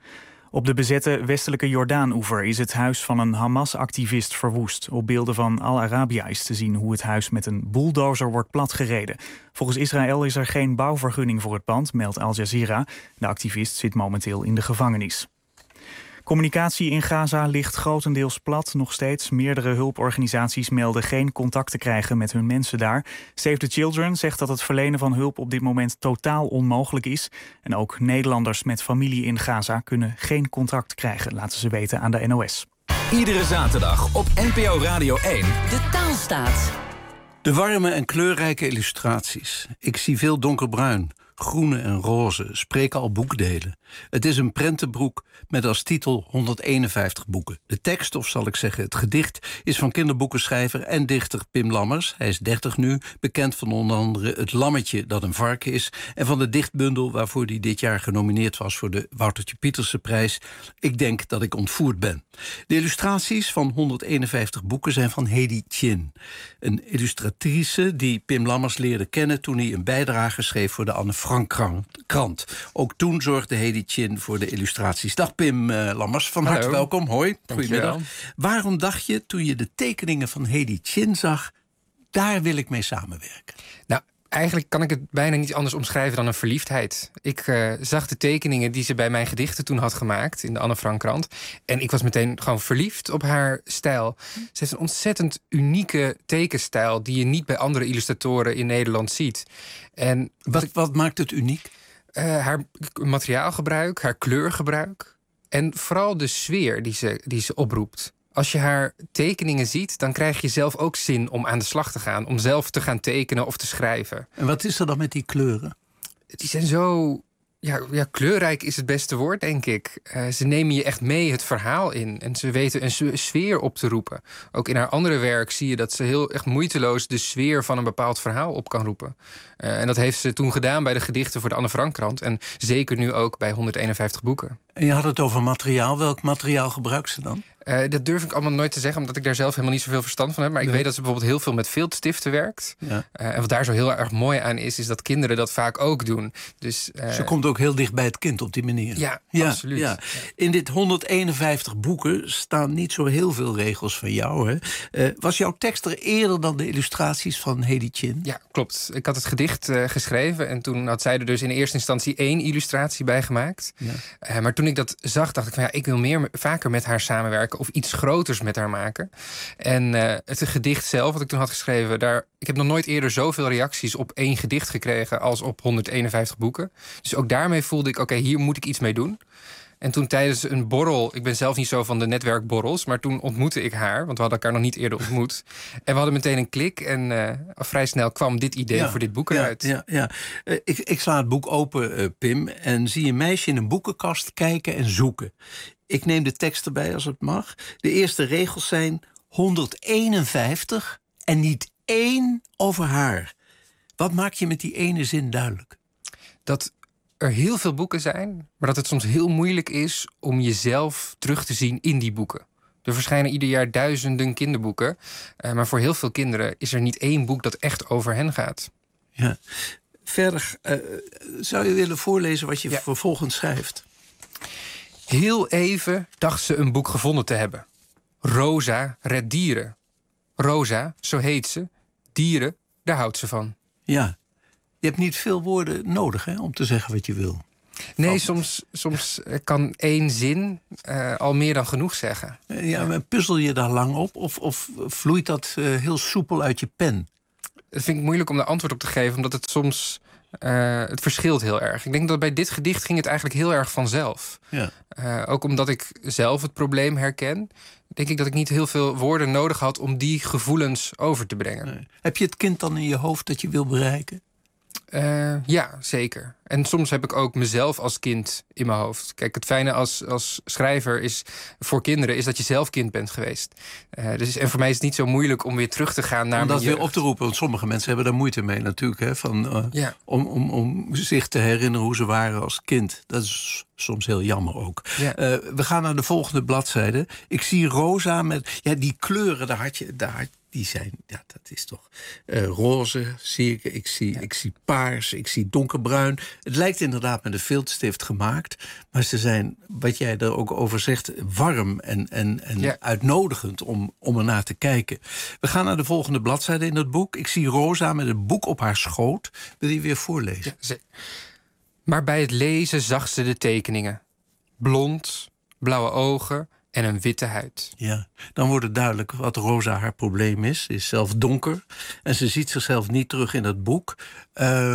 S1: Op de bezette westelijke Jordaan-oever is het huis van een Hamas-activist verwoest. Op beelden van Al Arabiya is te zien hoe het huis met een bulldozer wordt platgereden. Volgens Israël is er geen bouwvergunning voor het pand, meldt Al Jazeera. De activist zit momenteel in de gevangenis. Communicatie in Gaza ligt grotendeels plat nog steeds. Meerdere hulporganisaties melden geen contact te krijgen met hun mensen daar. Save the Children zegt dat het verlenen van hulp op dit moment totaal onmogelijk is. En ook Nederlanders met familie in Gaza kunnen geen contact krijgen, laten ze weten aan de N O S.
S14: Iedere zaterdag op N P O Radio één.
S19: De Taalstaat.
S17: De warme en kleurrijke illustraties. Ik zie veel donkerbruin, groene en roze, spreken al boekdelen. Het is een prentenboek met als titel honderdeenenvijftig boeken. De tekst, of zal ik zeggen het gedicht, is van kinderboekenschrijver en dichter Pim Lammers. Hij is dertig nu, bekend van onder andere Het Lammetje dat een varken is, en van de dichtbundel waarvoor hij dit jaar genomineerd was voor de Woutertje Pieterse prijs. Ik denk dat ik ontvoerd ben. De illustraties van honderdeenenvijftig boeken zijn van Hedy Chin, een illustratrice die Pim Lammers leerde kennen toen hij een bijdrage schreef voor de Anne Frank krant. Ook toen zorgde Hedy Chin voor de illustraties. Dag Pim uh, Lammers, van harte welkom. Hoi, goedemiddag. Waarom dacht je toen je de tekeningen van Hedy Chin zag, daar wil ik mee samenwerken?
S7: Nou, eigenlijk kan ik het bijna niet anders omschrijven dan een verliefdheid. Ik uh, zag de tekeningen die ze bij mijn gedichten toen had gemaakt in de Anne Frank krant. En ik was meteen gewoon verliefd op haar stijl. Ze heeft een ontzettend unieke tekenstijl die je niet bij andere illustratoren in Nederland ziet. En
S17: wat, ik, wat maakt het uniek?
S7: Uh, haar materiaalgebruik, haar kleurgebruik en vooral de sfeer die ze, die ze oproept. Als je haar tekeningen ziet, dan krijg je zelf ook zin om aan de slag te gaan. Om zelf te gaan tekenen of te schrijven.
S17: En wat is er dan met die kleuren?
S7: Die zijn zo... Ja, ja, kleurrijk is het beste woord, denk ik. Uh, ze nemen je echt mee het verhaal in. En ze weten een sfeer op te roepen. Ook in haar andere werk zie je dat ze heel echt moeiteloos de sfeer van een bepaald verhaal op kan roepen. Uh, en dat heeft ze toen gedaan bij de gedichten voor de Anne Frank krant. En zeker nu ook bij honderdeenenvijftig boeken.
S17: En je had het over materiaal. Welk materiaal gebruikt ze dan?
S7: Uh, dat durf ik allemaal nooit te zeggen, omdat ik daar zelf helemaal niet zoveel verstand van heb. Maar ik nee. weet dat ze bijvoorbeeld heel veel met viltstiften werkt. Ja. Uh, en wat daar zo heel erg mooi aan is, is dat kinderen dat vaak ook doen. Dus, uh,
S17: ze komt ook heel dicht bij het kind op die manier.
S7: Ja, ja absoluut. Ja.
S17: In dit honderdeenenvijftig boeken staan niet zo heel veel regels van jou. Hè? Uh, was jouw tekst er eerder dan de illustraties van Hedy Chin?
S7: Ja, klopt. Ik had het gedicht uh, geschreven en toen had zij er dus in eerste instantie één illustratie bij gemaakt. Ja. Uh, maar toen ik dat zag, dacht ik van ja, ik wil meer vaker met haar samenwerken of iets groters met haar maken. En uh, het gedicht zelf, wat ik toen had geschreven, daar, ik heb nog nooit eerder zoveel reacties op één gedicht gekregen als op honderdeenenvijftig boeken. Dus ook daarmee voelde ik, oké, okay, hier moet ik iets mee doen. En toen tijdens een borrel, ik ben zelf niet zo van de netwerkborrels, maar toen ontmoette ik haar, want we hadden elkaar nog niet eerder ontmoet. En we hadden meteen een klik en uh, vrij snel kwam dit idee
S17: ja,
S7: voor dit boek
S17: ja,
S7: eruit.
S17: Ja, ja. Uh, ik, ik sla het boek open, uh, Pim, en zie een meisje in een boekenkast kijken en zoeken. Ik neem de tekst erbij als het mag. De eerste regels zijn honderdeenenvijftig en niet één over haar. Wat maak je met die ene zin duidelijk?
S7: Dat er heel veel boeken zijn, maar dat het soms heel moeilijk is om jezelf terug te zien in die boeken. Er verschijnen ieder jaar duizenden kinderboeken, uh, maar voor heel veel kinderen is er niet één boek dat echt over hen gaat.
S17: Ja. Verder, uh, zou je willen voorlezen wat je
S7: ja.
S17: vervolgens schrijft?
S7: Heel even dacht ze een boek gevonden te hebben. Rosa redt dieren. Rosa, zo heet ze. Dieren, daar houdt ze van.
S17: Ja. Je hebt niet veel woorden nodig, hè, om te zeggen wat je wil.
S7: Nee, oh. soms, soms kan één zin uh, al meer dan genoeg zeggen.
S17: Ja, maar puzzel je daar lang op? Of, of vloeit dat uh, heel soepel uit je pen?
S7: Dat vind ik moeilijk om daar antwoord op te geven, omdat het soms... Uh, het verschilt heel erg. Ik denk dat bij dit gedicht ging het eigenlijk heel erg vanzelf.
S17: Ja.
S7: Uh, ook omdat ik zelf het probleem herken, denk ik dat ik niet heel veel woorden nodig had om die gevoelens over te brengen.
S17: Nee. Heb je het kind dan in je hoofd dat je wil bereiken?
S7: Uh, ja, zeker. En soms heb ik ook mezelf als kind in mijn hoofd. Kijk, het fijne als, als schrijver is voor kinderen is dat je zelf kind bent geweest. Uh, dus, en voor mij is het niet zo moeilijk om weer terug te gaan naar
S17: om dat
S7: weer
S17: op te roepen. Want sommige mensen hebben daar moeite mee natuurlijk. Hè, van, uh,
S7: ja.
S17: om, om, om zich te herinneren hoe ze waren als kind. Dat is soms heel jammer ook.
S7: Ja.
S17: Uh, we gaan naar de volgende bladzijde. Ik zie Rosa met... Ja, die kleuren, daar had je... Daar had, die zijn, ja, dat is toch... Uh, roze zie ik, ik zie, ja. ik zie paars, ik zie donkerbruin. Het lijkt inderdaad met een viltstift gemaakt. Maar ze zijn, wat jij er ook over zegt, warm en, en, en ja. uitnodigend om, om ernaar te kijken. We gaan naar de volgende bladzijde in het boek. Ik zie Rosa met een boek op haar schoot. Wil je weer voorlezen?
S7: Ja, ze... Maar bij het lezen zag ze de tekeningen. Blond, blauwe ogen en een witte huid.
S17: Ja, dan wordt het duidelijk wat Rosa haar probleem is. Ze is zelf donker en ze ziet zichzelf niet terug in het boek. Uh,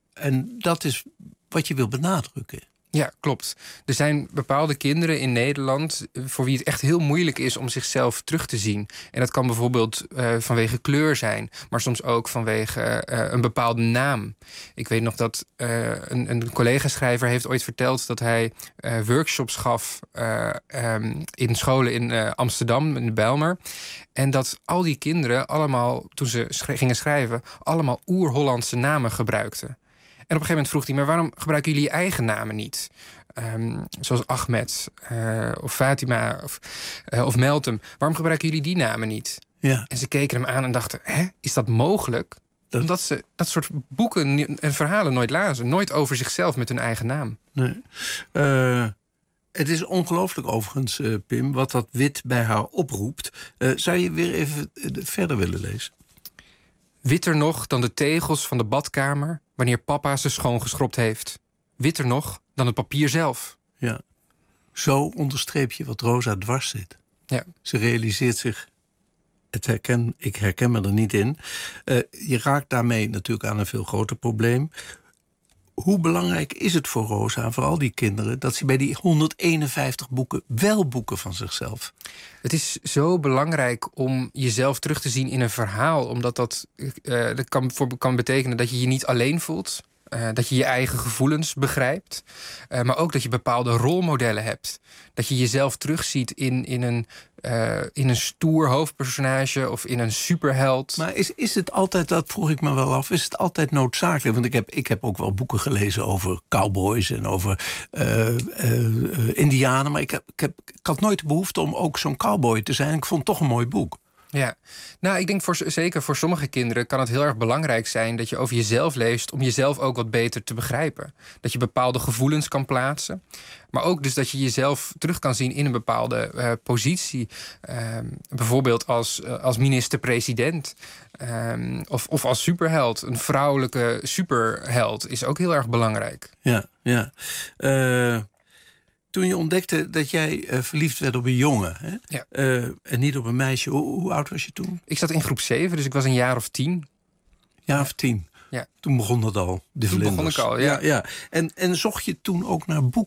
S17: en dat is wat je wil benadrukken.
S7: Ja, klopt. Er zijn bepaalde kinderen in Nederland voor wie het echt heel moeilijk is om zichzelf terug te zien. En dat kan bijvoorbeeld uh, vanwege kleur zijn, maar soms ook vanwege uh, een bepaalde naam. Ik weet nog dat uh, een, een collega-schrijver heeft ooit verteld dat hij uh, workshops gaf uh, um, in scholen in uh, Amsterdam, in de Bijlmer. En dat al die kinderen allemaal, toen ze sch- gingen schrijven, allemaal oer-Hollandse namen gebruikten. En op een gegeven moment vroeg hij, maar waarom gebruiken jullie je eigen namen niet? Um, zoals Ahmed uh, of Fatima of, uh, of Meltem. Waarom gebruiken jullie die namen niet?
S17: Ja.
S7: En ze keken hem aan en dachten, hè, is dat mogelijk? Dat... Omdat ze dat soort boeken en verhalen nooit lazen. Nooit over zichzelf met hun eigen naam.
S17: Nee. Uh, het is ongelooflijk overigens, uh, Pim, wat dat wit bij haar oproept. Uh, zou je weer even uh, verder willen lezen?
S7: Witter nog dan de tegels van de badkamer wanneer papa ze schoongeschropt heeft. Witter nog dan het papier zelf.
S17: Ja, zo onderstreep je wat Rosa dwars zit.
S7: Ja.
S17: Ze realiseert zich, het herken, ik herken me er niet in. Uh, je raakt daarmee natuurlijk aan een veel groter probleem. Hoe belangrijk is het voor Rosa en voor al die kinderen dat ze bij die honderdeenenvijftig boeken wel boeken van zichzelf?
S7: Het is zo belangrijk om jezelf terug te zien in een verhaal. Omdat dat, uh, dat kan, voor, kan betekenen dat je je niet alleen voelt. Uh, dat je je eigen gevoelens begrijpt. Uh, maar ook dat je bepaalde rolmodellen hebt. Dat je jezelf terugziet in, in, een, uh, in een stoer hoofdpersonage of in een superheld.
S17: Maar is, is het altijd, dat vroeg ik me wel af, is het altijd noodzakelijk? Want ik heb, ik heb ook wel boeken gelezen over cowboys en over uh, uh, uh, indianen. Maar ik, heb, ik, heb, ik had nooit de behoefte om ook zo'n cowboy te zijn. Ik vond het toch een mooi boek.
S7: Ja, nou, ik denk voor, zeker voor sommige kinderen kan het heel erg belangrijk zijn dat je over jezelf leest om jezelf ook wat beter te begrijpen. Dat je bepaalde gevoelens kan plaatsen, maar ook dus dat je jezelf terug kan zien in een bepaalde uh, positie. Um, bijvoorbeeld als, uh, als minister-president um, of, of als superheld. Een vrouwelijke superheld is ook heel erg belangrijk.
S17: Ja, ja. Uh... Toen je ontdekte dat jij uh, verliefd werd op een jongen, hè?
S7: Ja.
S17: Uh, en niet op een meisje, hoe, hoe oud was je toen?
S7: Ik zat in groep zeven, dus ik was een jaar of tien.
S17: Jaar of tien?
S7: Ja.
S17: Toen begon dat al, de
S7: Toen
S17: vlinders.
S7: begon ik al, ja.
S17: ja, ja. En, en zocht je toen ook naar boeken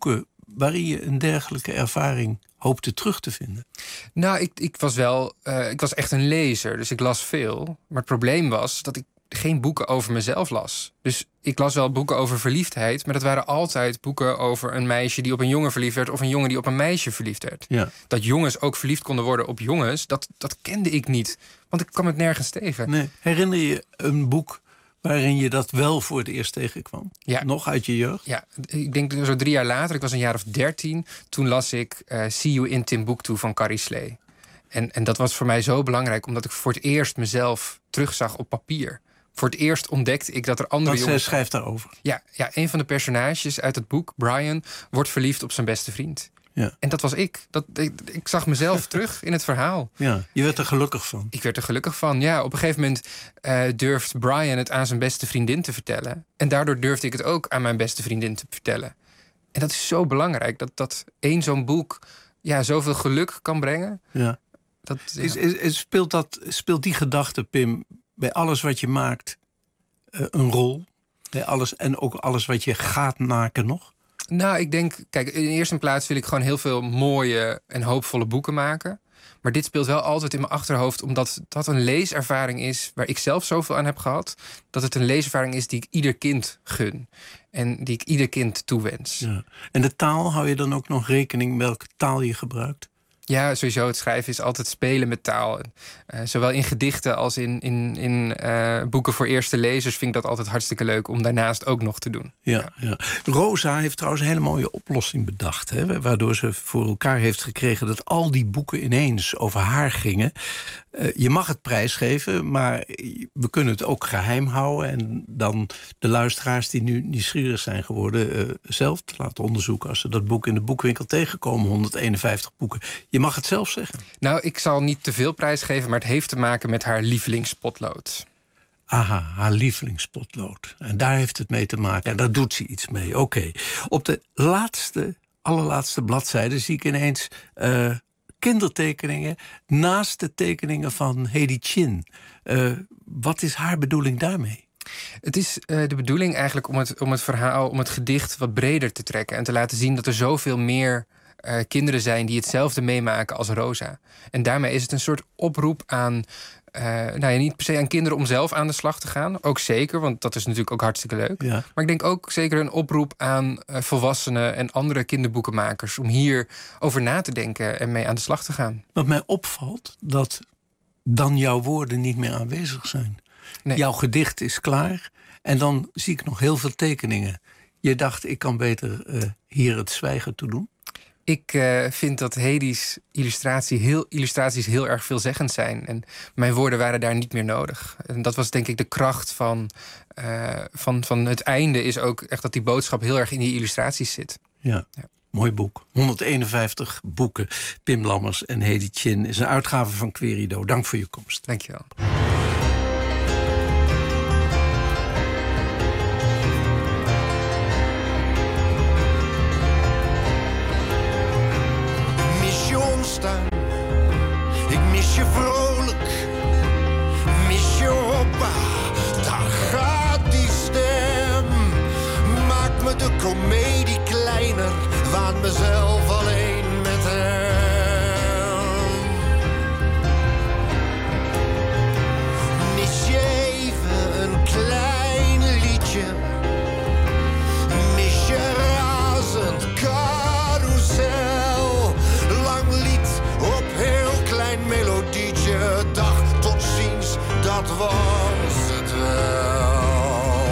S17: waarin je een dergelijke ervaring hoopte terug te vinden?
S7: Nou, ik, ik was wel... Uh, ik was echt een lezer, dus ik las veel. Maar het probleem was dat ik geen boeken over mezelf las. Dus ik las wel boeken over verliefdheid, maar dat waren altijd boeken over een meisje die op een jongen verliefd werd of een jongen die op een meisje verliefd werd.
S17: Ja.
S7: Dat jongens ook verliefd konden worden op jongens, dat, dat kende ik niet. Want ik kwam het nergens tegen.
S17: Nee. Herinner je een boek waarin je dat wel voor het eerst tegenkwam?
S7: Ja.
S17: Nog uit je jeugd?
S7: Ja, ik denk zo drie jaar later, ik was een jaar of dertien, toen las ik uh, See You in Timbuktu van Carrie Slee. En, en dat was voor mij zo belangrijk, omdat ik voor het eerst mezelf terugzag op papier. Voor het eerst ontdekte ik dat er andere
S17: Want
S7: jongens...
S17: zij schrijft daarover.
S7: Ja, ja, een van de personages uit het boek, Brian, wordt verliefd op zijn beste vriend.
S17: Ja.
S7: En dat was ik. Dat, ik. Ik zag mezelf terug in het verhaal.
S17: Ja, je werd er gelukkig van.
S7: Ik werd er gelukkig van, ja. Op een gegeven moment uh, durft Brian het aan zijn beste vriendin te vertellen. En daardoor durfde ik het ook aan mijn beste vriendin te vertellen. En dat is zo belangrijk, dat, dat één zo'n boek ja, zoveel geluk kan brengen.
S17: Ja.
S7: Dat, ja.
S17: Is, is, is, speelt, dat, speelt die gedachte, Pim, bij alles wat je maakt uh, een rol? Bij alles, en ook alles wat je gaat maken nog?
S7: Nou, ik denk, kijk, in de eerste plaats wil ik gewoon heel veel mooie en hoopvolle boeken maken. Maar dit speelt wel altijd in mijn achterhoofd, omdat dat een leeservaring is waar ik zelf zoveel aan heb gehad. Dat het een leeservaring is die ik ieder kind gun. En die ik ieder kind toewens.
S17: Ja. En de taal, hou je dan ook nog rekening met welke taal je gebruikt?
S7: Ja, sowieso. Het schrijven is altijd spelen met taal. Uh, zowel in gedichten als in, in, in uh, boeken voor eerste lezers vind ik dat altijd hartstikke leuk om daarnaast ook nog te doen.
S17: Ja, ja. Rosa heeft trouwens een hele mooie oplossing bedacht. Hè, waardoor ze voor elkaar heeft gekregen dat al die boeken ineens over haar gingen. Uh, je mag het prijsgeven, maar we kunnen het ook geheim houden. En dan de luisteraars die nu nieuwsgierig zijn geworden uh, zelf te laten onderzoeken. Als ze dat boek in de boekwinkel tegenkomen, honderdeenenvijftig boeken. Je mag het zelf zeggen.
S7: Nou, ik zal niet te veel prijs geven, maar het heeft te maken met haar lievelingspotlood.
S17: Aha, haar lievelingspotlood. En daar heeft het mee te maken. En daar doet ze iets mee. Oké. Okay. Op de laatste, allerlaatste bladzijde zie ik ineens uh, kindertekeningen naast de tekeningen van Hedy Chin. Uh, wat is haar bedoeling daarmee?
S7: Het is uh, de bedoeling eigenlijk om het, om het verhaal, om het gedicht wat breder te trekken. En te laten zien dat er zoveel meer Uh, kinderen zijn die hetzelfde meemaken als Rosa. En daarmee is het een soort oproep aan, uh, nou ja, niet per se aan kinderen om zelf aan de slag te gaan. Ook zeker, want dat is natuurlijk ook hartstikke leuk. Ja. Maar ik denk ook zeker een oproep aan uh, volwassenen en andere kinderboekenmakers om hier over na te denken en mee aan de slag te gaan.
S17: Wat mij opvalt, dat dan jouw woorden niet meer aanwezig zijn. Nee. Jouw gedicht is klaar en dan zie ik nog heel veel tekeningen. Je dacht, ik kan beter uh, hier het zwijgen toe doen?
S7: Ik uh, vind dat Hedy's illustratie heel, illustraties heel erg veelzeggend zijn. En mijn woorden waren daar niet meer nodig. En dat was denk ik de kracht van, uh, van, van het einde. Is ook echt dat die boodschap heel erg in die illustraties zit.
S17: Ja, ja. Mooi boek. honderdeenenvijftig boeken. Pim Lammers en Hedy Chin is een uitgave van Querido. Dank voor je komst.
S7: Dank je wel.
S22: Ik mis je vrolijk, mis je hoppa, daar gaat die stem. Maak me de komedie kleiner, waan mezelf alleen met hem. Mis je even een klein liedje, mis je razend carousel, lang lied op heel klein melodietje, dag tot ziens, dat was het wel.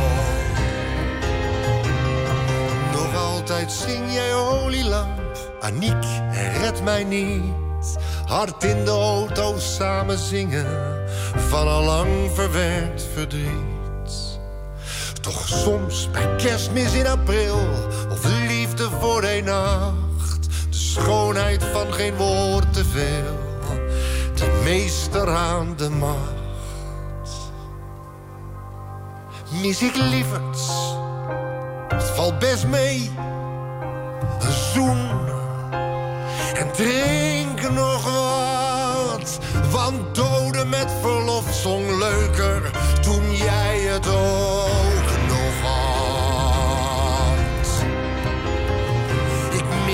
S22: Nog altijd zing jij olielamp, Aniek, red mij niet. Hard in de auto samen zingen, van al lang verwerkt verdriet. Toch soms bij kerstmis in april, of liefde voor een nacht, de schoonheid van geen woord te veel, de meester aan de macht. Mis ik lieverds, het valt best mee, een zoen en drink nog wat, want doden met verlof zong leuker toen jij het ook nog had. Ik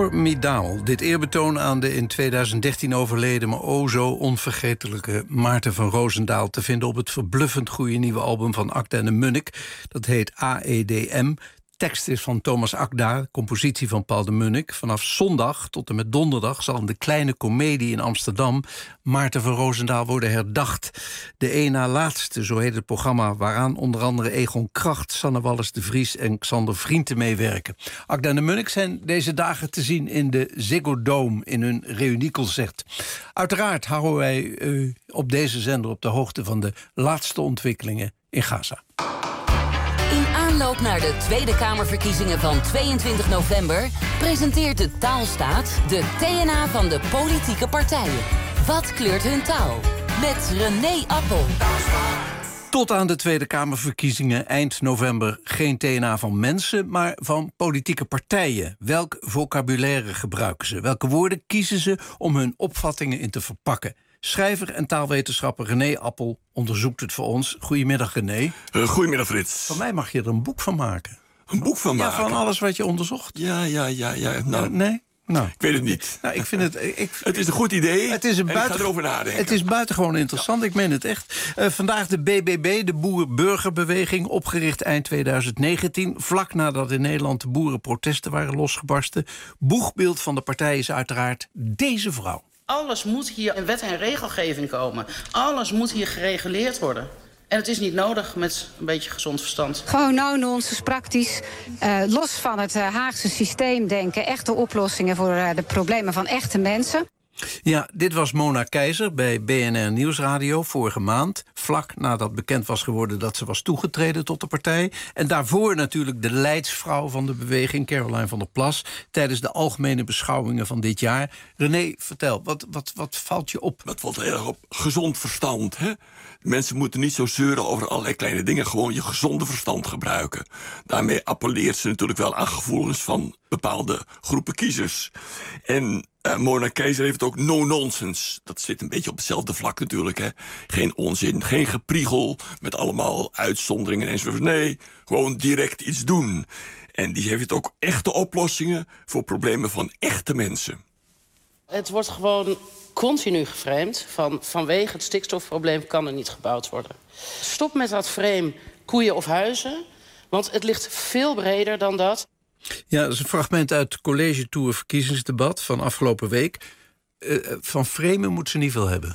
S17: Formidaal. Dit eerbetoon aan de in tweeduizend dertien overleden, maar o zo onvergetelijke Maarten van Roosendaal, te vinden op het verbluffend goede nieuwe album van Akda en de Munnik. Dat heet A E D M. Tekst is van Thomas Akda, compositie van Paul de Munnik. Vanaf zondag tot en met donderdag zal in de Kleine Comedie in Amsterdam Maarten van Roosendaal worden herdacht. De een na laatste, zo heet het programma, waaraan onder andere Egon Kracht, Sanne Wallis de Vries en Xander Vrienden meewerken. Akda en de Munnik zijn deze dagen te zien in de Ziggo Dome in hun reunieconcert. Uiteraard houden wij u op deze zender op de hoogte van de laatste ontwikkelingen in Gaza.
S19: In aanloop naar de Tweede Kamerverkiezingen van tweeëntwintig november presenteert de Taalstaat de T N A van de politieke partijen. Wat kleurt hun taal? Met René Appel.
S17: Tot aan de Tweede Kamerverkiezingen eind november geen T N A van mensen, maar van politieke partijen. Welk vocabulaire gebruiken ze? Welke woorden kiezen ze om hun opvattingen in te verpakken? Schrijver en taalwetenschapper René Appel onderzoekt het voor ons. Goedemiddag, René.
S9: Uh, goedemiddag, Frits.
S17: Van mij mag je er een boek van maken.
S9: Een boek van maken?
S17: Ja, van alles wat je onderzocht.
S9: Ja, ja, ja, ja. Nou,
S17: ja, nee? Nou.
S9: Ik weet het niet.
S17: Nou, ik vind het, ik,
S9: het is een goed idee.
S17: Het is een
S9: en
S17: buiten,
S9: ik ga erover nadenken.
S17: Het is buitengewoon interessant, ja. Ik meen het echt. Uh, vandaag de B B B, de Boer-Burgerbeweging, opgericht eind tweeduizend negentien... vlak nadat in Nederland de boerenprotesten waren losgebarsten. Boegbeeld van de partij is uiteraard deze vrouw.
S10: Alles moet hier in wet en regelgeving komen. Alles moet hier gereguleerd worden. En het is niet nodig met een beetje gezond verstand.
S11: Gewoon no-nonsense, praktisch. Uh, los van het uh, Haagse systeem denken. Echte oplossingen voor uh, de problemen van echte mensen.
S17: Ja, dit was Mona Keizer bij B N R Nieuwsradio vorige maand. Vlak nadat bekend was geworden dat ze was toegetreden tot de partij. En daarvoor natuurlijk de leidsvrouw van de beweging, Caroline van der Plas, tijdens de algemene beschouwingen van dit jaar. René, vertel, wat, wat, wat valt je op?
S9: Wat valt heel erg op? Gezond verstand, hè? Mensen moeten niet zo zeuren over allerlei kleine dingen. Gewoon je gezonde verstand gebruiken. Daarmee appelleert ze natuurlijk wel aan gevoelens van bepaalde groepen kiezers. En uh, Mona Keizer heeft ook no-nonsense. Dat zit een beetje op hetzelfde vlak natuurlijk. Hè? Geen onzin, geen gepriegel met allemaal uitzonderingen enzovoort. Nee, gewoon direct iets doen. En die heeft ook echte oplossingen voor problemen van echte mensen.
S10: Het wordt gewoon continu geframed van vanwege het stikstofprobleem kan er niet gebouwd worden. Stop met dat frame koeien of huizen, want het ligt veel breder dan dat.
S17: Ja, dat is een fragment uit het College Tour verkiezingsdebat van afgelopen week. Uh, van framen moet ze niet veel hebben.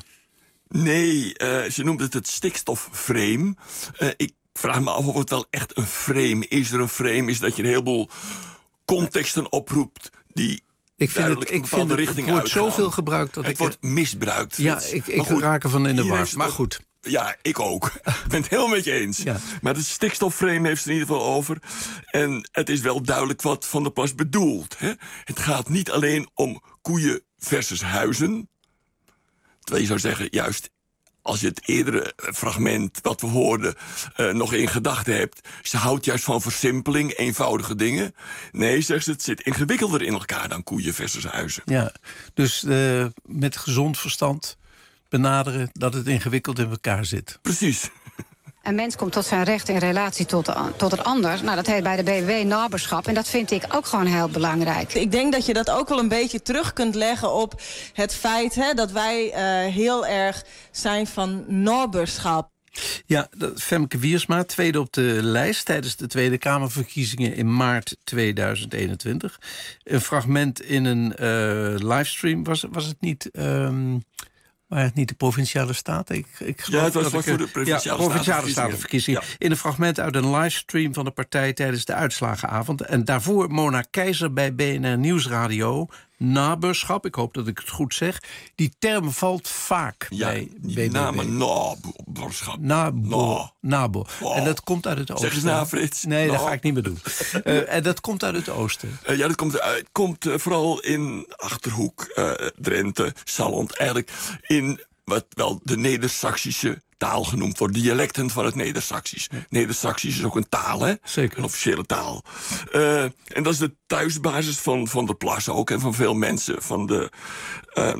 S9: Nee, uh, ze noemt het het stikstofframe. Uh, ik vraag me af of het wel echt een frame is. Er een frame is dat je een heleboel contexten oproept die
S17: Ik vind het, ik vind het, het wordt zoveel gebruikt dat
S9: het
S17: ik...
S9: wordt misbruikt.
S17: Ja, ik, ik raak ervan in de war. Maar goed.
S9: Ja, ik ook. Ik ben het helemaal met je eens. Ja. Maar het stikstofframe heeft ze in ieder geval over. En het is wel duidelijk wat Van der Plas bedoelt. Hè? Het gaat niet alleen om koeien versus huizen. Terwijl je zou zeggen, juist als je het eerdere fragment wat we hoorden uh, nog in gedachten hebt, ze houdt juist van versimpeling, eenvoudige dingen. Nee, zegt ze, het zit ingewikkelder in elkaar dan koeien versus huizen.
S17: Ja, dus uh, met gezond verstand benaderen dat het ingewikkeld in elkaar zit.
S9: Precies.
S11: Een mens komt tot zijn recht in relatie tot, de, tot het ander. Nou, dat heet bij de B B B naberschap. En dat vind ik ook gewoon heel belangrijk.
S12: Ik denk dat je dat ook wel een beetje terug kunt leggen op het feit hè, dat wij uh, heel erg zijn van naberschap.
S17: Ja, Femke Wiersma, tweede op de lijst tijdens de Tweede Kamerverkiezingen in maart tweeduizend eenentwintig. Een fragment in een uh, livestream, was, was het niet... Um Maar het niet de Provinciale Staten? Ik, ik
S9: ja, het was
S17: dat
S9: voor
S17: ik,
S9: de Provinciale,
S17: ja, provinciale Statenverkiezingen.
S9: Ja.
S17: In een fragment uit een livestream van de partij tijdens de uitslagenavond. En daarvoor Mona Keizer bij B N R Nieuwsradio. Naberschap, ik hoop dat ik het goed zeg. Die term valt vaak
S9: ja,
S17: bij B B B.
S9: Die namen naberschap.
S17: Nabo. Nabo. Oh. En dat komt uit het oosten.
S9: Zeg eens na, Frits.
S17: Nee,
S9: no.
S17: dat ga ik niet meer doen. uh, en dat komt uit het oosten.
S9: Uh, ja, dat komt, uh, het komt uh, vooral in Achterhoek, uh, Drenthe, Salland. Eigenlijk in wat wel de Neder-Saxische taal genoemd wordt. Dialecten van het Neder-Saxisch. Ja. Neder-Saxisch is ook een taal, hè?
S17: Zeker.
S9: Een officiële taal. Uh, en dat is de thuisbasis van, van de Plas ook. En van veel mensen van de uh,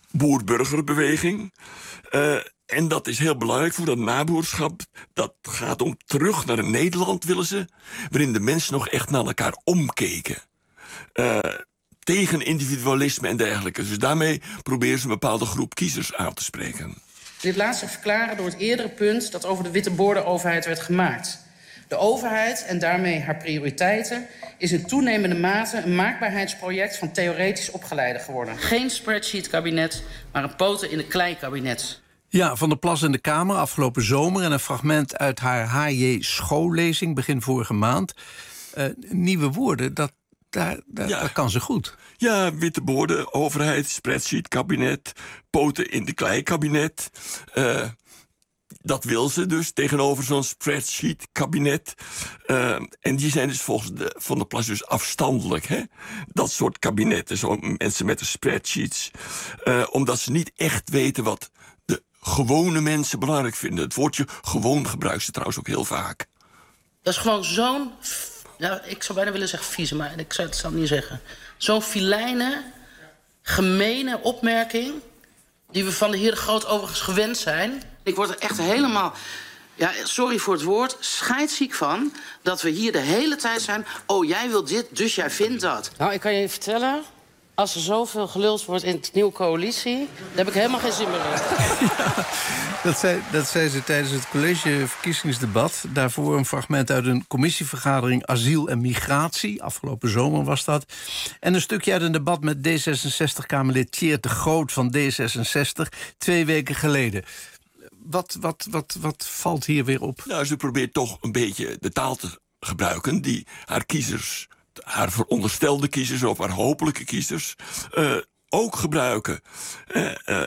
S9: boer-burgerbeweging. Uh, en dat is heel belangrijk voor dat naboerschap. Dat gaat om terug naar een Nederland, willen ze. Waarin de mensen nog echt naar elkaar omkeken. Uh, tegen individualisme en dergelijke. Dus daarmee proberen ze een bepaalde groep kiezers aan te spreken.
S10: Dit laat zich verklaren door het eerdere punt dat over de witte borden-overheid werd gemaakt. De overheid en daarmee haar prioriteiten is in toenemende mate een maakbaarheidsproject van theoretisch opgeleiden geworden. Geen spreadsheet-kabinet, maar een poten in de klei-kabinet.
S17: Ja, Van der Plas in de Kamer afgelopen zomer en een fragment uit haar H J schoollezing begin vorige maand. Uh, nieuwe woorden, dat, daar, daar,
S9: ja.
S17: dat kan ze goed.
S9: Ja, witte borden, overheid, spreadsheet, kabinet, poten in de klei kabinet. Uh, dat wil ze dus tegenover zo'n spreadsheet kabinet. Uh, en die zijn dus volgens de Van der Plas dus afstandelijk. Hè? Dat soort kabinetten, zo mensen met de spreadsheets. Uh, omdat ze niet echt weten wat de gewone mensen belangrijk vinden. Het woordje gewoon gebruikt ze trouwens ook heel vaak.
S10: Dat is gewoon zo'n... Nou, ik zou bijna willen zeggen vieze, maar ik zou het zou niet zeggen. Zo'n filijne, gemene opmerking die we van de heer De Groot overigens gewend zijn. Ik word er echt helemaal, ja, sorry voor het woord, scheidsziek van dat we hier de hele tijd zijn. Oh, jij wil dit, dus jij vindt dat. Nou, ik kan je vertellen, als er zoveel geluld wordt in de nieuwe coalitie, dan heb ik helemaal geen zin meer in.
S17: Ja, dat, zei, dat zei ze tijdens het collegeverkiezingsdebat. Daarvoor een fragment uit een commissievergadering asiel en migratie. Afgelopen zomer was dat. En een stukje uit een debat met D zesenzestig-Kamerlid Tjeerd de Groot van D zesenzestig... twee weken geleden. Wat, wat, wat, wat valt hier weer op?
S9: Nou, ze probeert toch een beetje de taal te gebruiken die haar kiezers, haar veronderstelde kiezers of haar hopelijke kiezers uh, ook gebruiken. Uh, uh,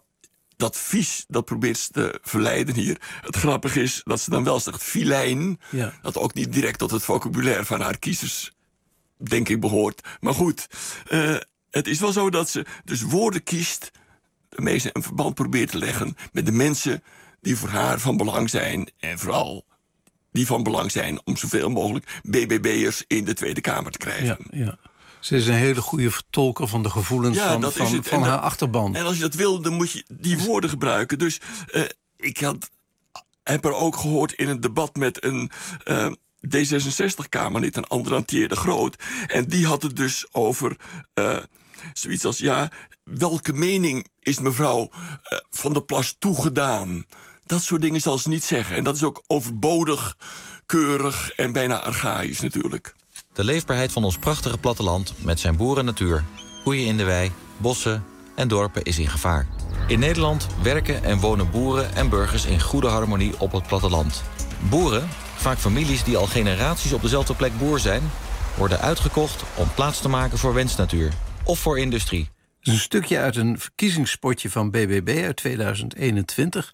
S9: dat vies, dat probeert ze te verleiden hier. Het grappige is dat ze dan wel zegt filijn. Ja. Dat ook niet direct tot het vocabulaire van haar kiezers, denk ik, behoort. Maar goed, uh, het is wel zo dat ze dus woorden kiest, daarmee ze een verband probeert te leggen met de mensen die voor haar van belang zijn. En vooral die van belang zijn om zoveel mogelijk B B B'ers in de Tweede Kamer te krijgen.
S17: Ja, ja. Ze is een hele goede vertolker van de gevoelens ja, van, van, van haar achterban.
S9: En als je dat wil, dan moet je die woorden gebruiken. Dus uh, ik had, heb er ook gehoord in een debat met een uh, D zesenzestig-Kamerlid, een andere Tjeerd de Groot. En die had het dus over uh, zoiets als, ja, welke mening is mevrouw uh, Van der Plas toegedaan? Dat soort dingen zal ze niet zeggen. En dat is ook overbodig, keurig en bijna archaïs natuurlijk.
S13: De leefbaarheid van ons prachtige platteland met zijn boerennatuur, koeien in de wei, bossen en dorpen is in gevaar. In Nederland werken en wonen boeren en burgers in goede harmonie op het platteland. Boeren, vaak families die al generaties op dezelfde plek boer zijn, worden uitgekocht om plaats te maken voor wensnatuur of voor industrie.
S17: Dat is een stukje uit een verkiezingspotje van B B B uit tweeduizend eenentwintig.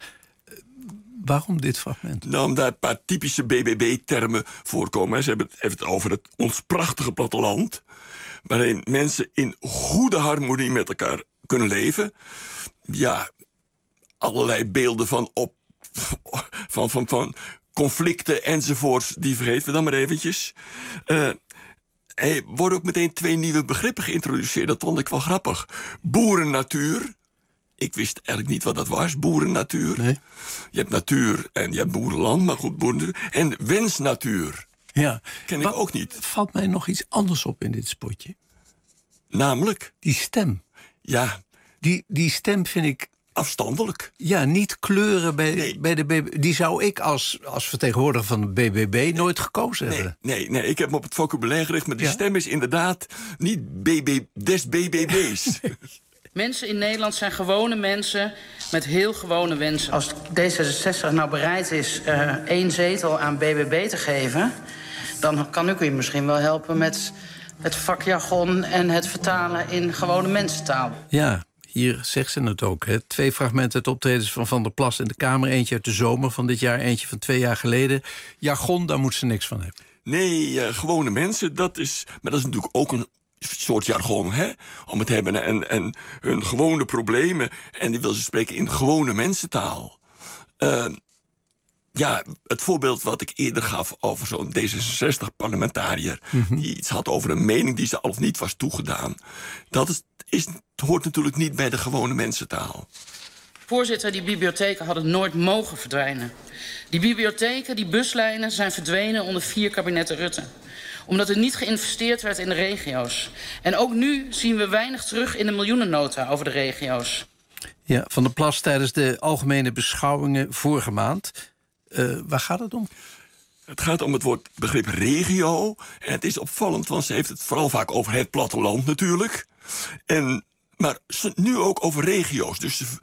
S17: Waarom dit fragment?
S9: Nou, omdat een paar typische B B B-termen voorkomen. Ze hebben het even over het, ons prachtige platteland, waarin mensen in goede harmonie met elkaar kunnen leven. Ja, allerlei beelden van, op, van, van, van conflicten enzovoorts, die vergeten we dan maar eventjes. Uh, er worden ook meteen twee nieuwe begrippen geïntroduceerd. Dat vond ik wel grappig. Boerennatuur. Ik wist eigenlijk niet wat dat was, boerennatuur. Nee. Je hebt natuur en je hebt boerenland, maar goed, boerennatuur. En wensnatuur.
S17: Ja.
S9: Ken ik ook niet.
S17: Valt mij nog iets anders op in dit spotje.
S9: Namelijk?
S17: Die stem.
S9: Ja.
S17: Die, die stem vind ik
S9: afstandelijk.
S17: Ja, niet kleuren bij, nee. bij de B B B. Die zou ik als, als vertegenwoordiger van de B B B nooit gekozen
S9: nee,
S17: hebben.
S9: Nee, nee, ik heb me op het vocabulaire gericht, maar die ja. stem is inderdaad niet B B, des B B B's. Nee.
S10: Mensen in Nederland zijn gewone mensen met heel gewone wensen. Als D zesenzestig nou bereid is uh, één zetel aan B B B te geven, dan kan ik u misschien wel helpen met het vakjargon en het vertalen in gewone mensentaal.
S17: Ja, hier zegt ze het ook. Hè. Twee fragmenten uit optredens van Van der Plas in de Kamer. Eentje uit de zomer van dit jaar, eentje van twee jaar geleden. Jargon, daar moet ze niks van hebben.
S9: Nee, uh, gewone mensen, dat is... Maar dat is natuurlijk ook een soort jargon, hè? Om het te hebben en, en hun gewone problemen. En die wil ze spreken in gewone mensentaal. Uh, ja, het voorbeeld wat ik eerder gaf over zo'n D zesenzestig-parlementariër... Mm-hmm. die iets had over een mening die ze al of niet was toegedaan. Dat is, is, hoort natuurlijk niet bij de gewone mensentaal.
S10: Voorzitter, die bibliotheken hadden nooit mogen verdwijnen. Die bibliotheken, die buslijnen zijn verdwenen onder vier kabinetten Rutte. Omdat er niet geïnvesteerd werd in de regio's. En ook nu zien we weinig terug in de miljoenennota over de regio's.
S17: Ja, Van der Plas tijdens de algemene beschouwingen vorige maand. Uh, waar gaat het om?
S9: Het gaat om het woord begrip regio. En het is opvallend, want ze heeft het vooral vaak over het platteland natuurlijk. En, maar nu ook over regio's. Dus ze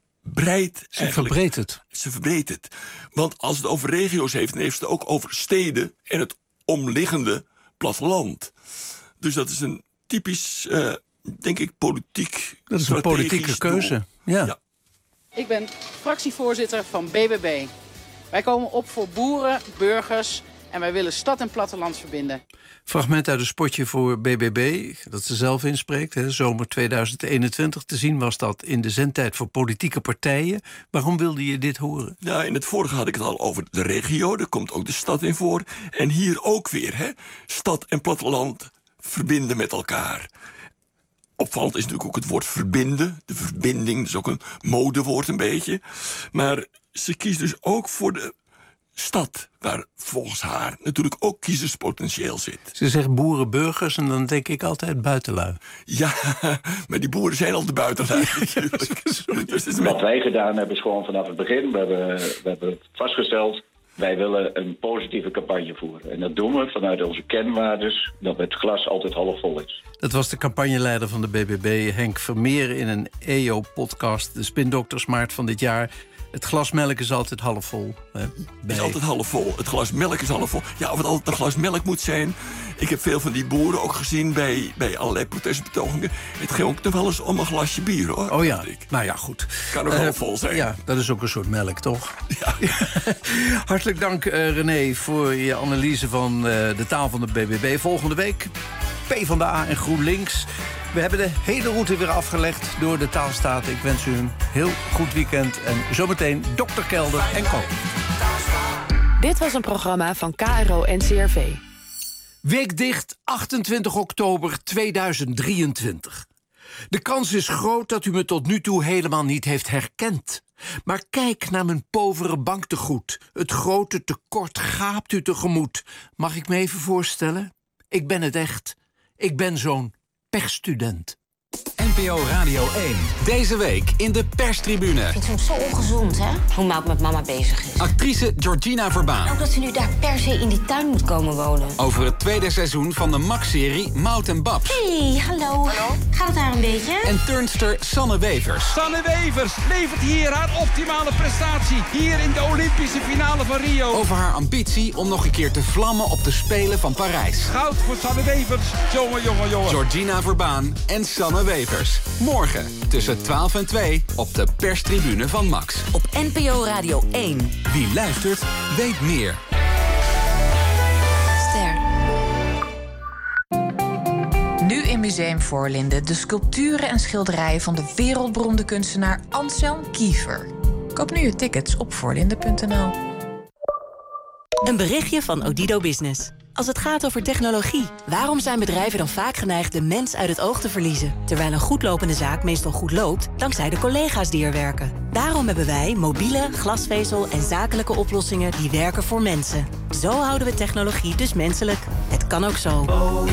S9: breidt
S17: Ze verbreedt het.
S9: Ze verbreedt het. Want als het over regio's heeft, dan heeft het ook over steden en het omliggende platteland. Dus dat is een typisch, uh, denk ik, politiek.
S17: Dat is een politieke keuze. Ja.
S10: ja. Ik ben fractievoorzitter van B B B. Wij komen op voor boeren, burgers en wij willen stad en platteland verbinden.
S17: Fragment uit een spotje voor B B B, dat ze zelf inspreekt. Hè, zomer tweeduizend eenentwintig. Te zien was dat in de zendtijd voor politieke partijen. Waarom wilde je dit horen?
S9: Ja, in het vorige had ik het al over de regio. Daar komt ook de stad in voor. En hier ook weer, hè? Stad en platteland verbinden met elkaar. Opvallend is natuurlijk ook het woord verbinden. De verbinding, dat is ook een modewoord een beetje. Maar ze kiest dus ook voor de stad, waar volgens haar natuurlijk ook kiezelspotentieel zit.
S17: Ze zegt boerenburgers en dan denk ik altijd buitenlui.
S9: Ja, maar die boeren zijn al de buitenlui natuurlijk.
S15: Dus wat wij gedaan hebben is gewoon vanaf het begin, we hebben, we hebben vastgesteld, wij willen een positieve campagne voeren. En dat doen we vanuit onze kernwaardes, dat het glas altijd half vol is.
S17: Dat was de campagneleider van de B B B, Henk Vermeer, in een E O-podcast, de Spindokters maart van dit jaar. Het glas melk is altijd half vol. Het
S9: is altijd half vol. Het glas melk is half vol. Ja, of het altijd een glas melk moet zijn. Ik heb veel van die boeren ook gezien bij, bij allerlei protestbetogingen. Het ging ook nog wel eens om een glasje bier, hoor.
S17: Oh ja, nou ja, goed.
S9: Kan ook uh, half vol zijn.
S17: Ja, dat is ook een soort melk, toch?
S9: Ja.
S17: Hartelijk dank, uh, René, voor je analyse van uh, de taal van de B B B. Volgende week PvdA en GroenLinks. We hebben de hele route weer afgelegd door de Taalstaat. Ik wens u een heel goed weekend. En zometeen dokter Kelder en Co.
S16: Dit was een programma van K R O N C R V.
S17: Weekdicht achtentwintig oktober tweeduizend drieëntwintig. De kans is groot dat u me tot nu toe helemaal niet heeft herkend. Maar kijk naar mijn povere banktegoed. Het grote tekort gaapt u tegemoet. Mag ik me even voorstellen? Ik ben het echt. Ik ben zo'n persstudent.
S14: N P O Radio één. Deze week in de perstribune.
S21: Ik vind het soms zo ongezond, hè? Hoe Mout met mama bezig is.
S14: Actrice Georgina Verbaan.
S21: Ook dat ze nu daar per se in die tuin moet komen wonen.
S14: Over het tweede seizoen van de Max-serie Mout en Babs.
S21: Hey, hallo. Hallo. Gaat het daar een beetje?
S14: En turnster Sanne Wevers.
S23: Sanne Wevers levert hier haar optimale prestatie. Hier in de Olympische finale van Rio.
S14: Over haar ambitie om nog een keer te vlammen op de Spelen van Parijs.
S23: Goud voor Sanne Wevers. Jongen, jongen, jongen.
S14: Georgina Verbaan en Sanne Wevers. Morgen tussen twaalf en twee op de perstribune van Max.
S19: Op N P O Radio één.
S14: Wie luistert, weet meer.
S24: Ster. Nu in Museum Voorlinden de sculpturen en schilderijen van de wereldberoemde kunstenaar Anselm Kiefer. Koop nu je tickets op voorlinden punt n l.
S19: Een berichtje van Odido Business. Als het gaat over technologie, waarom zijn bedrijven dan vaak geneigd de mens uit het oog te verliezen? Terwijl een goedlopende zaak meestal goed loopt, dankzij de collega's die er werken. Daarom hebben wij mobiele, glasvezel en zakelijke oplossingen die werken voor mensen. Zo houden we technologie dus menselijk. Het kan ook zo.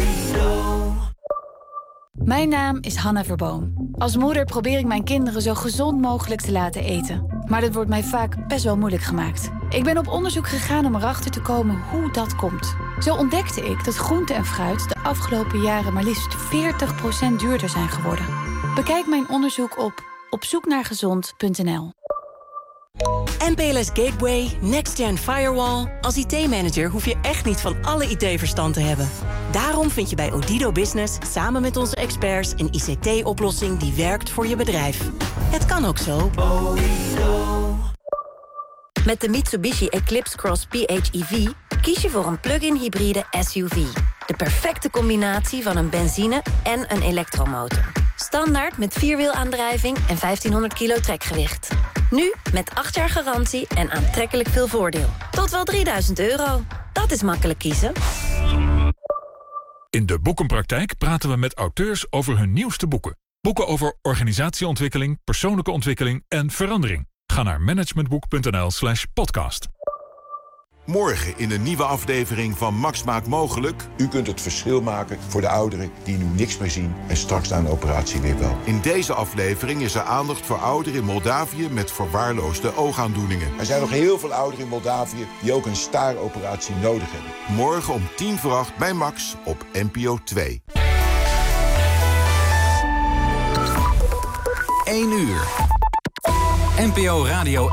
S25: Mijn naam is Hanna Verboom. Als moeder probeer ik mijn kinderen zo gezond mogelijk te laten eten. Maar dat wordt mij vaak best wel moeilijk gemaakt. Ik ben op onderzoek gegaan om erachter te komen hoe dat komt. Zo ontdekte ik dat groente en fruit de afgelopen jaren maar liefst veertig procent duurder zijn geworden. Bekijk mijn onderzoek op opzoeknaargezond punt n l.
S19: M P L S Gateway, NextGen Firewall. Als I T-manager hoef je echt niet van alle I T-verstand te hebben. Daarom vind je bij Odido Business samen met onze experts een I C T-oplossing die werkt voor je bedrijf. Het kan ook zo. Met de Mitsubishi Eclipse Cross P H E V kies je voor een plug-in hybride S U V. De perfecte combinatie van een benzine- en een elektromotor. Standaard met vierwielaandrijving en vijftienhonderd kilo trekgewicht. Nu met acht jaar garantie en aantrekkelijk veel voordeel. Tot wel drieduizend euro. Dat is makkelijk kiezen.
S26: In de Boekenpraktijk praten we met auteurs over hun nieuwste boeken. Boeken over organisatieontwikkeling, persoonlijke ontwikkeling en verandering. Ga naar managementboek punt n l slash podcast.
S3: Morgen in een nieuwe aflevering van Max Maakt Mogelijk.
S4: U kunt het verschil maken voor de ouderen die nu niks meer zien en straks na een operatie weer wel.
S3: In deze aflevering is er aandacht voor ouderen in Moldavië met verwaarloosde oogaandoeningen.
S4: Er zijn nog heel veel ouderen in Moldavië die ook een staaroperatie nodig hebben.
S3: Morgen om tien voor acht bij Max op N P O twee.
S14: één uur. N P O Radio